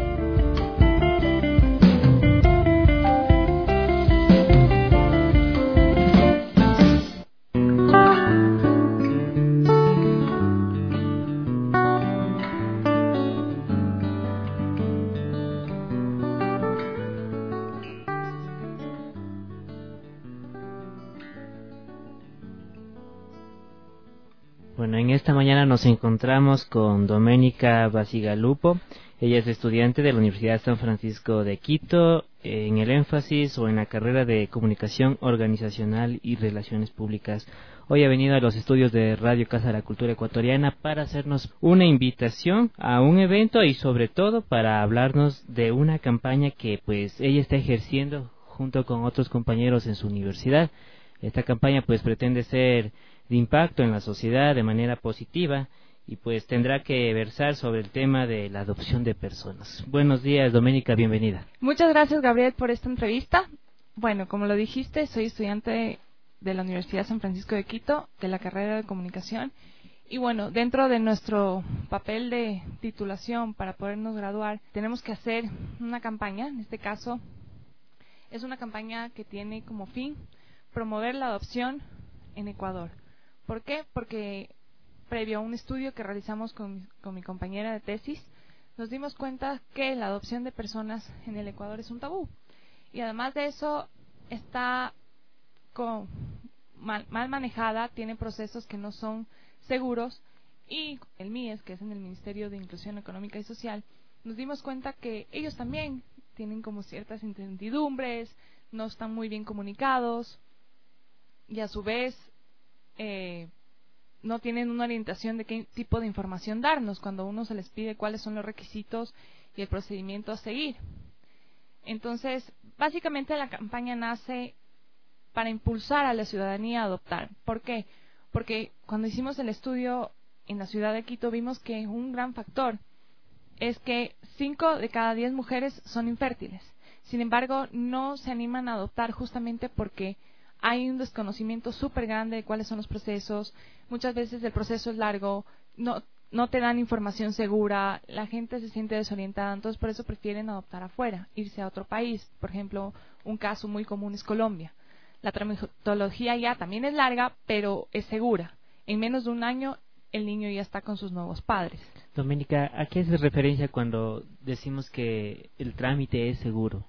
Bueno, en esta mañana nos encontramos con Doménica Basigalupo. Ella es estudiante de la Universidad San Francisco de Quito en el énfasis o en la carrera de Comunicación Organizacional y Relaciones Públicas. Hoy ha venido a los estudios de Radio Casa de la Cultura Ecuatoriana para hacernos una invitación a un evento y sobre todo para hablarnos de una campaña que pues ella está ejerciendo junto con otros compañeros en su universidad. Esta campaña pues pretende ser de impacto en la sociedad de manera positiva y pues tendrá que versar sobre el tema de la adopción de personas. Buenos días, Doménica, bienvenida. Muchas gracias, Gabriel, por esta entrevista. Bueno, como lo dijiste, soy estudiante de la Universidad San Francisco de Quito, de la carrera de Comunicación. Y bueno, dentro de nuestro papel de titulación para podernos graduar, tenemos que hacer una campaña, en este caso Es una campaña que tiene como fin promover la adopción en Ecuador. ¿Por qué? Porque previo a un estudio que realizamos con, con mi compañera de tesis, nos dimos cuenta que la adopción de personas en el Ecuador es un tabú. Y además de eso, está con, mal, mal manejada, tiene procesos que no son seguros, y el M I E S, que es en el Ministerio de Inclusión Económica y Social, nos dimos cuenta que ellos también tienen como ciertas incertidumbres, no están muy bien comunicados, y a su vez eh, no tienen una orientación de qué tipo de información darnos cuando uno se les pide cuáles son los requisitos y el procedimiento a seguir. Entonces, básicamente la campaña nace para impulsar a la ciudadanía a adoptar. ¿Por qué? Porque cuando hicimos el estudio en la ciudad de Quito vimos que un gran factor es que cinco de cada diez mujeres son infértiles. Sin embargo, no se animan a adoptar justamente porque hay un desconocimiento súper grande de cuáles son los procesos. Muchas veces el proceso es largo, no, no te dan información segura, la gente se siente desorientada, entonces por eso prefieren adoptar afuera, irse a otro país. Por ejemplo, un caso muy común es Colombia. La tramitología ya también es larga, pero es segura. En menos de un año el niño ya está con sus nuevos padres. Doménica, ¿a qué hace referencia cuando decimos que el trámite es seguro?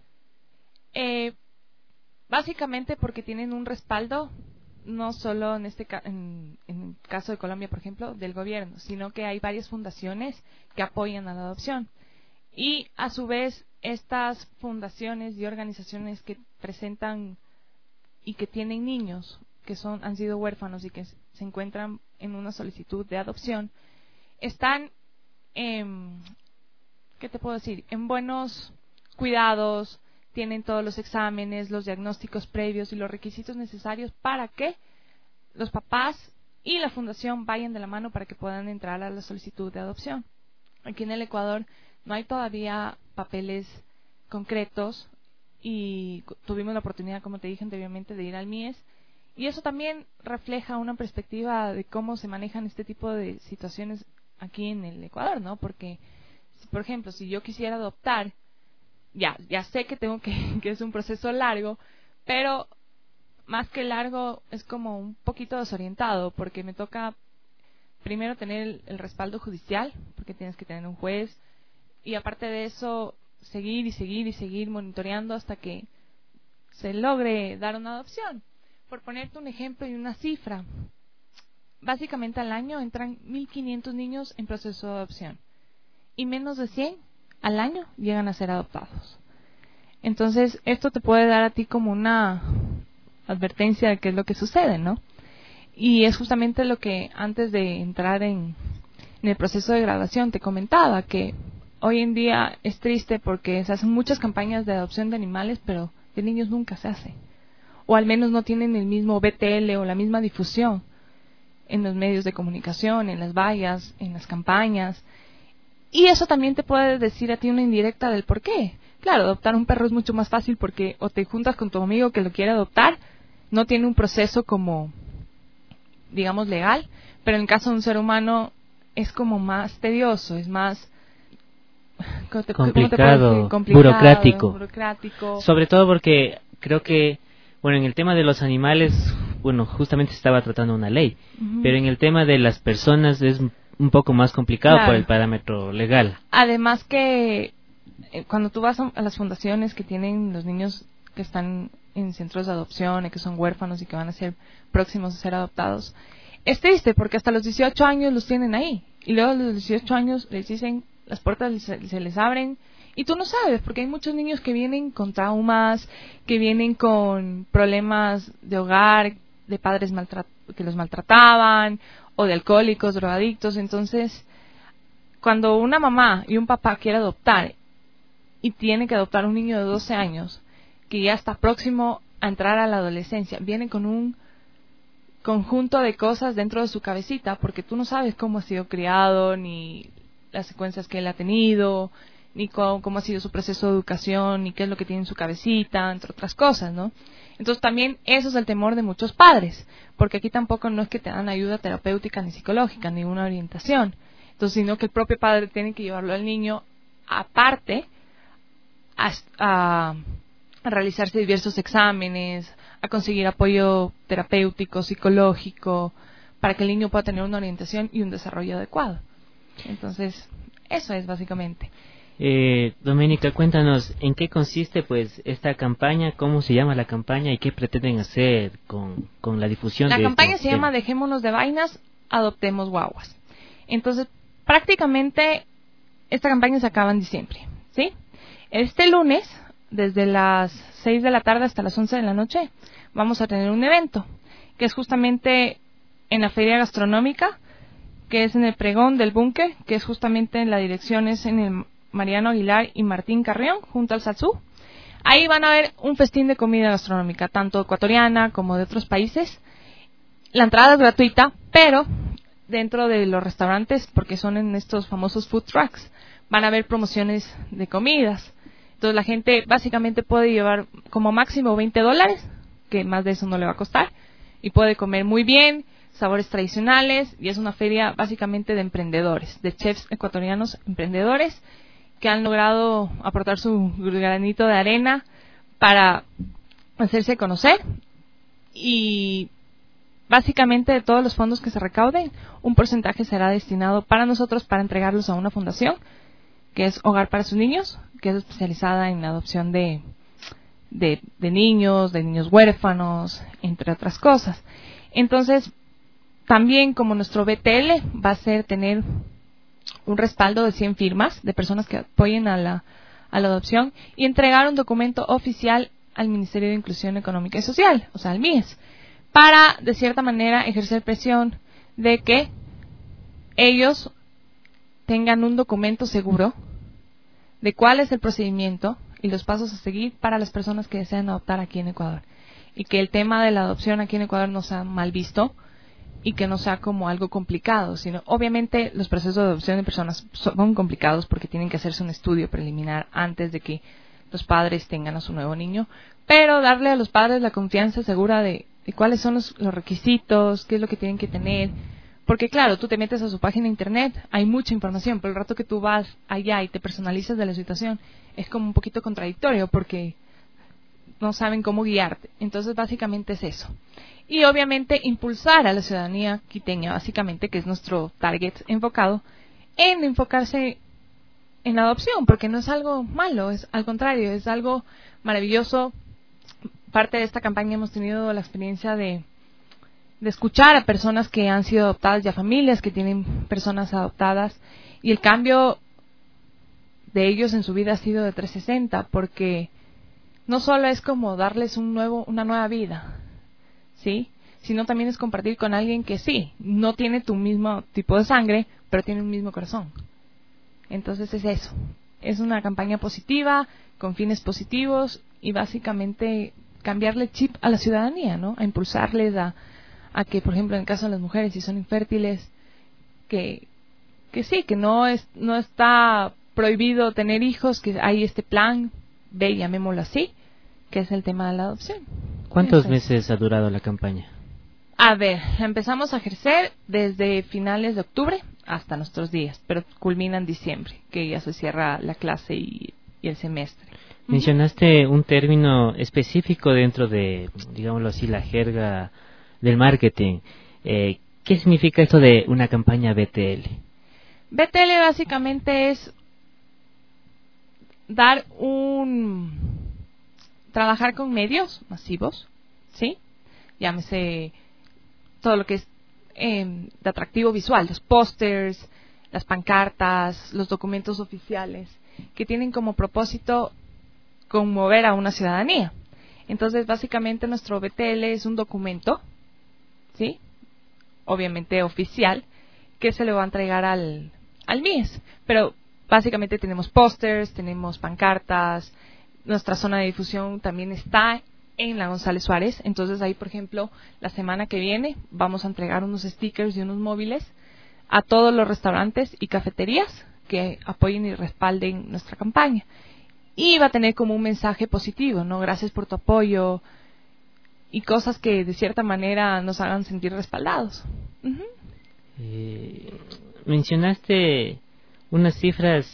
Eh, básicamente porque tienen un respaldo, no solo en este ca en, en el caso de Colombia, por ejemplo, del gobierno, sino que hay varias fundaciones que apoyan a la adopción. Y a su vez, estas fundaciones y organizaciones que presentan y que tienen niños que son han sido huérfanos y que se encuentran en una solicitud de adopción, están, eh, ¿qué te puedo decir?, en buenos cuidados, tienen todos los exámenes, los diagnósticos previos y los requisitos necesarios para que los papás y la fundación vayan de la mano para que puedan entrar a la solicitud de adopción. Aquí en el Ecuador no hay todavía papeles concretos y tuvimos la oportunidad, como te dije anteriormente, de ir al M I E S, y eso también refleja una perspectiva de cómo se manejan este tipo de situaciones aquí en el Ecuador, ¿no? Porque, por ejemplo, si yo quisiera adoptar, ya ya sé que tengo que que es un proceso largo, pero más que largo es como un poquito desorientado, porque me toca primero tener el, el respaldo judicial, porque tienes que tener un juez, y aparte de eso seguir y seguir y seguir monitoreando hasta que se logre dar una adopción. Por ponerte un ejemplo y una cifra, básicamente al año entran mil quinientos niños en proceso de adopción y menos de cien al año llegan a ser adoptados. Entonces, esto te puede dar a ti como una advertencia de qué es lo que sucede, ¿no? Y es justamente lo que antes de entrar en, en el proceso de graduación te comentaba, que hoy en día es triste porque se hacen muchas campañas de adopción de animales, pero de niños nunca se hace. O al menos no tienen el mismo B T L o la misma difusión en los medios de comunicación, en las vallas, en las campañas. Y eso también te puede decir a ti una indirecta del por qué. Claro, adoptar un perro es mucho más fácil porque o te juntas con tu amigo que lo quiere adoptar, no tiene un proceso como, digamos, legal, pero en el caso de un ser humano es como más tedioso, es más ¿cómo te, complicado, ¿cómo te complicado burocrático. burocrático. Sobre todo porque creo que, bueno, en el tema de los animales, bueno, justamente se estaba tratando una ley, uh-huh. pero en el tema de las personas es un poco más complicado, claro, por el parámetro legal. Además que eh, cuando tú vas a, a las fundaciones que tienen los niños que están en centros de adopción y que son huérfanos y que van a ser próximos a ser adoptados, es triste porque hasta los dieciocho años los tienen ahí y luego a los dieciocho años les dicen, las puertas se, se les abren y tú no sabes, porque hay muchos niños que vienen con traumas, que vienen con problemas de hogar, de padres maltrat- que los maltrataban, o de alcohólicos, drogadictos. Entonces, cuando una mamá y un papá quiere adoptar y tiene que adoptar un niño de doce años que ya está próximo a entrar a la adolescencia, viene con un conjunto de cosas dentro de su cabecita, porque tú no sabes cómo ha sido criado, ni las secuencias que él ha tenido, ni cómo, cómo ha sido su proceso de educación, ni qué es lo que tiene en su cabecita, entre otras cosas, ¿no? Entonces también eso es el temor de muchos padres, porque aquí tampoco no es que te dan ayuda terapéutica ni psicológica, ni una orientación, entonces sino que el propio padre tiene que llevarlo al niño aparte a, a, a a realizarse diversos exámenes, a conseguir apoyo terapéutico, psicológico, para que el niño pueda tener una orientación y un desarrollo adecuado. Entonces, eso es básicamente. Eh, Doménica, cuéntanos en qué consiste pues esta campaña, cómo se llama la campaña y qué pretenden hacer con, con la difusión. La de campaña este se llama Dejémonos de vainas, adoptemos guaguas. Entonces, prácticamente esta campaña se acaba en diciembre, ¿sí? Este lunes, desde las seis de la tarde hasta las once de la noche, vamos a tener un evento, que es justamente en la feria gastronómica, que es en el pregón del búnker, que es justamente en la dirección es en el Mariano Aguilar y Martín Carrión, junto al Satsú. Ahí van a ver un festín de comida gastronómica, tanto ecuatoriana como de otros países. La entrada es gratuita, pero dentro de los restaurantes, porque son en estos famosos food trucks, van a haber promociones de comidas. Entonces la gente básicamente puede llevar como máximo veinte dólares, que más de eso no le va a costar, y puede comer muy bien, sabores tradicionales, y es una feria básicamente de emprendedores, de chefs ecuatorianos emprendedores, que han logrado aportar su granito de arena para hacerse conocer. Y básicamente de todos los fondos que se recauden, un porcentaje será destinado para nosotros para entregarlos a una fundación, que es Hogar para sus Niños, que es especializada en la adopción de, de, de niños, de niños huérfanos, entre otras cosas. Entonces, también como nuestro B T L va a ser tener un respaldo de cien firmas de personas que apoyen a la, a la adopción y entregar un documento oficial al Ministerio de Inclusión Económica y Social, o sea, al M I E S, para, de cierta manera, ejercer presión de que ellos tengan un documento seguro de cuál es el procedimiento y los pasos a seguir para las personas que desean adoptar aquí en Ecuador. Y que el tema de la adopción aquí en Ecuador no sea mal visto y que no sea como algo complicado, sino obviamente los procesos de adopción de personas son complicados porque tienen que hacerse un estudio preliminar antes de que los padres tengan a su nuevo niño, pero darle a los padres la confianza segura de, de cuáles son los, los requisitos, qué es lo que tienen que tener, porque claro, tú te metes a su página de internet, hay mucha información, pero el rato que tú vas allá y te personalizas de la situación es como un poquito contradictorio porque no saben cómo guiarte. Entonces básicamente es eso. Y obviamente impulsar a la ciudadanía quiteña, básicamente, que es nuestro target enfocado, en enfocarse en la adopción, porque no es algo malo, es al contrario, es algo maravilloso. Parte de esta campaña hemos tenido la experiencia de, de escuchar a personas que han sido adoptadas y a familias que tienen personas adoptadas, y el cambio de ellos en su vida ha sido de trescientos sesenta, porque no solo es como darles un nuevo, una nueva vida, ¿sí? Sino también es compartir con alguien que sí, no tiene tu mismo tipo de sangre, pero tiene un mismo corazón. Entonces es eso. Es una campaña positiva, con fines positivos, y básicamente cambiarle el chip a la ciudadanía, ¿no? A impulsarles a, a que, por ejemplo, en el caso de las mujeres, si son infértiles, que, que sí, que no es, no está prohibido tener hijos, que hay este plan B, llamémoslo así, que es el tema de la adopción. ¿Cuántos Eso. meses ha durado la campaña? A ver, la empezamos a ejercer desde finales de octubre hasta nuestros días, pero culmina en diciembre, que ya se cierra la clase y, y el semestre. Mencionaste un término específico dentro de, digámoslo así, la jerga del marketing. Eh, ¿Qué significa esto de una campaña B T L? B T L básicamente es dar un... trabajar con medios masivos, ¿sí? Llámese todo lo que es eh, de atractivo visual, los pósters, las pancartas, los documentos oficiales, que tienen como propósito conmover a una ciudadanía. Entonces, básicamente nuestro B T L es un documento, ¿sí? Obviamente oficial, que se le va a entregar al, al M I E S. Pero básicamente tenemos pósters, tenemos pancartas. Nuestra zona de difusión también está en la González Suárez. Entonces ahí, por ejemplo, la semana que viene vamos a entregar unos stickers y unos móviles a todos los restaurantes y cafeterías que apoyen y respalden nuestra campaña. Y va a tener como un mensaje positivo, ¿no? Gracias por tu apoyo y cosas que de cierta manera nos hagan sentir respaldados. Uh-huh. Eh, mencionaste unas cifras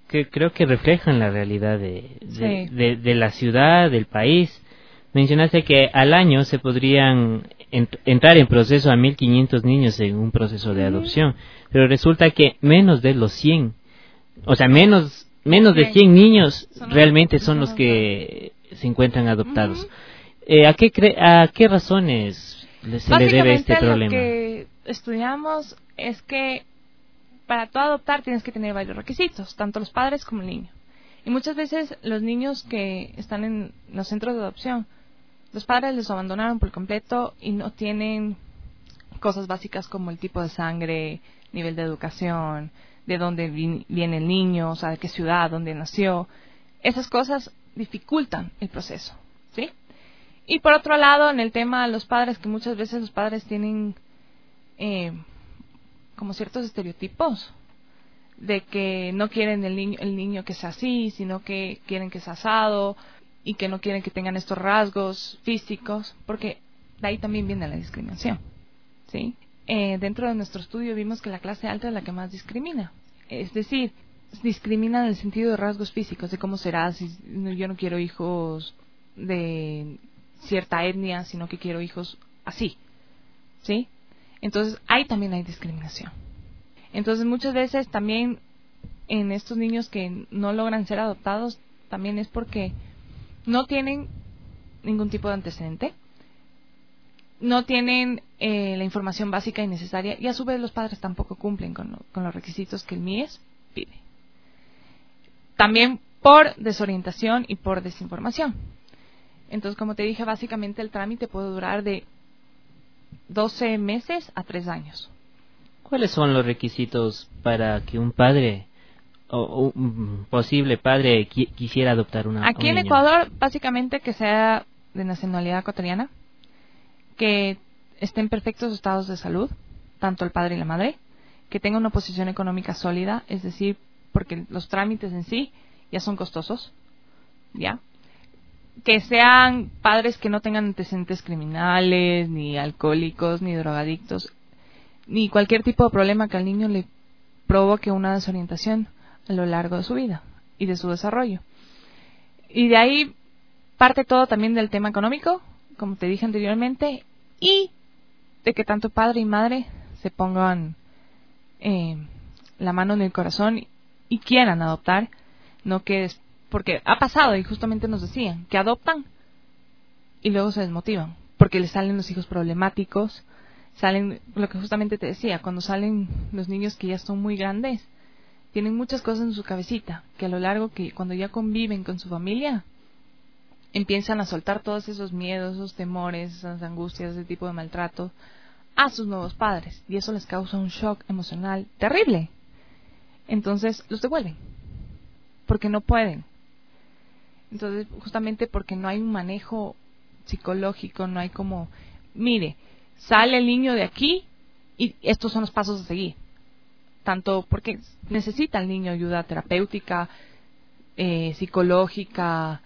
que creo que reflejan la realidad de, de, Sí. de, de la ciudad, del país. Mencionaste que al año se podrían ent- entrar en proceso a mil quinientos niños en un proceso de adopción, pero resulta que menos de los cien, o sea, menos menos de cien niños realmente son los que se encuentran adoptados. Eh, ¿a qué cre- a qué razones le- se le debe este Básicamente, problema? lo que estudiamos es que para tú adoptar tienes que tener varios requisitos, tanto los padres como el niño. Y muchas veces los niños que están en los centros de adopción, los padres los abandonaron por completo y no tienen cosas básicas como el tipo de sangre, nivel de educación, de dónde vi- viene el niño, o sea, de qué ciudad, dónde nació. Esas cosas dificultan el proceso, ¿sí? Y por otro lado, en el tema de los padres, que muchas veces los padres tienen eh, como ciertos estereotipos de que no quieren el niño, el niño que sea así, sino que quieren que sea asado y que no quieren que tengan estos rasgos físicos, porque de ahí también viene la discriminación, ¿sí? Eh, dentro de nuestro estudio vimos que la clase alta es la que más discrimina, es decir, discrimina en el sentido de rasgos físicos, de cómo será, si no, yo no quiero hijos de cierta etnia, sino que quiero hijos así, ¿sí? Entonces ahí también hay discriminación. Entonces muchas veces también en estos niños que no logran ser adoptados también es porque no tienen ningún tipo de antecedente, no tienen eh, la información básica y necesaria, y a su vez los padres tampoco cumplen con, lo, con los requisitos que el M I E S pide. También por desorientación y por desinformación. Entonces, como te dije, básicamente el trámite puede durar de doce meses a tres años. ¿Cuáles son los requisitos para que un padre o un posible padre qui- quisiera adoptar una Aquí un en niño? Ecuador, básicamente que sea de nacionalidad ecuatoriana, que esté en perfectos estados de salud, tanto el padre y la madre, que tenga una posición económica sólida, es decir, porque los trámites en sí ya son costosos, ¿ya? Que sean padres que no tengan antecedentes criminales, ni alcohólicos, ni drogadictos, ni cualquier tipo de problema que al niño le provoque una desorientación a lo largo de su vida y de su desarrollo. Y de ahí parte todo también del tema económico, como te dije anteriormente, y de que tanto padre y madre se pongan eh, la mano en el corazón y, y quieran adoptar, no que es, porque ha pasado y justamente nos decían que adoptan y luego se desmotivan porque les salen los hijos problemáticos, salen lo que justamente te decía, cuando salen los niños que ya son muy grandes, tienen muchas cosas en su cabecita que a lo largo que cuando ya conviven con su familia empiezan a soltar todos esos miedos, esos temores, esas angustias, ese tipo de maltrato a sus nuevos padres y eso les causa un shock emocional terrible. Entonces los devuelven porque no pueden. Entonces justamente porque no hay un manejo psicológico, no hay como, mire, sale el niño de aquí y estos son los pasos a seguir. Tanto porque necesita el niño ayuda terapéutica, eh, psicológica,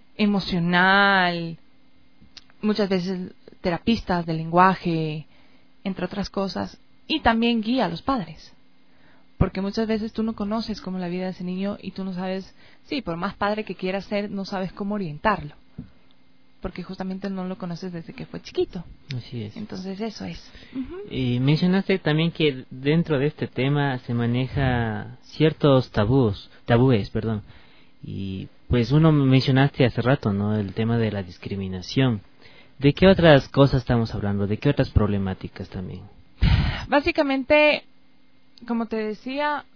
emocional, muchas veces terapistas de lenguaje, entre otras cosas, y también guía a los padres. Porque muchas veces tú no conoces cómo la vida de ese niño y tú no sabes, sí, por más padre que quieras ser, no sabes cómo orientarlo. Porque justamente no lo conoces desde que fue chiquito. Así es. Entonces eso es. Uh-huh. Y mencionaste también que dentro de este tema se maneja ciertos tabús, tabúes, perdón. Y pues uno mencionaste hace rato, ¿no? El tema de la discriminación. ¿De qué otras cosas estamos hablando? ¿De qué otras problemáticas también? Básicamente, como te decía,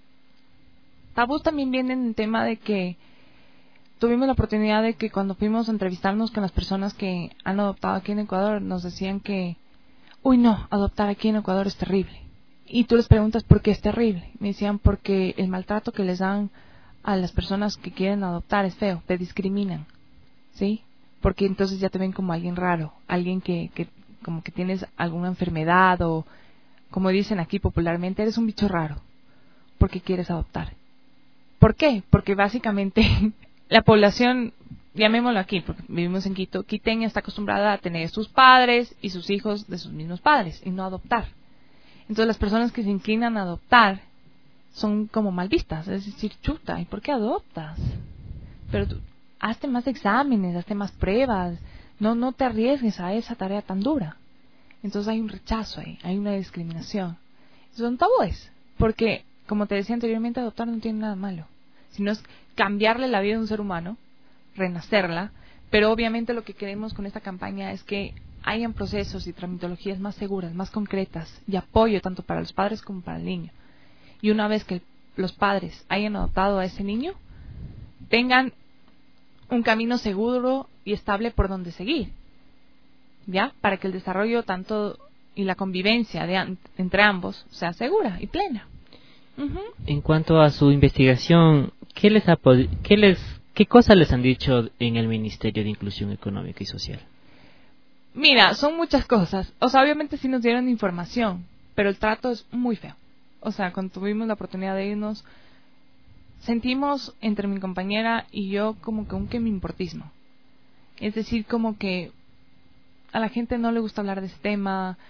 tabús también vienen en el tema de que tuvimos la oportunidad de que cuando fuimos a entrevistarnos con las personas que han adoptado aquí en Ecuador, nos decían que, uy no, adoptar aquí en Ecuador es terrible. Y tú les preguntas por qué es terrible. Me decían porque el maltrato que les dan a las personas que quieren adoptar es feo, te discriminan, ¿sí? Porque entonces ya te ven como alguien raro, alguien que, que como que tienes alguna enfermedad o, como dicen aquí popularmente, eres un bicho raro, porque quieres adoptar. ¿Por qué? Porque básicamente la población, llamémoslo aquí, porque vivimos en Quito, quiteña está acostumbrada a tener sus padres y sus hijos de sus mismos padres y no adoptar. Entonces las personas que se inclinan a adoptar son como mal vistas. Es decir, chuta, ¿y por qué adoptas? Pero tú, hazte más exámenes, hazte más pruebas, no, no te arriesgues a esa tarea tan dura. Entonces hay un rechazo ahí, hay una discriminación. Son tabúes, porque, como te decía anteriormente, adoptar no tiene nada malo, sino es cambiarle la vida de un ser humano, renacerla, pero obviamente lo que queremos con esta campaña es que hayan procesos y tramitologías más seguras, más concretas, y apoyo tanto para los padres como para el niño. Y una vez que los padres hayan adoptado a ese niño, tengan un camino seguro y estable por donde seguir, ¿ya? Para que el desarrollo tanto y la convivencia de, entre ambos sea segura y plena. Uh-huh. En cuanto a su investigación, ¿qué les ha pod- qué les qué cosas les han dicho en el Ministerio de Inclusión Económica y Social? Mira, son muchas cosas. O sea, obviamente sí nos dieron información, pero el trato es muy feo. O sea, cuando tuvimos la oportunidad de irnos, sentimos entre mi compañera y yo como que un que me importismo. Es decir, como que a la gente no le gusta hablar de este tema.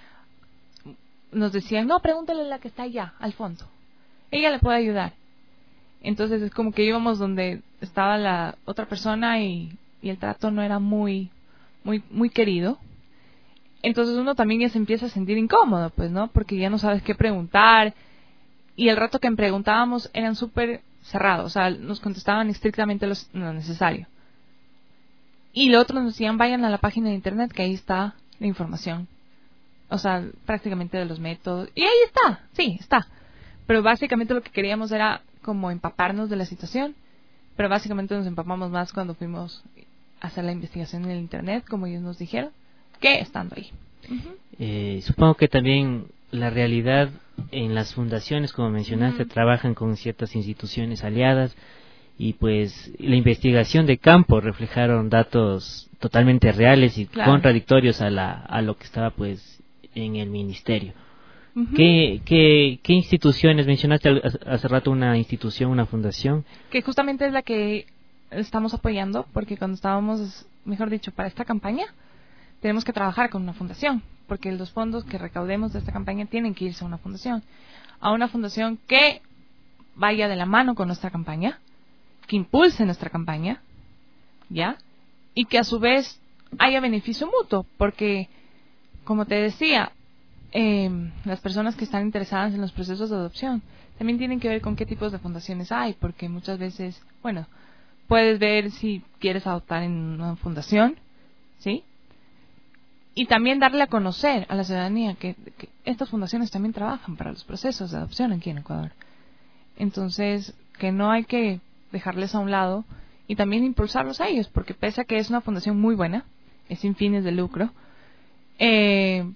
Nos decían, no, pregúntale a la que está allá, al fondo. Ella le puede ayudar. Entonces es como que íbamos donde estaba la otra persona y, y el trato no era muy, muy, muy querido. Entonces uno también ya se empieza a sentir incómodo, pues, ¿no? Porque ya no sabes qué preguntar. Y el rato que preguntábamos eran súper cerrados, o sea, nos contestaban estrictamente los, lo necesario. Y lo otro nos decían, vayan a la página de internet, que ahí está la información. O sea, prácticamente de los métodos. Y ahí está, sí, está. Pero básicamente lo que queríamos era como empaparnos de la situación. Pero básicamente nos empapamos más cuando fuimos a hacer la investigación en el internet, como ellos nos dijeron, que estando ahí. Uh-huh. Eh, supongo que también la realidad en las fundaciones, como mencionaste, uh-huh. trabajan con ciertas instituciones aliadas y pues la investigación de campo reflejaron datos totalmente reales y claro. contradictorios a la a lo que estaba pues en el ministerio. Uh-huh. ¿Qué, qué, ¿Qué instituciones? Mencionaste hace rato una institución, una fundación. Que justamente es la que estamos apoyando, porque cuando estábamos, mejor dicho, para esta campaña, tenemos que trabajar con una fundación, porque los fondos que recaudemos de esta campaña tienen que irse a una fundación. A una fundación que vaya de la mano con nuestra campaña, que impulse nuestra campaña, ¿ya? Y que a su vez haya beneficio mutuo, porque, como te decía, eh, las personas que están interesadas en los procesos de adopción también tienen que ver con qué tipos de fundaciones hay, porque muchas veces, bueno, puedes ver si quieres adoptar en una fundación, ¿sí? Y también darle a conocer a la ciudadanía que, que estas fundaciones también trabajan para los procesos de adopción aquí en Ecuador. Entonces, que no hay que dejarles a un lado y también impulsarlos a ellos, porque pese a que es una fundación muy buena, es sin fines de lucro, eh,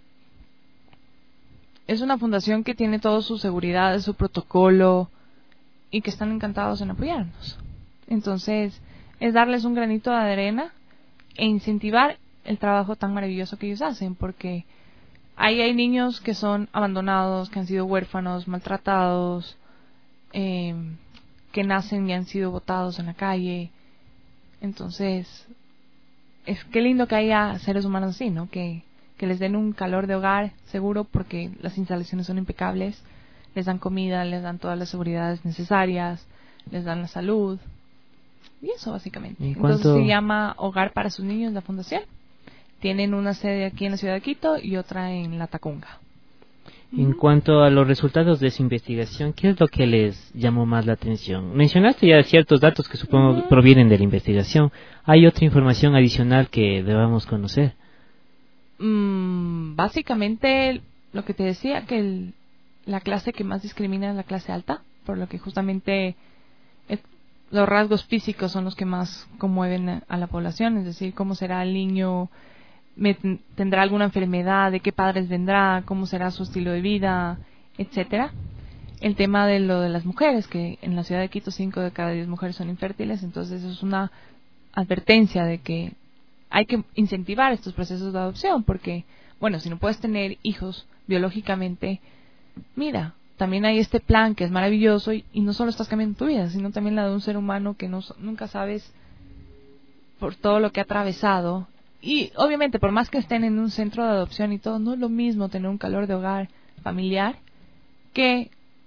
es una fundación que tiene toda su seguridad, su protocolo y que están encantados en apoyarnos. Entonces, es darles un granito de arena e incentivar el trabajo tan maravilloso que ellos hacen, porque ahí hay niños que son abandonados, que han sido huérfanos, maltratados, eh, que nacen y han sido botados en la calle. Entonces, es qué lindo que haya seres humanos así, ¿no? Que, que les den un calor de hogar seguro, porque las instalaciones son impecables, les dan comida, les dan todas las seguridades necesarias, les dan la salud, y eso básicamente. Entonces se llama Hogar para sus Niños, la fundación. Tienen una sede aquí en la ciudad de Quito y otra en La Tacunga. En cuanto a los resultados de su investigación, ¿qué es lo que les llamó más la atención? Mencionaste ya ciertos datos que supongo uh-huh. provienen de la investigación. ¿Hay otra información adicional que debamos conocer? Mm, básicamente, lo que te decía, que el, la clase que más discrimina es la clase alta, por lo que justamente es, los rasgos físicos son los que más conmueven a, a la población, es decir, cómo será el niño, me, tendrá alguna enfermedad, de qué padres vendrá, cómo será su estilo de vida, etcétera. El tema de lo de las mujeres, que en la ciudad de Quito cinco de cada diez mujeres son infértiles, entonces eso es una advertencia de que hay que incentivar estos procesos de adopción, porque, bueno, si no puedes tener hijos biológicamente, mira, también hay este plan que es maravilloso y, y no solo estás cambiando tu vida, sino también la de un ser humano que no, nunca sabes por todo lo que ha atravesado. Y obviamente, por más que estén en un centro de adopción y todo, no es lo mismo tener un calor de hogar familiar que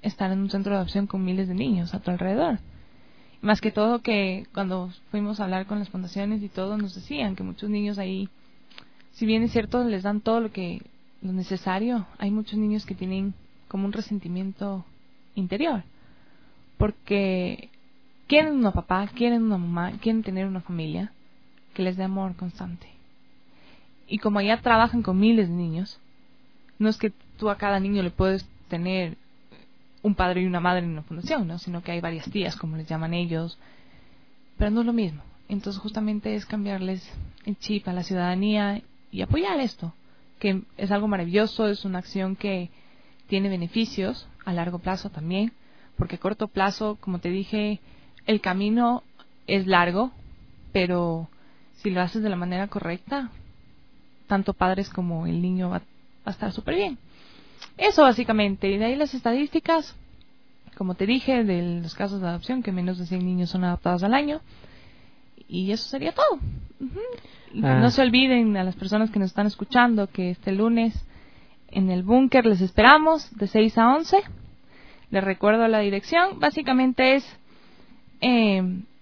estar en un centro de adopción con miles de niños a tu alrededor. Más que todo que cuando fuimos a hablar con las fundaciones y todo, nos decían que muchos niños ahí, si bien es cierto, les dan todo lo que lo necesario, hay muchos niños que tienen como un resentimiento interior. Porque quieren una papá, quieren una mamá, quieren tener una familia que les dé amor constante. Y como allá trabajan con miles de niños, no es que tú a cada niño le puedes tener un padre y una madre en una fundación, ¿no? Sino que hay varias tías, como les llaman ellos, pero no es lo mismo. Entonces justamente es cambiarles el chip a la ciudadanía y apoyar esto, que es algo maravilloso, es una acción que tiene beneficios a largo plazo también, porque a corto plazo, como te dije, el camino es largo, pero si lo haces de la manera correcta, tanto padres como el niño va, va a estar súper bien. Eso básicamente, y de ahí las estadísticas, como te dije, de los casos de adopción, que menos de cien niños son adoptados al año, y eso sería todo. Uh-huh. Ah. No se olviden a las personas que nos están escuchando que este lunes en el búnker les esperamos de seis a once. Les recuerdo la dirección, básicamente es eh,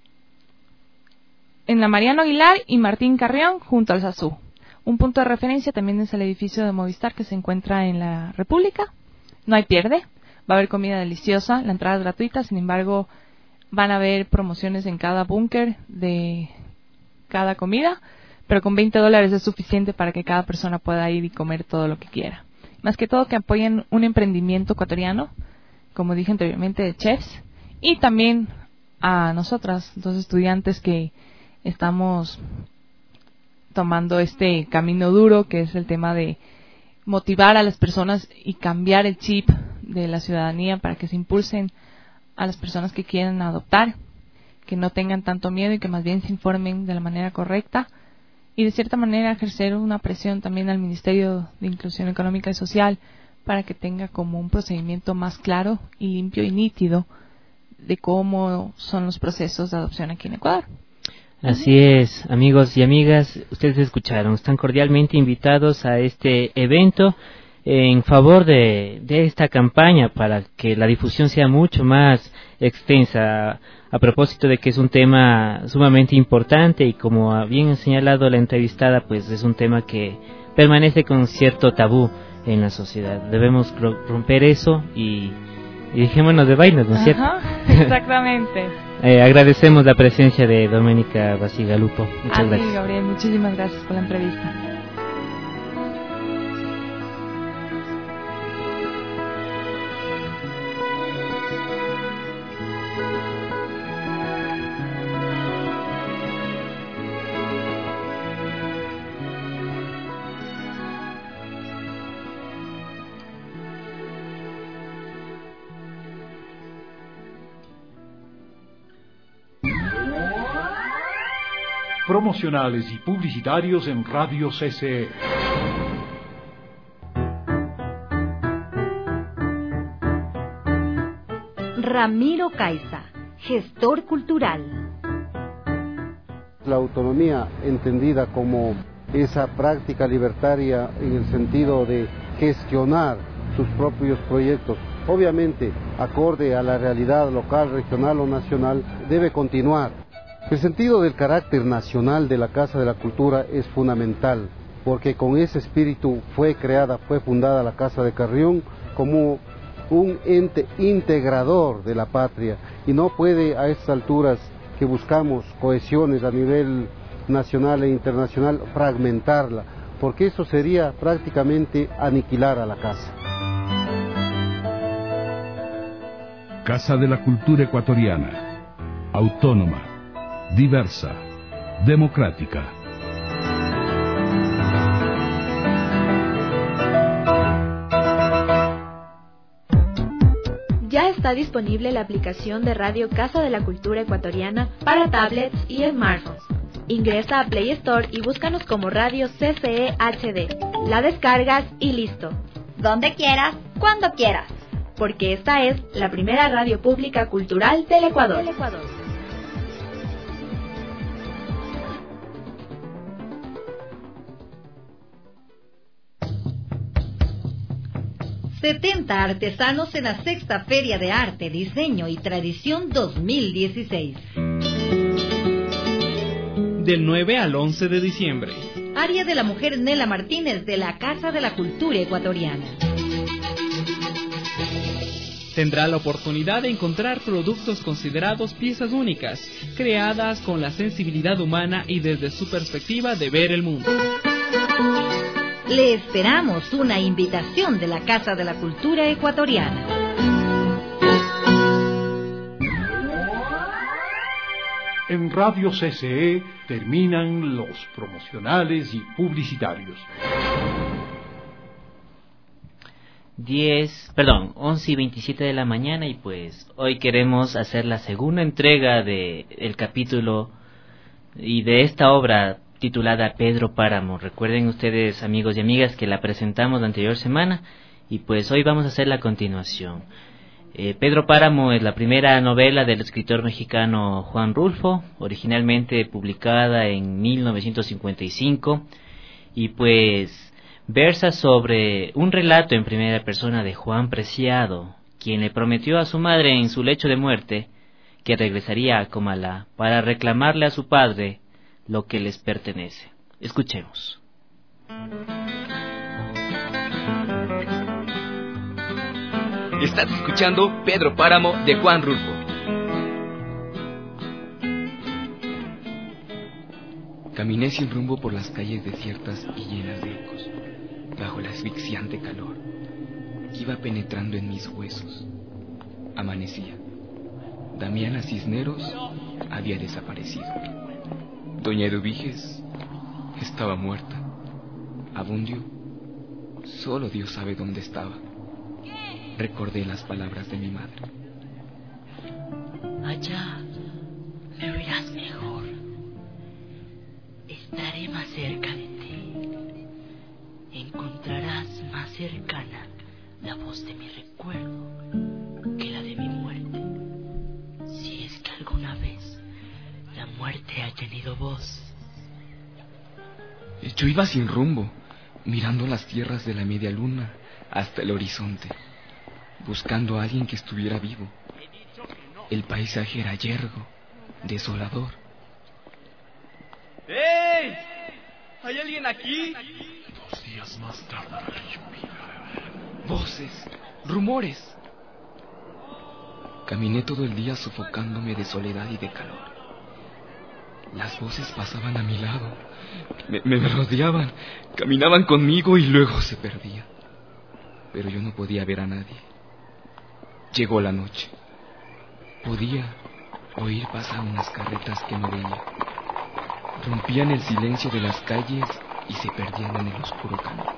en la Mariano Aguilar y Martín Carrión junto al Sazú. Un punto de referencia también es el edificio de Movistar que se encuentra en la República. No hay pierde, va a haber comida deliciosa, la entrada es gratuita, sin embargo van a haber promociones en cada búnker de cada comida, pero con veinte dólares es suficiente para que cada persona pueda ir y comer todo lo que quiera. Más que todo que apoyen un emprendimiento ecuatoriano, como dije anteriormente, de chefs, y también a nosotras, dos estudiantes que estamos tomando este camino duro, que es el tema de motivar a las personas y cambiar el chip de la ciudadanía para que se impulsen a las personas que quieren adoptar, que no tengan tanto miedo y que más bien se informen de la manera correcta, y de cierta manera ejercer una presión también al Ministerio de Inclusión Económica y Social para que tenga como un procedimiento más claro y limpio y nítido de cómo son los procesos de adopción aquí en Ecuador. Así es, amigos y amigas, ustedes escucharon, están cordialmente invitados a este evento en favor de, de esta campaña para que la difusión sea mucho más extensa, a propósito de que es un tema sumamente importante y como bien ha señalado la entrevistada, pues es un tema que permanece con cierto tabú en la sociedad. Debemos romper eso y, y dejémonos de vainas, ¿no es cierto? Ajá, exactamente. Eh, agradecemos la presencia de Doménica Basigalupo. Muchas a gracias. ti, Gabriel, muchísimas gracias por la entrevista. Promocionales y publicitarios en Radio C C E. Ramiro Caiza, gestor cultural. La autonomía entendida como esa práctica libertaria en el sentido de gestionar sus propios proyectos, obviamente acorde a la realidad local, regional o nacional, debe continuar. El sentido del carácter nacional de la Casa de la Cultura es fundamental, porque con ese espíritu fue creada, fue fundada la Casa de Carrión como un ente integrador de la patria, y no puede a estas alturas que buscamos cohesiones a nivel nacional e internacional fragmentarla, porque eso sería prácticamente aniquilar a la casa. Casa de la Cultura Ecuatoriana, autónoma, diversa, democrática. Ya está disponible la aplicación de Radio Casa de la Cultura Ecuatoriana para tablets y smartphones. Ingresa a Play Store y búscanos como Radio C C E H D. La descargas y listo. Donde quieras, cuando quieras. Porque esta es la primera radio pública cultural del Ecuador. Del Ecuador. setenta artesanos en la Sexta Feria de Arte, Diseño y Tradición dos mil dieciséis. Del nueve al once de diciembre. Área de la Mujer Nela Martínez de la Casa de la Cultura Ecuatoriana. Tendrá la oportunidad de encontrar productos considerados piezas únicas, creadas con la sensibilidad humana y desde su perspectiva de ver el mundo. Le esperamos, una invitación de la Casa de la Cultura Ecuatoriana. En Radio C C E terminan los promocionales y publicitarios. diez, perdón, once y veintisiete de la mañana, y pues hoy queremos hacer la segunda entrega de el capítulo y de esta obra titulada Pedro Páramo. Recuerden ustedes, amigos y amigas, que la presentamos la anterior semana y pues hoy vamos a hacer la continuación. Eh, Pedro Páramo es la primera novela del escritor mexicano Juan Rulfo, originalmente publicada en mil novecientos cincuenta y cinco, y pues versa sobre un relato en primera persona de Juan Preciado, quien le prometió a su madre en su lecho de muerte que regresaría a Comalá para reclamarle a su padre lo que les pertenece. Escuchemos. Estás escuchando Pedro Páramo de Juan Rulfo. Caminé sin rumbo por las calles desiertas y llenas de ecos, bajo el asfixiante calor que iba penetrando en mis huesos. Amanecía. Damiana Cisneros había desaparecido. Doña Eduviges estaba muerta. Abundio, solo Dios sabe dónde estaba. Recordé las palabras de mi madre. Allá me oirás mejor. Estaré más cerca de ti. Encontrarás más cercana la voz de mi recuerdo que la de mi muerte. Si es que alguna vez la muerte ha tenido voz. Yo iba sin rumbo, mirando las tierras de la media luna hasta el horizonte, buscando a alguien que estuviera vivo. El paisaje era yergo, desolador. ¡Ey! ¿Hay alguien aquí? Dos días más tarde, voces, rumores. Caminé todo el día sofocándome de soledad y de calor. Las voces pasaban a mi lado, me, me rodeaban, caminaban conmigo y luego se perdían. Pero yo no podía ver a nadie. Llegó la noche. Podía oír pasar unas carretas que no veía. Rompían el silencio de las calles y se perdían en el oscuro camino.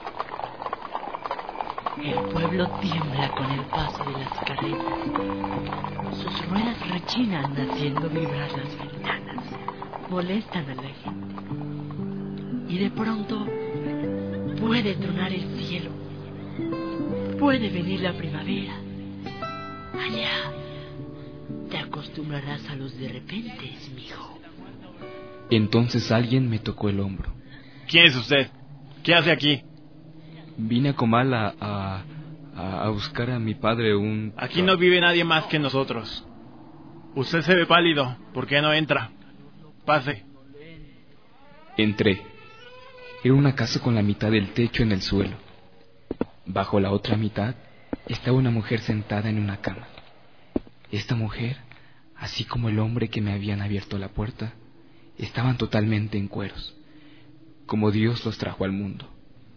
El pueblo tiembla con el paso de las carretas. Sus ruedas rechinan haciendo vibrar las ventanas. Molestan a la gente. Y de pronto puede tronar el cielo. Puede venir la primavera. Allá te acostumbrarás a los de repentes, mijo. Entonces alguien me tocó el hombro. ¿Quién es usted? ¿Qué hace aquí? Vine a Comala a, a, a buscar a mi padre un... Aquí no vive nadie más que nosotros. Usted se ve pálido. ¿Por qué no entra? Pase. Entré. Era una casa con la mitad del techo en el suelo. Bajo la otra mitad estaba una mujer sentada en una cama. Esta mujer, así como el hombre que me habían abierto la puerta, estaban totalmente en cueros, como Dios los trajo al mundo.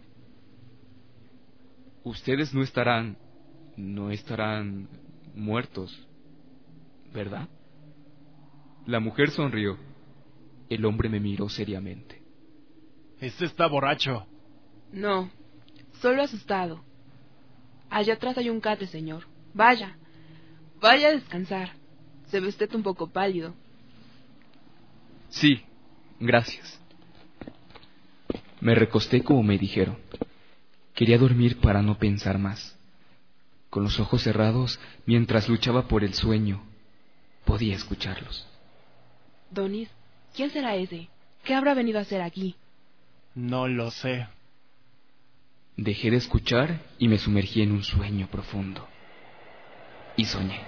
Ustedes no estarán, no estarán muertos, ¿verdad? La mujer sonrió. El hombre me miró seriamente. Este está borracho. No, solo asustado. Allá atrás hay un catre, señor. Vaya, vaya a descansar. Se ve usted un poco pálido. Sí, gracias. Me recosté como me dijeron. Quería dormir para no pensar más. Con los ojos cerrados, mientras luchaba por el sueño, podía escucharlos. Donis, ¿quién será ese? ¿Qué habrá venido a hacer aquí? No lo sé. Dejé de escuchar y me sumergí en un sueño profundo. Y soñé.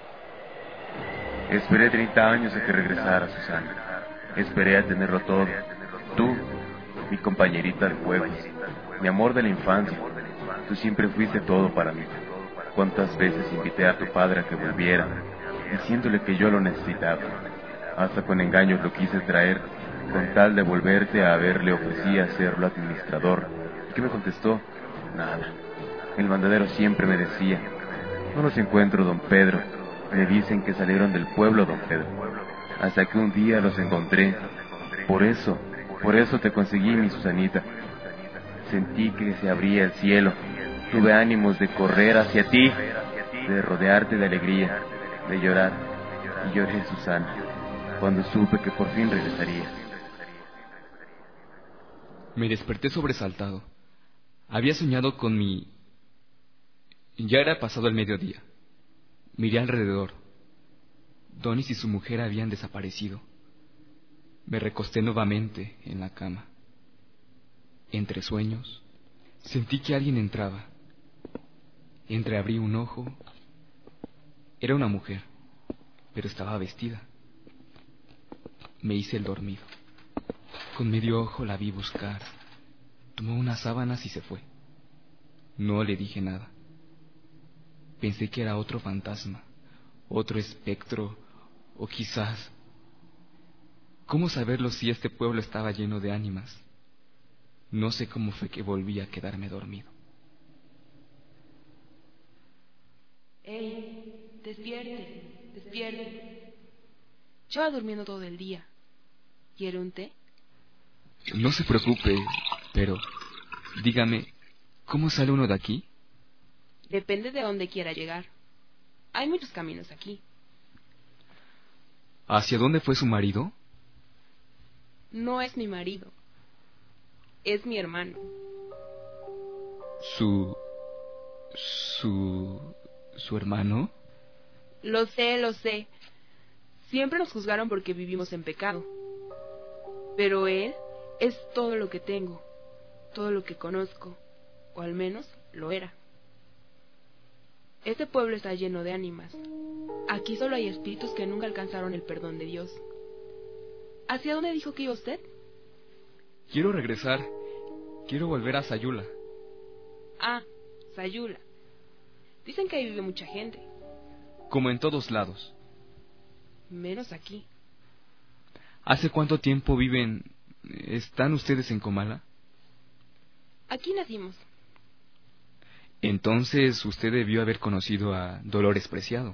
Esperé treinta años a que regresara Susana. Esperé a tenerlo todo. Tú, mi compañerita de juegos, mi amor de la infancia. Tú siempre fuiste todo para mí. Cuántas veces invité a tu padre a que volviera, diciéndole que yo lo necesitaba. Hasta con engaños lo quise traer, con tal de volverte a ver le ofrecí hacerlo administrador. ¿Y qué me contestó? Nada. El mandadero siempre me decía, no los encuentro, don Pedro. Me dicen que salieron del pueblo, don Pedro. Hasta que un día los encontré. Por eso, por eso te conseguí, mi Susanita. Sentí que se abría el cielo. Tuve ánimos de correr hacia ti, de rodearte de alegría, de llorar. Y lloré, Susana, cuando supe que por fin regresaría. Me desperté sobresaltado. Había soñado con mi... Ya era pasado el mediodía. Miré alrededor. Donis y su mujer habían desaparecido. Me recosté nuevamente en la cama. Entre sueños, sentí que alguien entraba. Entreabrí un ojo. Era una mujer, pero estaba vestida. Me hice el dormido. Con medio ojo la vi buscar. Tomó unas sábanas y se fue. No le dije nada. Pensé que era otro fantasma, otro espectro, o quizás... ¿Cómo saberlo si este pueblo estaba lleno de ánimas? No sé cómo fue que volví a quedarme dormido. ¡Ey! Despierte, despierte. Lleva durmiendo todo el día. ¿Quiere un té? No se preocupe, pero... Dígame, ¿cómo sale uno de aquí? Depende de dónde quiera llegar. Hay muchos caminos aquí. ¿Hacia dónde fue su marido? No es mi marido. Es mi hermano. ¿Su... su... su hermano? Lo sé, lo sé. Siempre nos juzgaron porque vivimos en pecado. Pero él es todo lo que tengo, todo lo que conozco, o al menos lo era. Este pueblo está lleno de ánimas. Aquí solo hay espíritus que nunca alcanzaron el perdón de Dios. ¿Hacia dónde dijo que iba usted? Quiero regresar. Quiero volver a Sayula. Ah, Sayula. Dicen que ahí vive mucha gente. Como en todos lados. Menos aquí. ¿Hace cuánto tiempo viven... ¿Están ustedes en Comala? Aquí nacimos. Entonces usted debió haber conocido a Dolores Preciado.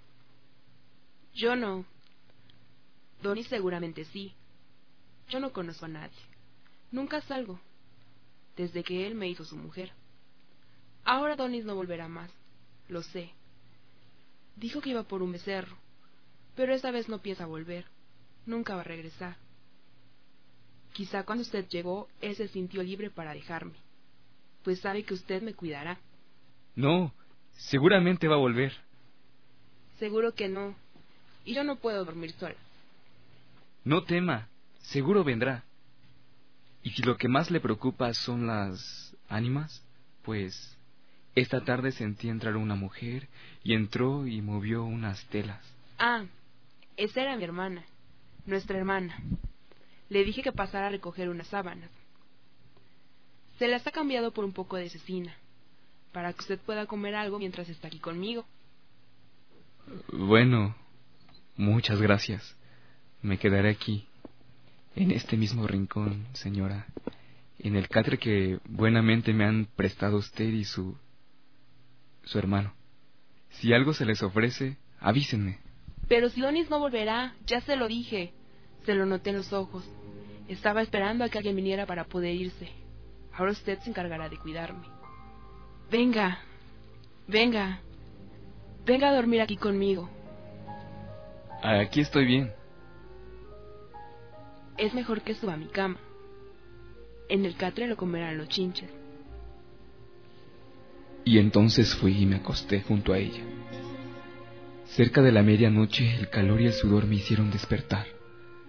Yo no. Donis seguramente sí. Yo no conozco a nadie. Nunca salgo. Desde que él me hizo su mujer. Ahora Donis no volverá más. Lo sé. Dijo que iba por un becerro. Pero esta vez no piensa volver. Nunca va a regresar. Quizá cuando usted llegó, él se sintió libre para dejarme. Pues sabe que usted me cuidará. No, seguramente va a volver. Seguro que no. Y yo no puedo dormir sola. No tema, seguro vendrá. Y si lo que más le preocupa son las ánimas, pues esta tarde sentí entrar una mujer y entró y movió unas telas. Ah, esa era mi hermana, nuestra hermana. Le dije que pasara a recoger unas sábanas. Se las ha cambiado por un poco de cecina, para que usted pueda comer algo mientras está aquí conmigo. Bueno, muchas gracias. Me quedaré aquí, en este mismo rincón, señora, en el catre que buenamente me han prestado usted y su... su hermano. Si algo se les ofrece, avísenme. Pero si Donis no volverá, ya se lo dije. Se lo noté en los ojos. Estaba esperando a que alguien viniera para poder irse. Ahora usted se encargará de cuidarme. Venga, venga, venga a dormir aquí conmigo. Aquí estoy bien. Es mejor que suba a mi cama. En el catre lo comerán los chinches. Y entonces fui y me acosté junto a ella. Cerca de la medianoche el calor y el sudor me hicieron despertar.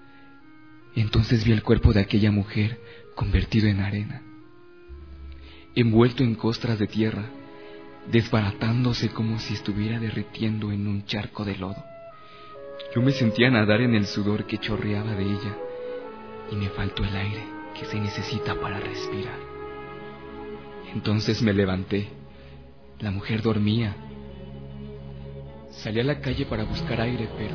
Entonces vi el cuerpo de aquella mujer convertido en arena. envuelto en costras de tierra, desbaratándose como si estuviera derritiendo en un charco de lodo. Yo me sentía nadar en el sudor que chorreaba de ella y me faltó el aire que se necesita para respirar. Entonces me levanté. La mujer dormía. Salí a la calle para buscar aire, pero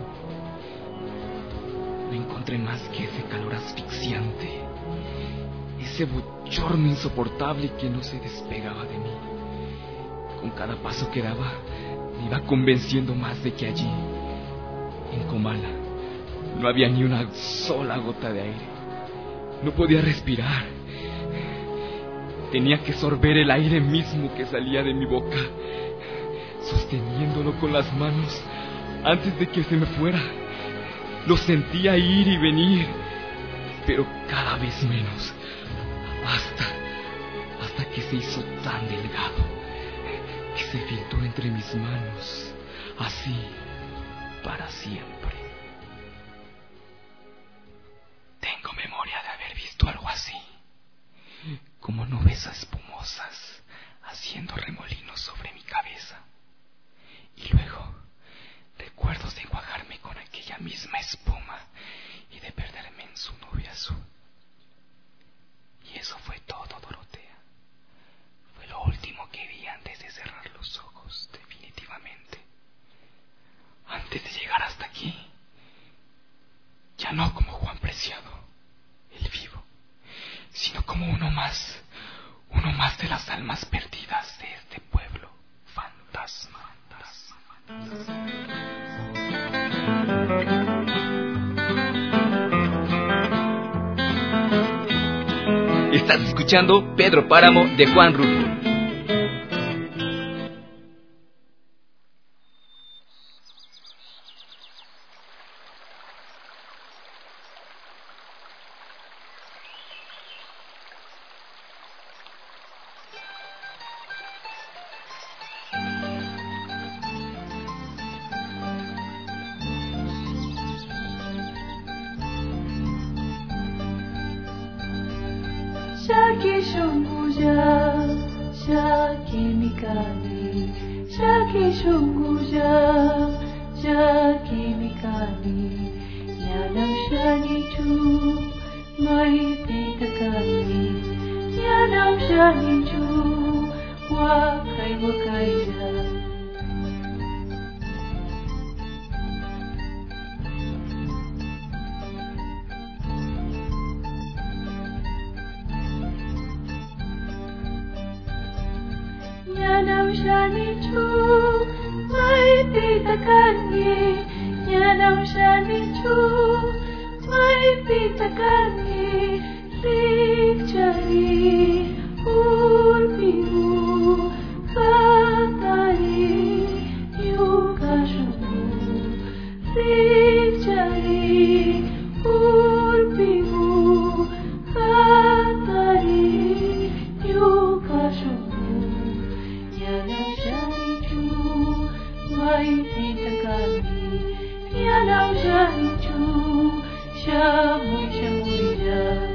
no encontré más que ese calor asfixiante, ese bochorno insoportable que no se despegaba de mí. Con cada paso que daba, me iba convenciendo más de que allí, en Comala, no había ni una sola gota de aire. No podía respirar. Tenía que sorber el aire mismo que salía de mi boca, sosteniéndolo con las manos antes de que se me fuera. Lo sentía ir y venir, pero cada vez menos, hasta, hasta que se hizo tan delgado que se filtró entre mis manos, así para siempre. Tengo memoria de haber visto algo así, como nubes espumosas haciendo remolinos sobre mi cabeza, y luego recuerdos de enjuagarme con aquella misma espuma y de perderme en su nube azul. Y eso fue todo, Dorotea. Fue lo último que vi antes de cerrar los ojos definitivamente. Antes de llegar hasta aquí, ya no como Juan Preciado, el vivo, sino como uno más, uno más de las almas perdidas de este pueblo fantasma. Estás escuchando Pedro Páramo de Juan Rulfo. Shaki shunguja, shaki mikali, shaki shunguja, shaki mikali, yana shani chu, mai pitakali, yana shani chu, wakai wakaida. Yanam shani chu, mai pitakani. Yanam shani chu, mai pitakani. Rikchari, urbiu, katari, yukashumu. Rikchari, urbiu, katari, yukashumu. Yanam shani chu, mai pitakani. Yanam shani chu, shamui shamuida.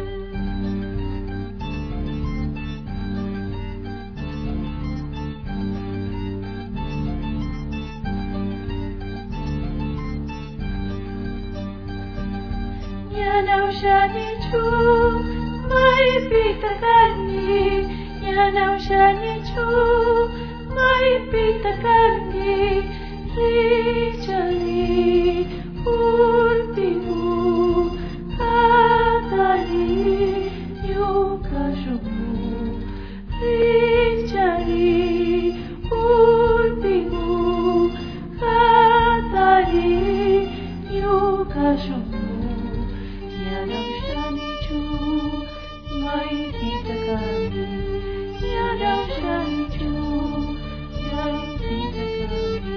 Yanam shani chu, mai pitakani. Yanam shani chu, mai pitakani. Rikchari, urbiu, katari, yukashumu. Rikchari, urbiu, katari, yukashumu. Yanam shani chu, mai pitakani. Yanam shani chu, mai pitakani.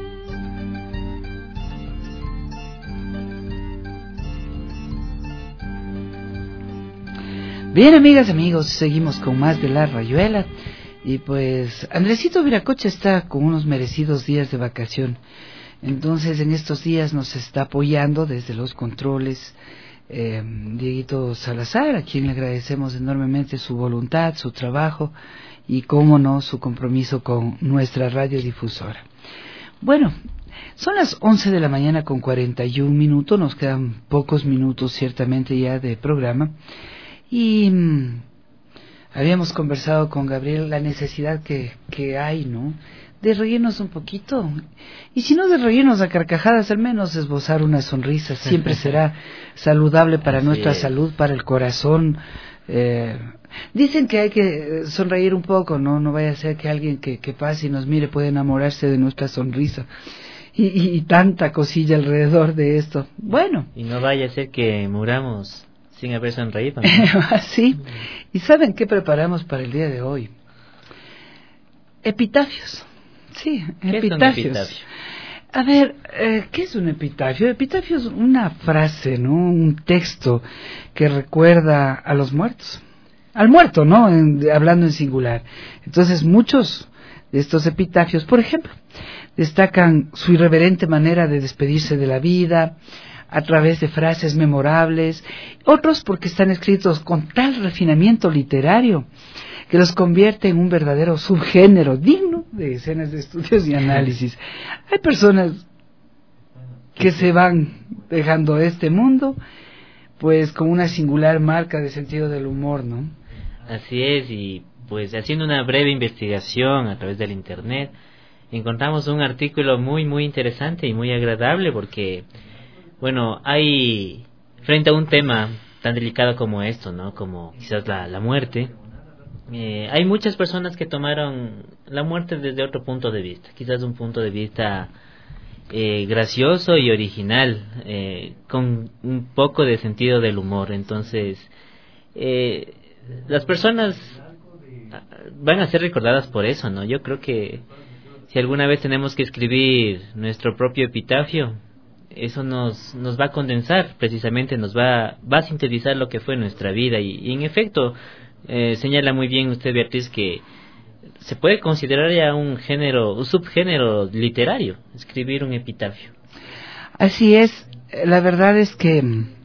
Bien, amigas, amigos, seguimos con más de La Rayuela. Y pues Andresito Viracocha está con unos merecidos días de vacación. Entonces en estos días nos está apoyando desde los controles eh, Dieguito Salazar, a quien le agradecemos enormemente su voluntad, su trabajo y, cómo no, su compromiso con nuestra radiodifusora. Bueno, son las once de la mañana con cuarenta y un minutos, nos quedan pocos minutos ciertamente ya de programa, y mmm, habíamos conversado con Gabriel la necesidad que, que hay, ¿no?, de reírnos un poquito, y si no de reírnos a carcajadas, al menos esbozar una sonrisa, siempre será saludable para Así nuestra es. salud, para el corazón. Eh, dicen que hay que sonreír un poco, no no vaya a ser que alguien que, que pase y nos mire pueda enamorarse de nuestra sonrisa, y, y, y tanta cosilla alrededor de esto. Bueno. Y no vaya a ser que muramos sin haber sonreído, ¿no? Sí. ¿Y saben qué preparamos para el día de hoy? Epitafios. Sí, ¿Qué epitafios. es un epitafio? A ver, eh, ¿qué es un epitafio? Epitafio es una frase, ¿no? Un texto que recuerda a los muertos. Al muerto, ¿no? En, de, hablando en singular. Entonces, muchos de estos epitafios, por ejemplo, destacan su irreverente manera de despedirse de la vida a través de frases memorables, otros porque están escritos con tal refinamiento literario que los convierte en un verdadero subgénero digno de escenas de estudios y análisis. Hay personas que se van dejando este mundo pues con una singular marca de sentido del humor, ¿no? Así es, y pues haciendo una breve investigación a través del internet encontramos un artículo muy muy interesante y muy agradable, porque bueno, hay frente a un tema tan delicado como esto, ¿no?, como quizás la, la muerte, eh, hay muchas personas que tomaron la muerte desde otro punto de vista, quizás un punto de vista eh, gracioso y original, eh, con un poco de sentido del humor. Entonces, eh, las personas van a ser recordadas por eso, ¿no? Yo creo que si alguna vez tenemos que escribir nuestro propio epitafio, eso nos nos va a condensar, precisamente nos va va a sintetizar lo que fue nuestra vida, y, y en efecto eh, señala muy bien usted, Beatriz, que se puede considerar ya un género, un subgénero literario, escribir un epitafio. Así es. La verdad es que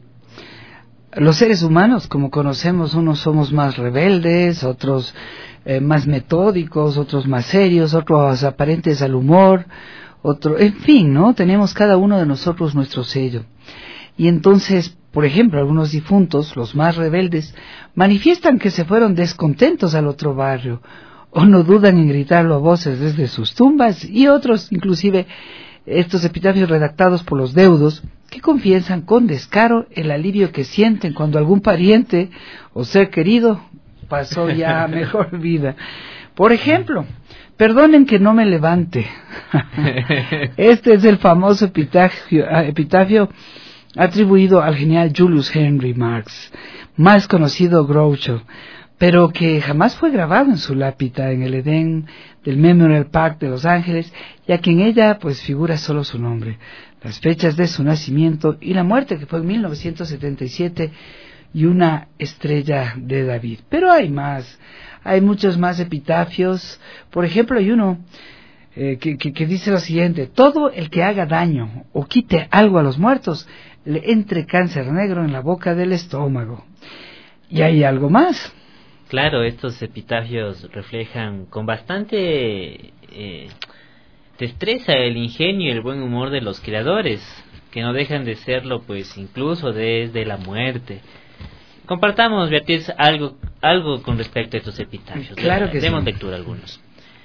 los seres humanos, como conocemos, unos somos más rebeldes, otros eh, más metódicos, otros más serios, otros aparentes al humor, otro, en fin, ¿no? Tenemos cada uno de nosotros nuestro sello. Y entonces, por ejemplo, algunos difuntos, los más rebeldes, manifiestan que se fueron descontentos al otro barrio, o no dudan en gritarlo a voces desde sus tumbas, y otros, inclusive, estos epitafios redactados por los deudos, que confiesan con descaro el alivio que sienten cuando algún pariente o ser querido pasó ya a mejor vida. Por ejemplo, perdonen que no me levante. Este es el famoso epitafio, epitafio atribuido al genial Julius Henry Marx, más conocido Groucho, pero que jamás fue grabado en su lápida en el Edén del Memorial Park de Los Ángeles, ya que en ella pues figura solo su nombre, las fechas de su nacimiento y la muerte, que fue en mil novecientos setenta y siete, y una estrella de David. Pero hay más, hay muchos más epitafios. Por ejemplo, hay uno eh, que, que, que dice lo siguiente: todo el que haga daño o quite algo a los muertos, le entre cáncer negro en la boca del estómago. Y hay algo más. Claro, estos epitafios reflejan con bastante eh, destreza el ingenio y el buen humor de los creadores, que no dejan de serlo pues incluso desde la muerte. Compartamos, Beatriz, algo algo con respecto a estos epitafios. Claro que sí. Demos lectura a algunos.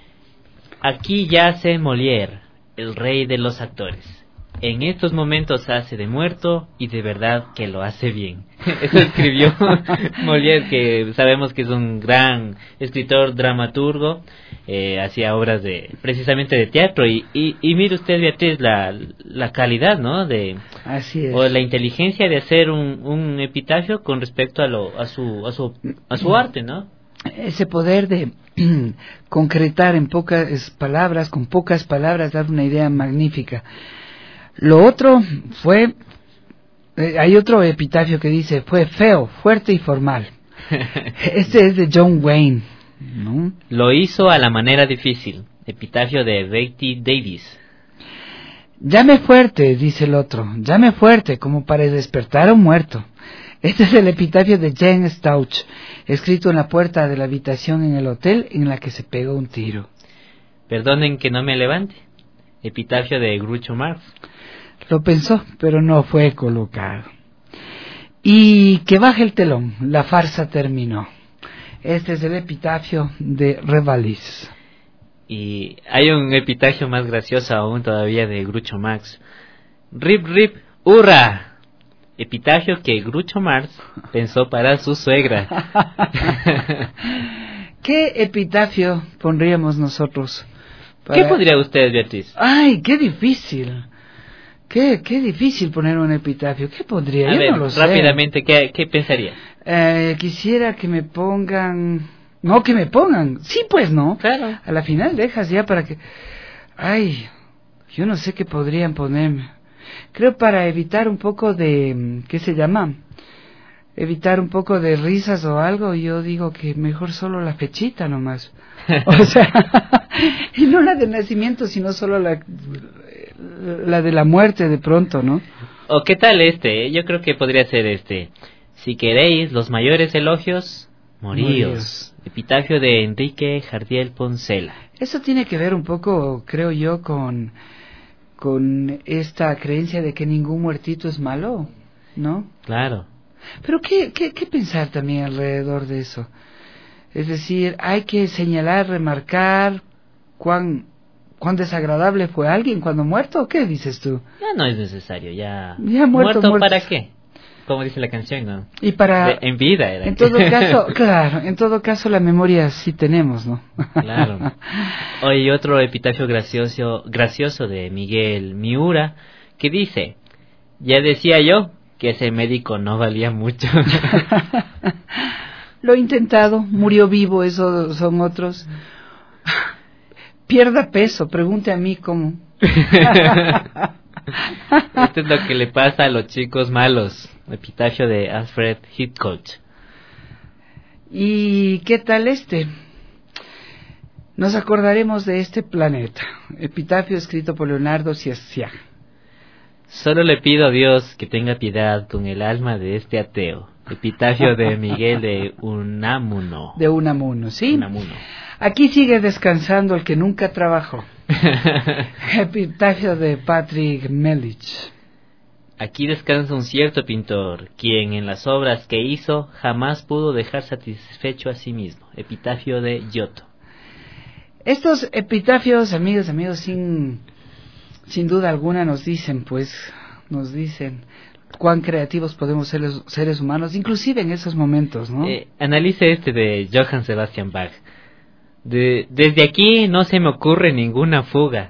Aquí yace Molière, el rey de los actores. En estos momentos hace de muerto y de verdad que lo hace bien. Eso escribió Molière, que sabemos que es un gran escritor, dramaturgo, eh, hacía obras de precisamente de teatro, y, y, y mire usted, Beatriz, la, la calidad, ¿no? De, Así es. O la inteligencia de hacer un, un epitafio con respecto a, lo, a, su, a, su, a su arte, ¿no? Ese poder de concretar en pocas palabras, con pocas palabras, dar una idea magnífica. Lo otro fue, eh, hay otro epitafio que dice, fue feo, fuerte y formal. Este es de John Wayne, ¿no? Lo hizo a la manera difícil, epitafio de Betty Davis. Llame fuerte, dice el otro, llame fuerte, como para despertar a un muerto. Este es el epitafio de Jane Stauch, escrito en la puerta de la habitación en el hotel en la que se pegó un tiro. Perdonen que no me levante. Epitafio de Groucho Marx. Lo pensó, pero no fue colocado. Y que baje el telón, la farsa terminó. Este es el epitafio de Revalis. Y hay un epitafio más gracioso aún todavía de Groucho Marx. Rip, rip, hurra. Epitafio que Groucho Marx pensó para su suegra. ¿Qué epitafio pondríamos nosotros? Para... ¿Qué pondría usted, Beatriz? Ay, qué difícil. Qué, qué difícil poner un epitafio. ¿Qué pondría? A Yo ver, no lo sé. rápidamente, ¿qué, qué pensaría? Eh, quisiera que me pongan... No, que me pongan. Sí, pues, ¿no? Claro. A la final dejas ya para que... Ay, yo no sé qué podrían ponerme. Creo para evitar un poco de... ¿Qué se llama? Evitar un poco de risas o algo, yo digo que mejor solo la fechita nomás. O sea, y no la de nacimiento, sino solo la, la de la muerte de pronto, ¿no? ¿O qué tal este? Yo creo que podría ser este. Si queréis los mayores elogios, moríos. moríos. Epitafio de Enrique Jardiel Poncela. Eso tiene que ver un poco, creo yo, con... con esta creencia de que ningún muertito es malo, ¿no? Claro. Pero ¿qué, qué, qué pensar también alrededor de eso? Es decir, hay que señalar, remarcar cuán, cuán desagradable fue alguien cuando muerto, ¿o qué dices tú? Ya no es necesario, ya... Ya muerto, ¿Muerto muerto. para qué? Como dice la canción, ¿no? Y para... De, en vida era. En todo caso, claro, en todo caso la memoria sí tenemos, ¿no? Claro. Oye, otro epitafio gracioso, gracioso de Miguel Miura, que dice, ya decía yo que ese médico no valía mucho. Lo he intentado, murió vivo, esos son otros. Pierda peso, pregunte a mí cómo. Esto es lo que le pasa a los chicos malos. Epitafio de Alfred Hitchcock. ¿Y qué tal este? Nos acordaremos de este planeta. Epitafio escrito por Leonardo Sciascia. Solo le pido a Dios que tenga piedad con el alma de este ateo. Epitafio de Miguel de Unamuno. De Unamuno, ¿sí? Unamuno. Aquí sigue descansando el que nunca trabajó. Epitafio de Patrick Melich. Aquí descansa un cierto pintor, quien en las obras que hizo jamás pudo dejar satisfecho a sí mismo. Epitafio de Giotto. Estos epitafios, amigos, amigos, sin, sin duda alguna nos dicen, pues, nos dicen cuán creativos podemos ser los seres humanos, inclusive en esos momentos, ¿no? Eh, analice este de Johann Sebastian Bach. De, desde aquí no se me ocurre ninguna fuga.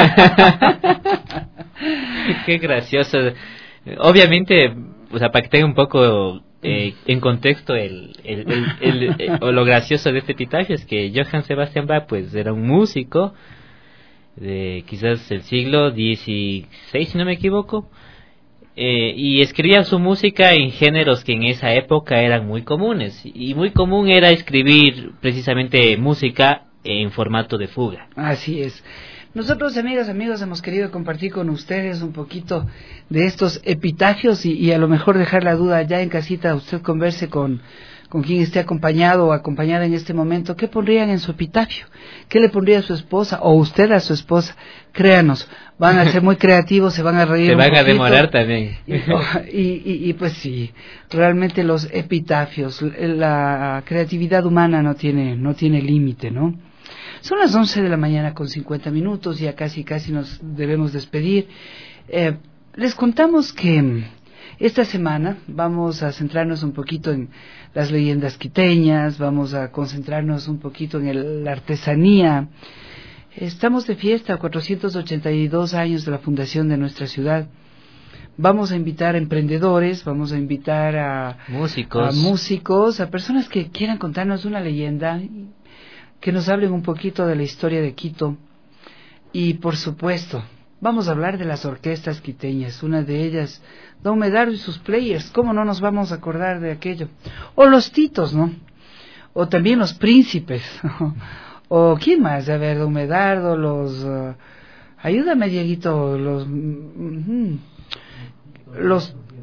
Qué gracioso. Obviamente, o sea, para que tenga un poco eh, en contexto el, el, el, el, el, o lo gracioso de este epitafio es que Johann Sebastian Bach pues era un músico de quizás el siglo dieciséis, si no me equivoco, eh, y escribía su música en géneros que en esa época eran muy comunes, y muy común era escribir precisamente música en formato de fuga. Así es. Nosotros, amigas, amigos, hemos querido compartir con ustedes un poquito de estos epitafios y, y a lo mejor dejar la duda ya en casita. Usted converse con, con quien esté acompañado o acompañada en este momento. ¿Qué pondrían en su epitafio? ¿Qué le pondría a su esposa o usted a su esposa? Créanos, van a ser muy creativos, se van a reír se un van poquito. a demorar también. Y, y, y, y pues sí, realmente los epitafios, la creatividad humana no tiene, no tiene límite, ¿no? Son las once de la mañana con cincuenta minutos, ya casi casi nos debemos despedir. Eh, les contamos que esta semana vamos a centrarnos un poquito en las leyendas quiteñas, vamos a concentrarnos un poquito en el, la artesanía. Estamos de fiesta, cuatrocientos ochenta y dos años de la fundación de nuestra ciudad. Vamos a invitar a emprendedores, vamos a invitar a músicos, a, músicos, a personas que quieran contarnos una leyenda, que nos hablen un poquito de la historia de Quito. Y por supuesto, vamos a hablar de las orquestas quiteñas, una de ellas, Don Medardo y sus players. ¿Cómo no nos vamos a acordar de aquello? O los Titos, ¿no? O también los Príncipes. O ¿quién más? A ver, Don Medardo, los... Uh, ayúdame, Dieguito, los... Uh, los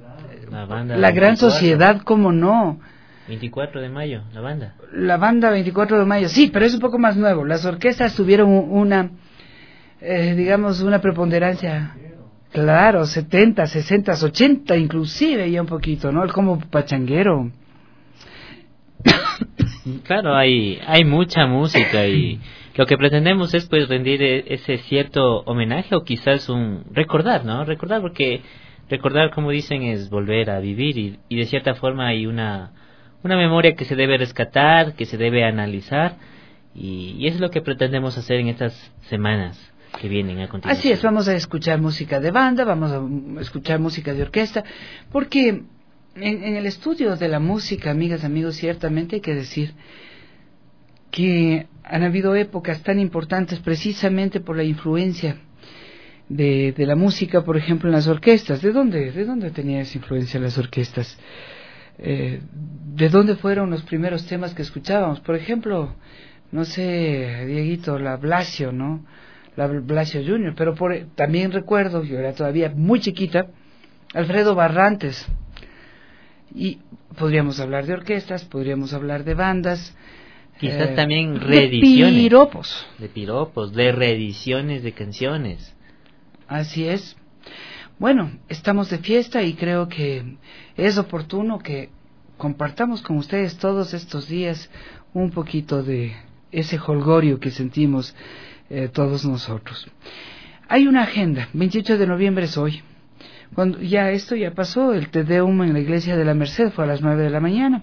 La banda La Gran veinticuatro. Sociedad, ¿cómo no? veinticuatro de mayo, la banda. La banda veinticuatro de mayo, sí, pero es un poco más nuevo. Las orquestas tuvieron una, eh, digamos, una preponderancia, claro, setenta, sesenta, ochenta inclusive, ya un poquito, ¿no? Como pachanguero. Claro, hay hay mucha música y lo que pretendemos es pues rendir ese cierto homenaje o quizás un recordar, ¿no? Recordar porque recordar, como dicen, es volver a vivir y, y de cierta forma hay una una memoria que se debe rescatar, que se debe analizar y, y es lo que pretendemos hacer en estas semanas que vienen a continuación. Así es, vamos a escuchar música de banda, vamos a escuchar música de orquesta, porque en, en el estudio de la música, amigas, amigos, ciertamente hay que decir que han habido épocas tan importantes precisamente por la influencia de, de la música, por ejemplo, en las orquestas. ¿De dónde, de dónde tenía esa influencia las orquestas? Eh, ¿De dónde fueron los primeros temas que escuchábamos? Por ejemplo, no sé, Dieguito, la Blasio, ¿no? La Blasio junior, pero por, también recuerdo, yo era todavía muy chiquita, Alfredo Barrantes. Y podríamos hablar de orquestas, podríamos hablar de bandas. Quizás eh, también reediciones. De piropos. De piropos, de reediciones de canciones. Así es. Bueno, estamos de fiesta y creo que es oportuno que compartamos con ustedes todos estos días un poquito de ese jolgorio que sentimos eh, todos nosotros. Hay una agenda, veintiocho de noviembre es hoy. Cuando ya esto ya pasó, el Te Deum en la iglesia de la Merced fue a las nueve de la mañana.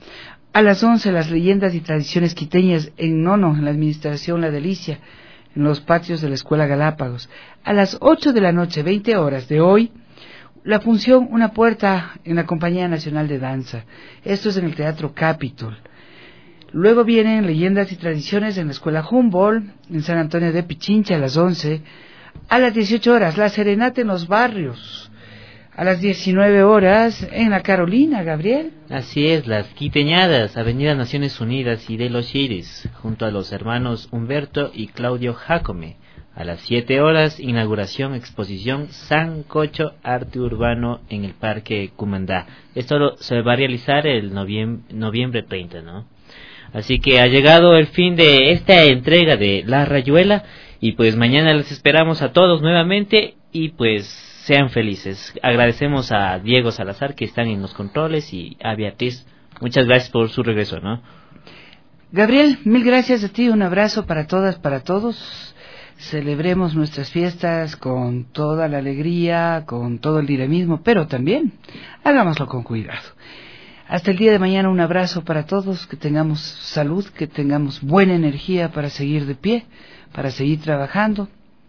A las once, las leyendas y tradiciones quiteñas en Nono, en la administración La Delicia, en los patios de la Escuela Galápagos. A las ocho de la noche, veinte horas de hoy, la función Una Puerta en la Compañía Nacional de Danza. Esto es en el Teatro Capitol. Luego vienen leyendas y tradiciones en la Escuela Humboldt, en San Antonio de Pichincha, a las once. A las dieciocho horas, la serenata en los barrios. A las diecinueve horas, en la Carolina, Gabriel. Así es, las Quiteñadas, Avenida Naciones Unidas y de los Iris, junto a los hermanos Humberto y Claudio Jacome. A las siete horas, inauguración, exposición Sancocho Arte Urbano en el Parque Cumandá. Esto lo, se va a realizar el noviembre, noviembre treinta, ¿no? Así que ha llegado el fin de esta entrega de La Rayuela y pues mañana les esperamos a todos nuevamente y pues sean felices. Agradecemos a Diego Salazar que están en los controles y a Beatriz. Muchas gracias por su regreso, ¿no? Gabriel, mil gracias a ti, un abrazo para todas, para todos. Celebremos nuestras fiestas con toda la alegría, con todo el dinamismo, pero también hagámoslo con cuidado. Hasta el día de mañana un abrazo para todos, que tengamos salud, que tengamos buena energía para seguir de pie, para seguir trabajando,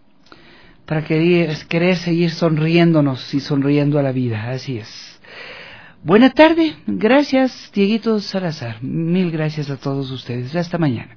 para querer, querer seguir sonriéndonos y sonriendo a la vida, así es. Buena tarde, gracias Dieguito Salazar, mil gracias a todos ustedes, hasta mañana.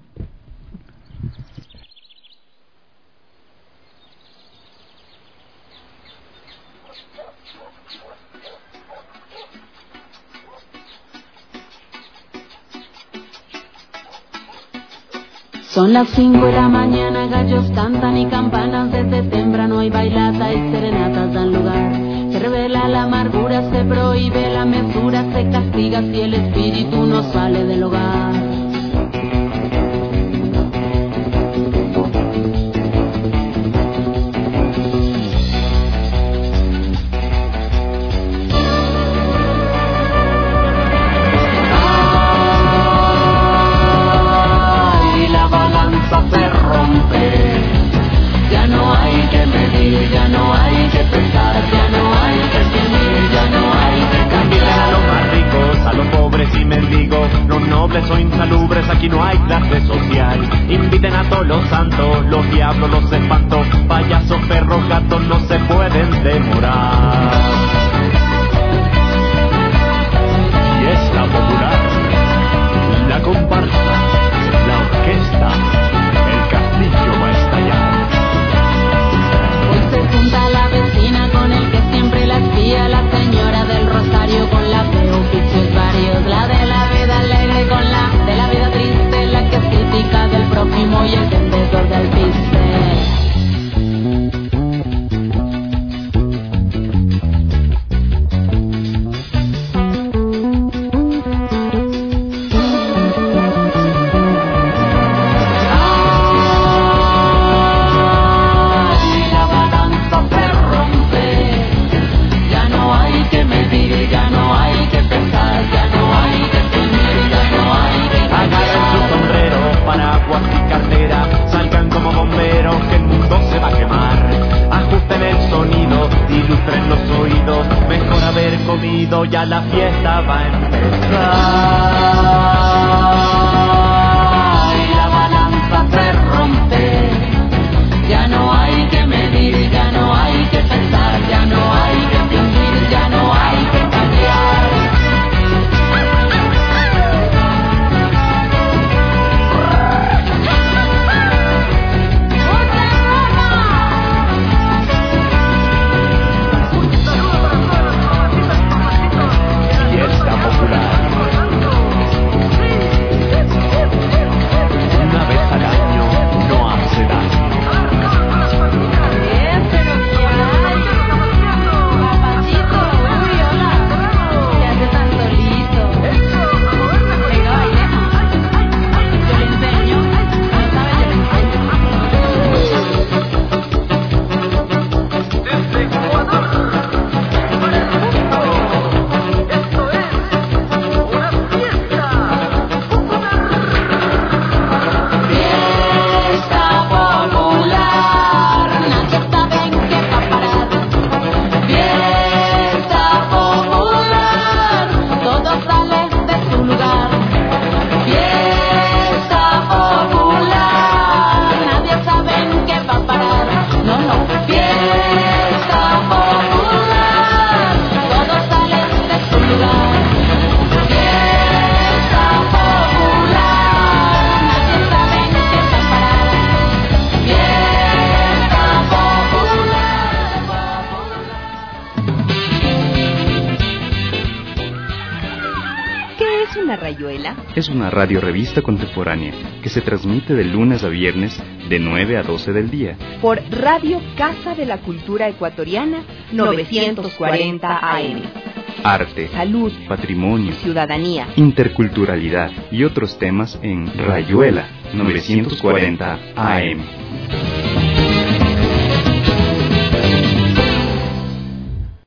Son las cinco de la mañana, gallos cantan y campanas desde temprano hay bailata y serenatas dan lugar. Se revela la amargura, se prohíbe la mesura, se castiga si el espíritu no sale del hogar. Ya no hay que medir, ya no hay que pensar, ya no hay que gemir, ya no hay que cambiar. A los más ricos, a los pobres y mendigos, los nobles o insalubres, aquí no hay clase social. Inviten a todos los santos, los diablos, los espantos, payasos, perros, gatos, no se pueden demorar. Fiesta popular, la comparsa, la orquesta, el castillo va a estallar. Hoy se junta la vecina con el que siempre la espía, la señora del rosario con la feo pichos varios, la de la vida alegre con la de la vida triste, la que es crítica del prójimo y el vendedor del piste. cuando ya la fiesta va a empezar. Y la balanza se rompe, ya no hay que medir, ya no hay que pensar, ya no hay que fingir, ya no hay que cambiar. Fiesta popular. Una vez al año no hace daño. Bien, pero ¿qué hay? Papacito, uy, hola. ¿Qué hace tan solito? Venga, baile. Yo le enseño. No sabe, yo le Fiesta popular, nadie sabe en qué va a parar. Fiesta popular, todo sale de su lugar. Fiesta popular, nadie sabe en qué va a parar. No, no, fiesta popular, todo sale de su lugar. Fiesta popular, nadie sabe en qué va a parar. Fiesta ¿Qué es una rayuela? Es una radiorevista contemporánea que se transmite de lunes a viernes de nueve a doce del día. Por Radio Casa de la Cultura Ecuatoriana, novecientos cuarenta A M. Arte, Salud, patrimonio, ciudadanía. interculturalidad y otros temas en Rayuela novecientos cuarenta A M.